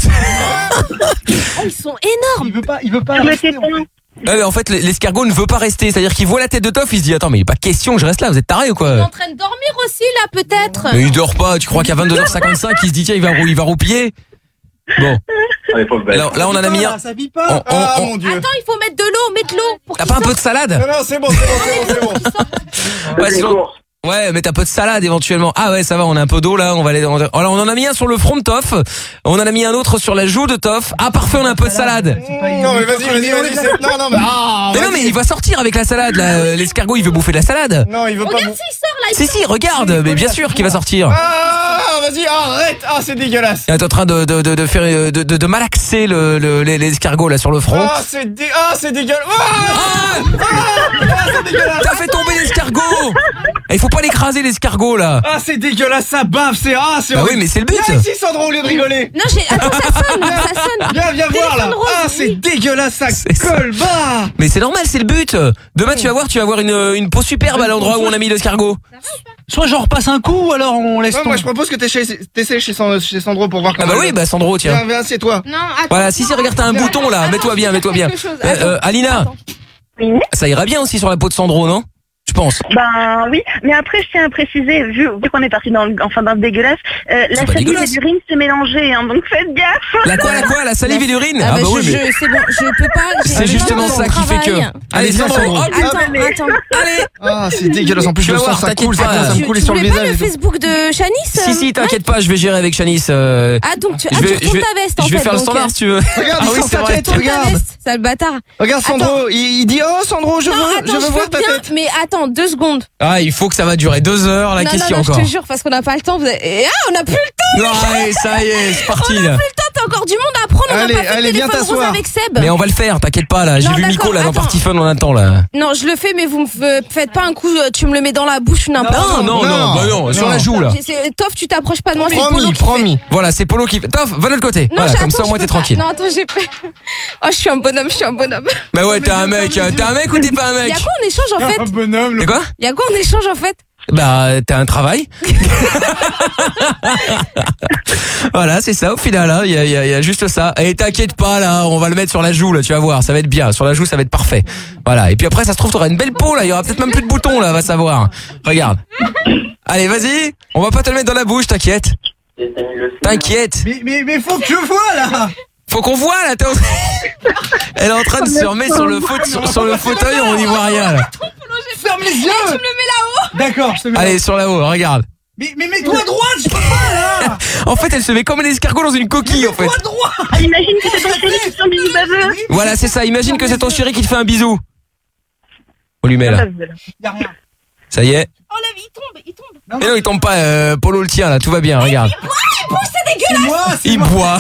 Oh, ils sont énormes! Il veut pas, il veut pas. Je me rester, tais en fait. Ouais, mais en fait, l'escargot ne veut pas rester. C'est-à-dire qu'il voit la tête de Toff, il se dit attends, mais il est pas question que je reste là. Vous êtes tarés ou Il est quoi? en train de dormir aussi, là, peut-être? Mais il dort pas. Tu crois qu'à vingt-deux heures cinquante-cinq, il se dit tiens, il va rou- il va roupiller. Bon. Allez, pauvre bête. Là, là, on en a mis un. Ça vit On- pas. on- Ah on- mon dieu. Attends, il faut mettre de l'eau, mets de l'eau. pour T'as qu'il pas un peu sorte. de salade? Non, non, c'est bon, c'est bon, c'est bon, c'est bon. Ouais, sinon- Ouais, mais t'as peu de salade éventuellement. Ah ouais, ça va, on a un peu d'eau là. On va aller. on- Alors on en a mis un sur le front de Toff. On en a mis un autre sur la joue de Toff. Ah parfait, on a un peu de salade. Non, mais vas-y, vas-y, vas-y. c'est- Non, non, mais. Ah, Mais non, mais il va sortir avec la salade là. Euh, L'escargot, il veut bouffer de la salade. Non, il veut pas. Regarde vous- s'il sort, là. il Si sort. si, regarde. Mais bien sûr qu'il va sortir. Ah, vas-y, arrête. Ah, c'est dégueulasse. Il est en train de de de, de faire euh, de, de, de malaxer le le- les- l'escargot là sur le front. Ah, c'est dé... ah, c'est dégueulasse. Ah, ah, ah, c'est dégueulasse. T'as fait tomber l'escargot. Il faut pas l'écraser l'escargot là. Ah, c'est dégueulasse, ça bave, c'est ah, c'est Bah horrible. oui, mais c'est le but. Viens ici, Sandro, au lieu de rigoler. Non, j'ai. Attends, ça sonne, ça sonne. Viens, viens voir là. Téléphone rose, Ah, c'est oui. dégueulasse, ça C'est ça. colle bas. Mais c'est normal, c'est le but. Demain tu vas voir, tu vas avoir une une peau superbe à l'endroit où on a mis l'escargot. Soit j'en repasse un coup, ou alors on laisse Ouais, tomber. moi, je propose que t'essayes t'essayes chez, San- chez Sandro pour voir Ah comment. bah oui, bah Sandro, tiens. Viens, viens, c'est toi. Non, attends. Voilà, si si, regarde, t'as un bouton là. Mets-toi bien, mets-toi bien. quelque chose. Euh, Attends. euh, Alina, Attends. Oui. ça ira bien aussi sur la peau de Sandro, non? Je pense. Ben oui, mais après je tiens à préciser, vu, vu qu'on est parti dans le, enfin dans le dégueulasse, euh, la pas salive dégueulasse. et l'urine c'est mélangé, hein, donc faites gaffe. La quoi, la quoi, la salive et l'urine? Ah, Ah bah, bah oui, je, mais je- c'est bon, je peux pas. j'ai- c'est j'ai justement pas ça mon qui fait que. travail. Allez, viens, Sandro, Sandro. hop, Attends, hop. attends. Allez. Ah, c'est dégueulasse. En plus, Tu je vas le voir, sens, ça t'inquiète coule, ça pas. commence à me Tu, couler tu sur le voulais pas visage. le et tout. Facebook de Shanice? Si si, t'inquiète pas, je vais gérer avec Shanice. euh, Ah, donc tu, ah, Je tu vais, je retournes vais, ta veste en je vais fait. faire le donc, standard euh, si tu veux. Regarde, Ah il oui, sort c'est sa vrai. tête, retourne ta regarde. veste, sale bâtard. Regarde, Sandro, il, il dit oh, Sandro, je Non, veux, attends, je veux voir veux ta bien, tête. mais attends, deux secondes. Ah, il faut que ça va durer deux heures la non, question non, non, encore. je te jure, parce qu'on n'a pas le temps. Vous avez- Et, ah, on n'a plus le temps. Non, allez, ça y est, c'est parti On là. n'a plus le temps, t'as encore du monde à prendre. On n'a Allez, pas fait allez, le viens téléphone rose t'asseoir. avec Seb. Mais on va le faire, t'inquiète pas là. J'ai Non, vu Miko d'accord, là dans attends. Party Fun, on attend là. Non, je le fais, mais vous me f- faites pas un coup, euh, tu me le mets dans la bouche ou n'importe Non, quoi. non, non, Non, bah non, sur non. la joue là. J'ai- c'est- Toff, tu t'approches pas de moi, c'est Polo Promis, qui fait. promis. Voilà, c'est Polo qui fait. Toff, va de l'autre côté. Non, Voilà, j'ai- comme attends, ça au je moins peux t'es pas. tranquille. Non, attends, j'ai pas. Oh, je suis un bonhomme, je suis un bonhomme. Bah ouais, t'es un mec, hein. T'es un mec ou t'es pas un Il y mec? a quoi en échange en fait? bonhomme. C'est quoi? Il y a quoi en échange en fait? Bah, t'as un travail. Voilà, c'est ça au final. Hein. Il y, a, il y, a, il y a juste ça. Et t'inquiète pas là, on va le mettre sur la joue là, tu vas voir, ça va être bien. Sur la joue, ça va être parfait. Voilà. Et puis après, ça se trouve, t'auras une belle peau là. Il y aura peut-être même plus de boutons là, va savoir. Regarde. Allez, vas-y. On va pas te le mettre dans la bouche, t'inquiète. T'inquiète. Mais, mais, mais faut que je vois là. Faut qu'on voit là. T'es en... Elle est en train de se remettre sur le, faute, sur, sur le fauteuil, on n'y voit rien là. Ferme les yeux. Tu me le mets là-haut. D'accord, je te mets Allez, là-haut. sur là-haut, regarde. Mais, mais mets-toi à droite, je peux pas là. En fait, elle se met comme un escargot dans une coquille en fait. Mets-toi à droite. Ah, imagine que c'est ton chéri qui te fait un bisou baveux. Voilà, c'est ça. Imagine que c'est ton chéri qui te fait un bisou. On lui met là. Y a rien. Ça y est. Oh la vie, il tombe, il tombe. Mais non, il tombe pas. Euh, Polo le tient là, tout va bien. Regarde. Il boit, il boit, c'est dégueulasse. Moi, c'est Il moi. boit.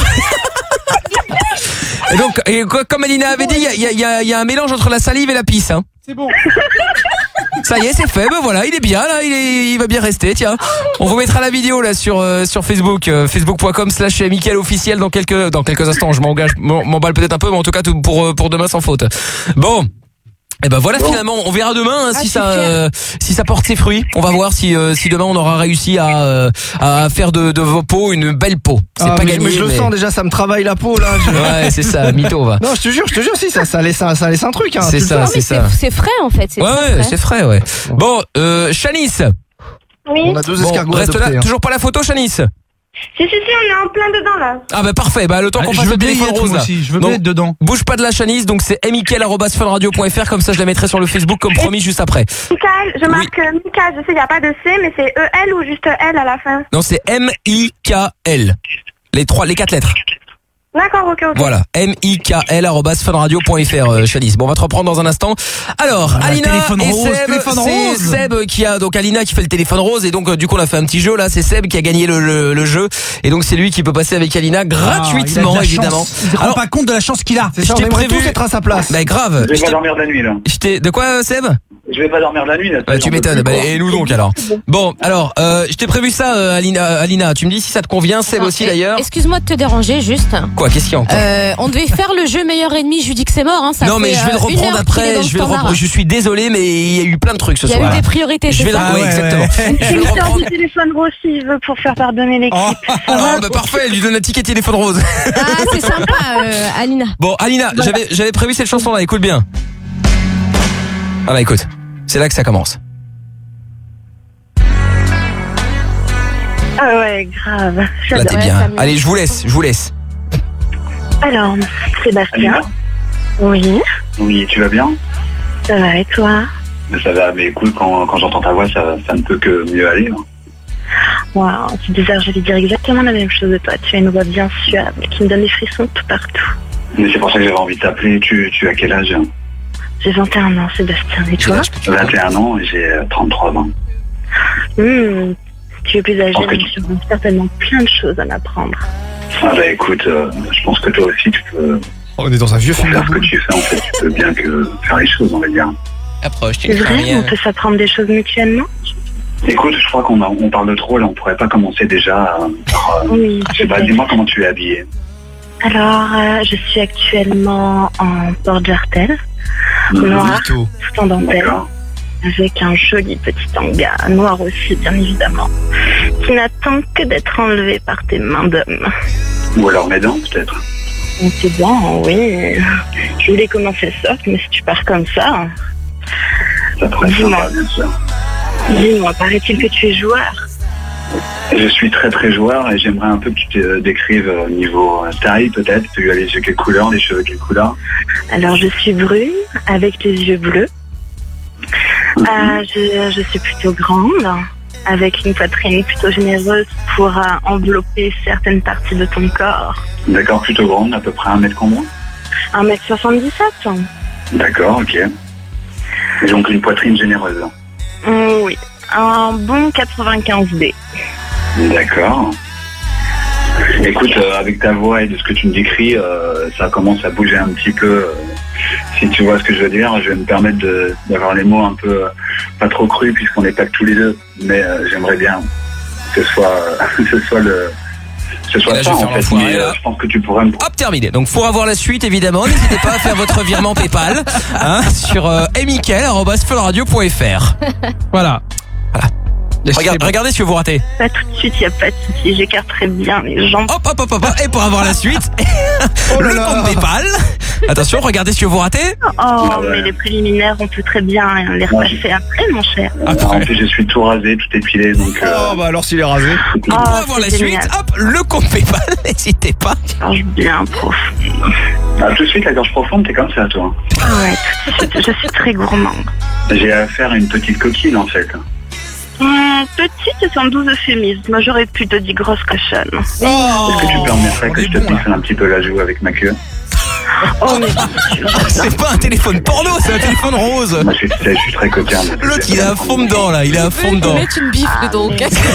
Et donc, et quoi- comme Alina avait dit, il y a, il y, a, il y a un mélange entre la salive et la pisse. Hein. C'est bon. Ça y est, c'est fait. Ben voilà, il est bien là, il, est, il va bien rester. Tiens, on vous mettra la vidéo là sur euh, sur Facebook, euh, facebook point com slash Mickaël officiel dans quelques dans quelques instants. Je m'engage, m'en- m'emballe peut-être un peu, mais en tout cas tout pour euh, pour demain sans faute. Bon. Et ben voilà, finalement, on verra demain hein, Ah, si je ça suis fière. euh, si ça porte ses fruits. On va voir si euh, si demain on aura réussi à euh, à faire de de vos peaux une belle peau. C'est Ah, pas mais, gagné. mais je le mais- sens déjà, ça me travaille la peau là. Je- Ouais, c'est ça, mytho va. Non, je te jure, je te jure, si ça, ça laisse un, ça laisse un truc. Hein, C'est tu le ça, sens. c'est ça. C'est frais en fait. C'est Ouais, très ouais, frais. c'est frais, ouais. Bon, euh, Shanice. Oui. On a deux Bon, escargots reste là. adoptés, hein. Toujours pas la photo, Shanice. Si, si, si, on est en plein dedans là. Ah bah parfait. Bah le temps qu'on Je fasse veux le bien y téléphone être rose moi là. aussi. Je veux Donc, bien être dedans. bouge pas de la Shanice. Donc c'est mickaël arobase fun radio point f r. Comme ça, je la mettrai sur le Facebook comme promis juste après. Michael, je marque euh, Mika, je sais, il n'y a pas de C, mais c'est E-L ou juste L à la fin. Non, c'est M I K L. Les trois, les quatre lettres. D'accord, ok, ok. Voilà, M I K L arobase fun radio point f r, euh, Chalice. Bon, on va te reprendre dans un instant. Alors, Ah, Alina téléphone et rose, Seb, téléphone c'est rose. Seb qui a donc Alina qui fait le téléphone rose et donc euh, du coup on a fait un petit jeu là. C'est Seb qui a gagné le, le, le jeu et donc c'est lui qui peut passer avec Alina gratuitement Ah, il a de la évidemment. chance. Il se rend Alors, pas compte de la chance qu'il a. C'est je ça, on t'ai aimerait prévu- tous être à sa place. Bah grave. Je Je vais pas t'ai- dormir la nuit là. je t'ai- de quoi Seb? Je vais pas dormir la nuit là. Bah, tu m'étonnes. Bah, et nous donc alors. Bon, alors euh, je t'ai prévu ça, euh, Alina. Alina, tu me dis si ça te convient. Seb Attends, aussi eh, d'ailleurs. Excuse-moi de te déranger juste. Quoi, qu'est-ce qu'il y a encore? Euh, on devait faire le jeu meilleur ennemi, je lui dis que c'est mort. Hein, ça Non mais fait, je vais le euh, une reprendre heure qu'il est après. dans le Je vais le standard. reprendre. Je suis désolé, mais il y a eu plein de trucs ce Il y soir. a eu des priorités, Je c'est vais le ça. oui, ouais, exactement. ouais. Je vais Il le me sert reprendre. du téléphone rose s'il veut pour faire pardonner l'équipe. Ah bah parfait, elle lui donne un ticket téléphone rose. Ah, c'est sympa, euh, Alina. Bon, Alina, j'avais j'avais prévu cette chanson là, écoute bien. Ah bah écoute, c'est là que ça commence. Ah ouais, grave. Là J'adore. t'es bien. Allez, je vous laisse, je vous laisse. Alors, Sébastien. Alina Oui, Oui, tu vas bien? ça va et toi? Mais ça va, mais écoute, quand, quand j'entends ta voix, ça, ça ne peut que mieux aller. hein. Waouh, c'est bizarre, j'allais dire exactement la même chose de toi. Tu as une voix bien suave qui me donne des frissons tout partout. Mais c'est pour ça que j'avais envie de t'appeler. Tu, tu as quel âge? J'ai vingt et un ans, Sébastien, et toi? vingt et un ans et j'ai euh, trente-trois ans. Hmm, tu es plus âgé, Ok. mais tu auras certainement plein de choses à m'apprendre. Ah bah écoute, euh, je pense que toi aussi tu peux On est dans un vieux film faire ce que d'amour. tu fais en fait. Tu peux bien que faire les choses, on va dire. Approche, C'est vrai, on peut s'apprendre des choses mutuellement? Écoute, je crois qu'on a- on parle de trop là. On pourrait pas commencer déjà euh, par... euh, Oui, je sais pas, dis-moi comment tu es habillée. Alors, euh, je suis actuellement en porte-jartel, noir, tout en dentelle, D'accord. avec un joli petit tanga, noir aussi, bien évidemment, qui n'attend que d'être enlevé par tes mains d'homme. Ou alors mes dents peut-être. On sait bien, oui. Je voulais commencer soft, mais si tu pars comme ça, Ça pourrait être Dis-moi. sympa, bien sûr. dis-moi, paraît-il que tu es joueur? Je suis très très joueur et j'aimerais un peu que tu te décrives euh, niveau euh, taille peut-être. Tu as les yeux quelle couleur, les cheveux quelle couleur. Alors, je suis brune, avec les yeux bleus. Mhm. Euh, je, je suis plutôt grande, avec une poitrine plutôt généreuse pour euh, envelopper certaines parties de ton corps. D'accord, plutôt grande, à peu près un mètre combien? un mètre soixante-dix-sept. D'accord, ok. Et donc une poitrine généreuse. Mm, oui, un bon quatre-vingt-quinze B. D'accord. Écoute, euh, avec ta voix et de ce que tu me décris, euh, ça commence à bouger un petit peu. euh, si tu vois ce que je veux dire, je vais me permettre de- d'avoir les mots un peu euh, pas trop crus puisqu'on n'est pas que tous les deux. Mais euh, j'aimerais bien que ce soit, que ce soit le, que ce soit Et là, ça je vais en faire fait. l'enfoiré, Mais euh, là. je pense que tu pourrais me. Hop, terminé. Donc pour avoir la suite évidemment, n'hésitez pas à faire votre virement PayPal hein, sur euh, mickaël arobase fun radio point f r. Voilà. Voilà. Regarde, regardez si vous ratez. Pas tout de suite, il n'y a pas de souci. J'écarterai bien les jambes. Hop, hop, hop, hop. Et pour avoir la suite, Oh là le là. compte PayPal. Attention, regardez si vous ratez. Oh, mais les préliminaires, on peut très bien les repasser après, mon cher. En plus, je suis tout rasé, tout épilé, donc... Euh... Oh, bah alors s'il est rasé. Oh, Pour avoir la c'est suite, génial. hop, le compte PayPal. N'hésitez pas. Gorge bien prof. Ah, tout de suite, la gorge profonde, t'es comme ça, toi. Ah ouais, tout de suite, je suis très gourmande. J'ai affaire à une petite coquine, en fait. Hum, petite, c'est un doux euphémisme. Moi, j'aurais plutôt dit grosse cochonne. Est-ce que tu permettrais que je te pisse un petit peu la joue avec ma queue? Oh, mais... C'est pas un téléphone porno, c'est un téléphone rose. Moi, je suis, je suis très coquin. L'autre, il est à fond dedans, là. Il est à fond dedans. Mettre une bifle donc.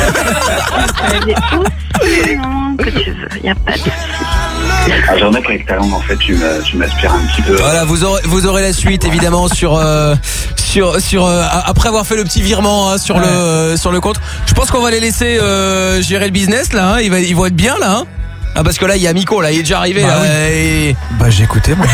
Non, que tu veux, y a pas de souci. Ah, j'en ai qu'avec ta langue, en fait, tu me- tu m'aspires un petit peu. Voilà, vous aurez, vous aurez la suite évidemment sur euh, sur sur euh, après avoir fait le petit virement hein, sur Ouais. le euh, sur le compte. Je pense qu'on va les laisser euh, gérer le business là. Hein. Ils, va, ils vont être bien là. Hein. Ah parce que là il y a Miko là, il est déjà arrivé Bah là. oui. Et... Bah j'ai écouté moi.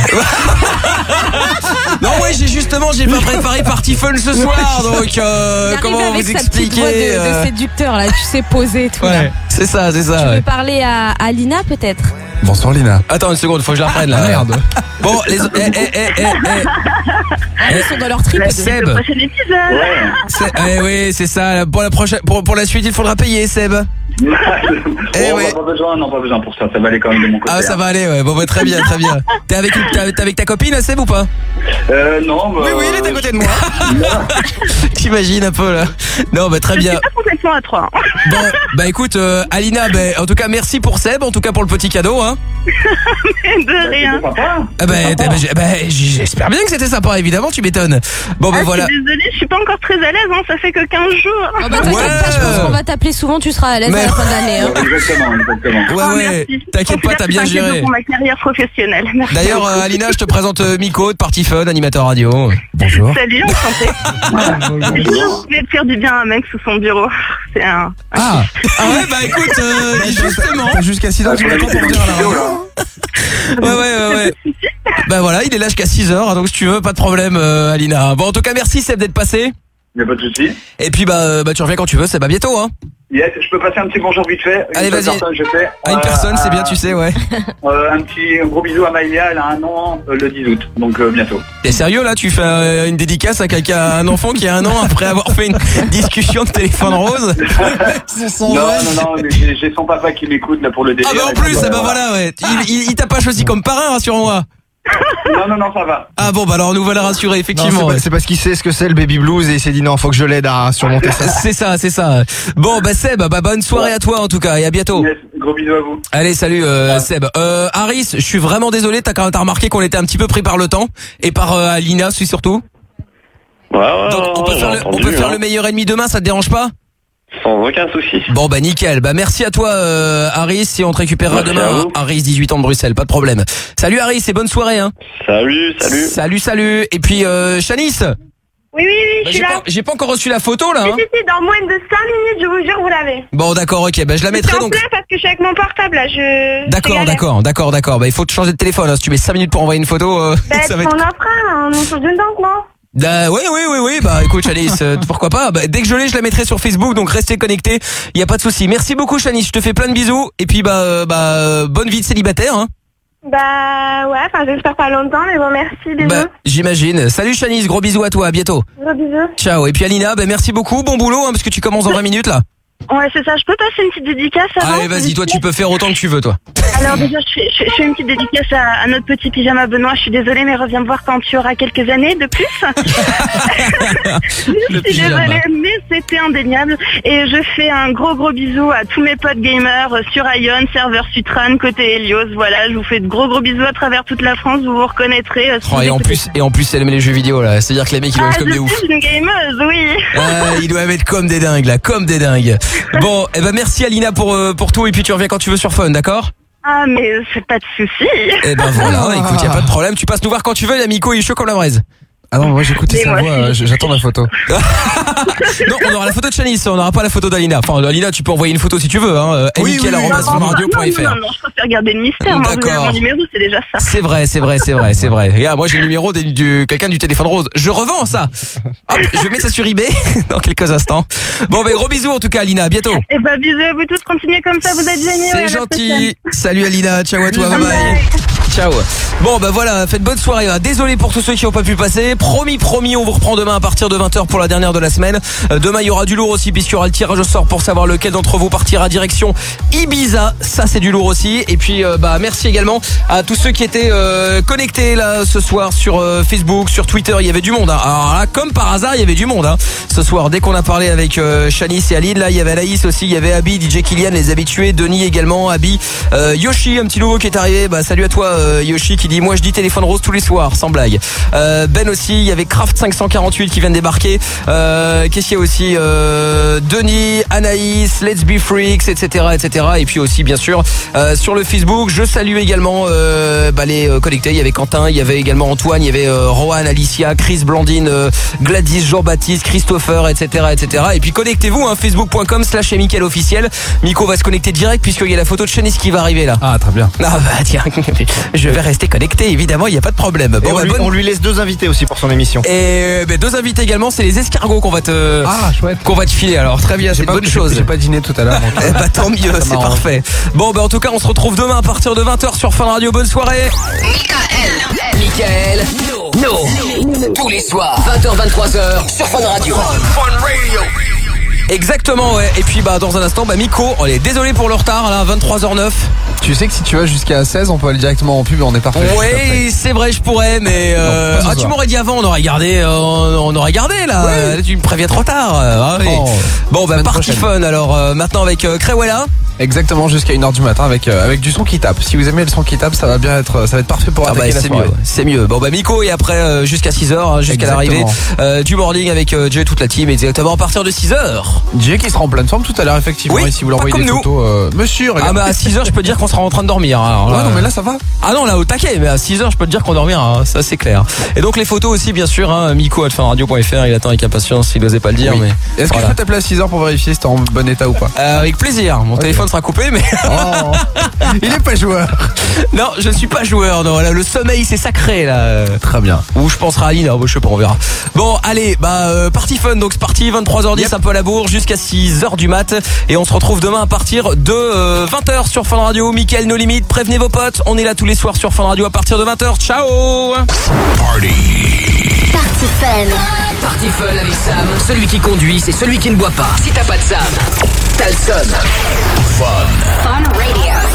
Non ouais j'ai justement j'ai pas préparé Party Fun ce soir donc euh, Il arrive comment avec vous sa petite voix expliquer de, de euh, séducteur là, tu sais poser tout là. Ouais, c'est ça, c'est ça. Tu ouais. veux parler à, à Lina peut-être? Bonsoir Lina. Attends une seconde, faut que je la reprenne là. Merde. Bon les eh eh eh eh eh. Ils sont dans leur trip. Seb. Le prochain épisode. Ouais. C'est- eh oui, c'est ça. Pour la prochaine, pour, pour la suite, il faudra payer, Seb. Oh, Eh non, ouais. pas besoin, non, pas besoin pour ça. Ça va aller quand même de mon côté. Ah, ça hein. va aller, ouais. Bon, bah, très bien, très bien. T'es avec, t'es t'es avec ta copine, Seb, ou pas? Euh, non, bah, Oui oui, il est à côté de moi. T'imagines un peu, là. Non, bah, très Je bien. suis pas complètement à trois. Bon, bah, écoute, euh, Alina, bah, en tout cas, merci pour Seb, en tout cas, pour le petit cadeau, hein. De rien. Ah, bah, t'as- bah, j'ai- bah, j'espère bien que c'était sympa, évidemment, tu m'étonnes. Bon, bah, Ah, voilà. Je suis désolée, je suis pas encore très à l'aise, hein, ça fait que quinze jours. Oh bah t'inquiète pas, je pense qu'on va t'appeler souvent, tu seras à l'aise Mais- à la fin de l'année. Hein. Exactement, exactement. Ouais, Oh, ouais. merci. T'inquiète pas, t'as bien Je géré. pour ma carrière professionnelle. Merci D'ailleurs, beaucoup. euh, Alina, je te présente euh, Miko de Party Fun, animateur radio. Bonjour. Salut, enchanté. J'ai toujours voulu faire du bien à un mec sous son bureau. C'est un... Ah, ah ouais, bah écoute, euh, justement. T'as jusqu'à six heures, tu m'attends pour dire à la radio. Ouais, ouais, ouais, ouais. Bah voilà, il est là jusqu'à six heures, donc si tu veux, pas de problème, euh, Alina. Bon, en tout cas, merci Seb d'être passé. Y'a pas de souci. Et puis, bah, euh, bah tu reviens quand tu veux, c'est pas bientôt, hein. Yes, je peux passer un petit bonjour vite fait. Une Allez, seule vas-y. personne, je fais. À une Euh, personne, c'est euh, bien, tu sais, ouais. euh, un petit un gros bisou à Maïlia, elle a un an euh, le dix août, donc euh, bientôt. T'es sérieux, là, tu fais euh, une dédicace à quelqu'un, à un enfant qui a un an après avoir fait une discussion de téléphone rose? Non, non, non, mais j'ai j'ai son papa qui m'écoute là pour le délire. Ah bah en plus, ah bah voilà, ouais. Il, il, il t'a pas choisi comme parrain, rassure-moi. Non, non, non, ça va. Ah bon, bah alors nous voilà rassurés, Non, effectivement. c'est ouais. pas- c'est parce qu'il sait ce que c'est le baby blues et il s'est dit non, faut que je l'aide à surmonter ça. C'est ça, c'est ça. Bon, bah Seb, bah bonne soirée à toi en tout cas et à bientôt. Yes, gros bisous à vous. Allez, salut euh, Seb. Euh, Harris, je suis vraiment désolé, t'as quand même t'as remarqué qu'on était un petit peu pris par le temps et par euh, Alina aussi surtout. Ouais, ouais, Donc on peut ouais, faire, j'ai le, on entendu, peut faire hein. le meilleur ennemi demain, ça te dérange pas? Sans aucun souci. Bon bah nickel. Bah merci à toi euh, Harris, si on te récupérera Merci demain. à vous. Harris, dix-huit ans de Bruxelles, pas de problème. Salut Harris et bonne soirée hein. Salut, salut. Salut, salut. Et puis euh, Shanice. Oui, oui, oui, Bah, je j'ai suis là. pas, j'ai pas encore reçu la photo là. Si, Hein. si, si, dans moins de cinq minutes, je vous jure, vous l'avez. Bon d'accord, ok. Bah je la Je mettrai suis en donc. plein parce que je suis avec mon portable, là, je... D'accord, c'est galère. d'accord, d'accord, d'accord. Bah il faut te changer de téléphone. Hein. Si tu mets cinq minutes pour envoyer une photo, euh, Bah, ça va être. on en fera, on en fait d'une danse, non? Bah, oui, oui, oui, oui. Bah, écoute, Shanice, euh, pourquoi pas. Bah, dès que je l'ai, je la mettrai sur Facebook. Donc, restez connectés. Il y a pas de souci. Merci beaucoup, Shanice. Je te fais plein de bisous. Et puis, bah, euh, bah, euh, bonne vie de célibataire. Hein. Bah, ouais, enfin, j'espère pas longtemps, mais bon, merci, bisous. Bah, j'imagine. Salut, Shanice. Gros bisous à toi. À bientôt. Gros bisous. Ciao. Et puis, Alina, bah, merci beaucoup. Bon boulot, hein, parce que tu commences dans vingt minutes là. Ouais, c'est ça. Je peux passer une petite dédicace avant? Allez, vas-y. Toi, tu peux faire autant que tu veux, toi. Alors déjà, je fais, je, je fais une petite dédicace à, à notre petit pyjama Benoît. Je suis désolée, mais reviens me voir quand tu auras quelques années de plus. Je suis désolée, mais c'était indéniable. Et je fais un gros gros bisou à tous mes potes gamers euh, sur Ion, serveur Sutran, côté Helios. Voilà, je vous fais de gros gros bisous à travers toute la France. Vous vous reconnaîtrez. euh, si Oh, vous et en écoutez. plus, et en plus, elle aime les jeux vidéo là. C'est-à-dire que les mecs, ils doivent Ah, être comme je des ouf. suis une gameuse, oui. Ah, ils doivent être comme des dingues là, comme des dingues. Bon, eh ben merci Alina pour euh, pour tout et puis tu reviens quand tu veux sur Fun, d'accord? Ah, mais c'est pas de souci. Eh ben voilà, écoute, y a pas de problème, tu passes nous voir quand tu veux, l'amico il est chaud comme la braise. Ah non, moi j'écoutais Mais sa moi, voix, euh, j'attends la photo. Non, on aura la photo de Shanice, on n'aura pas la photo d'Alina. Enfin, Alina, tu peux envoyer une photo si tu veux, hein. Oui, oui, arobase non, non, radio point f r. non, non, non, je préfère garder le mystère. Moi, vous avez mon numéro, c'est déjà ça. C'est vrai, c'est vrai, c'est vrai, c'est vrai. Regarde, moi j'ai le numéro de, du quelqu'un du téléphone rose. Je revends ça. Hop, je mets ça sur eBay dans quelques instants. Bon, ben gros bisous en tout cas, Alina. À bientôt. Eh ben, bisous à vous tous, continuez comme ça, vous êtes géniaux. C'est gentil. Salut Alina, ciao à toi, bye bye. Ciao. Bon bah voilà, faites bonne soirée. Désolé pour tous ceux qui n'ont pas pu passer. Promis, promis, on vous reprend demain à partir de vingt heures pour la dernière de la semaine. Euh, demain il y aura du lourd aussi puisqu'il y aura le tirage au sort pour savoir lequel d'entre vous partira direction Ibiza. Ça c'est du lourd aussi. Et puis euh, bah merci également à tous ceux qui étaient euh, connectés là ce soir sur euh, Facebook, sur Twitter. Il y avait du monde. Hein. Alors là, comme par hasard, il y avait du monde hein. Ce soir. Dès qu'on a parlé avec euh, Shanice et Aline, là il y avait Anaïs aussi, il y avait Abby, D J Kylian, les habitués, Denis également, Abby, euh, Yoshi, un petit nouveau qui est arrivé. Bah salut à toi. Euh, Yoshi qui dit moi je dis téléphone rose tous les soirs sans blague. euh, Ben aussi, il y avait Craft cinq cent quarante-huit qui vient de débarquer. euh, Qu'est-ce qu'il y a aussi euh, Denis, Anaïs, Let's Be Freaks, etc etc. Et puis aussi bien sûr euh, sur le Facebook je salue également euh, bah, les euh, connectés. Il y avait Quentin, il y avait également Antoine, il y avait euh, Rohan, Alicia, Chris, Blandine, euh, Gladys, Jean-Baptiste, Christopher, etc etc. Et puis connectez-vous hein, facebook point com slash Mickaël officiel. Miko va se connecter direct puisqu'il y a la photo de Shanice qui va arriver là. Ah très bien. Ah bah tiens, je vais rester connecté évidemment, il n'y a pas de problème. Bon, Et on, bah, lui, bonne... on lui laisse deux invités aussi pour son émission. Et bah, deux invités également, c'est les escargots qu'on va te Ah chouette. qu'on va te filer. Alors très bien, c'est une pas, bonne j'ai- chose. J'ai pas dîné tout à l'heure. donc, Eh bah tant mieux, ça c'est m'arrange. parfait. Bon bah en tout cas on se retrouve demain à partir de vingt heures sur Fun Radio. Bonne soirée. Mickaël, no, tous les soirs, vingt heures vingt-trois heures sur Fun Radio. Fun Radio. Exactement ouais. Et puis bah dans un instant bah Miko, on est désolé pour le retard là, vingt-trois heures neuf. Tu sais que si tu vas jusqu'à seize, on peut aller directement en pub et on est parfait. Oui, c'est vrai, je pourrais, mais euh... Non, pas ce ah, tu soir. m'aurais dit avant, on aurait gardé, euh, on aurait gardé là. Ouais. Là, tu me préviens trop tard. Ah, oui. Oh, bon, bah semaine party prochaine. fun. Alors euh, maintenant avec euh, Crewella. Exactement, jusqu'à une heure du matin avec euh, avec du son qui tape. Si vous aimez le son qui tape, ça va bien être, ça va être parfait pour Ah bah attaquer la c'est soirée. mieux, c'est mieux. Bon bah Miko et après euh, jusqu'à six heures, hein, jusqu'à Exactement. l'arrivée euh, du morning avec euh, Jay et toute la team. Exactement à partir de six heures. Jay qui sera en pleine forme tout à l'heure effectivement. Oui, et si vous lui pas envoyez comme des nous. photos, euh, monsieur. Ah Regarde. bah à six heures je peux te dire qu'on sera en train de dormir. hein. Alors, Ouais là, non mais là ça va. Ah non là au taquet, mais à six heures je peux te dire qu'on dormira, hein, ça c'est clair. Et donc les photos aussi bien sûr, hein, Miko à fun radio point f r, il attend avec impatience, il n'osait pas le dire Oui. mais. Est-ce que voilà. je peux t'appeler à six heures pour vérifier si t'es en bon état ou pas? Euh, avec plaisir, mon téléphone sera coupé mais. Oh, il est pas joueur. Non, je ne suis pas joueur, non, là, le sommeil c'est sacré là. Très bien. Ou je penserai à Aline, hein, je sais pas, on verra. Bon, allez, bah euh, party fun, donc c'est parti, vingt-trois heures dix, yep. Un peu à la bourre, jusqu'à six heures du mat. Et on se retrouve demain à partir de euh, vingt heures sur Fun Radio. Mickaël No Limite, prévenez vos potes, on est là tous les soirs sur Fun Radio à partir de vingt heures. Ciao. Party. Party Fun. Party Fun avec Sam. Celui qui conduit, c'est celui qui ne boit pas. Si t'as pas de Sam, t'as le seum. Fun. Fun Radio.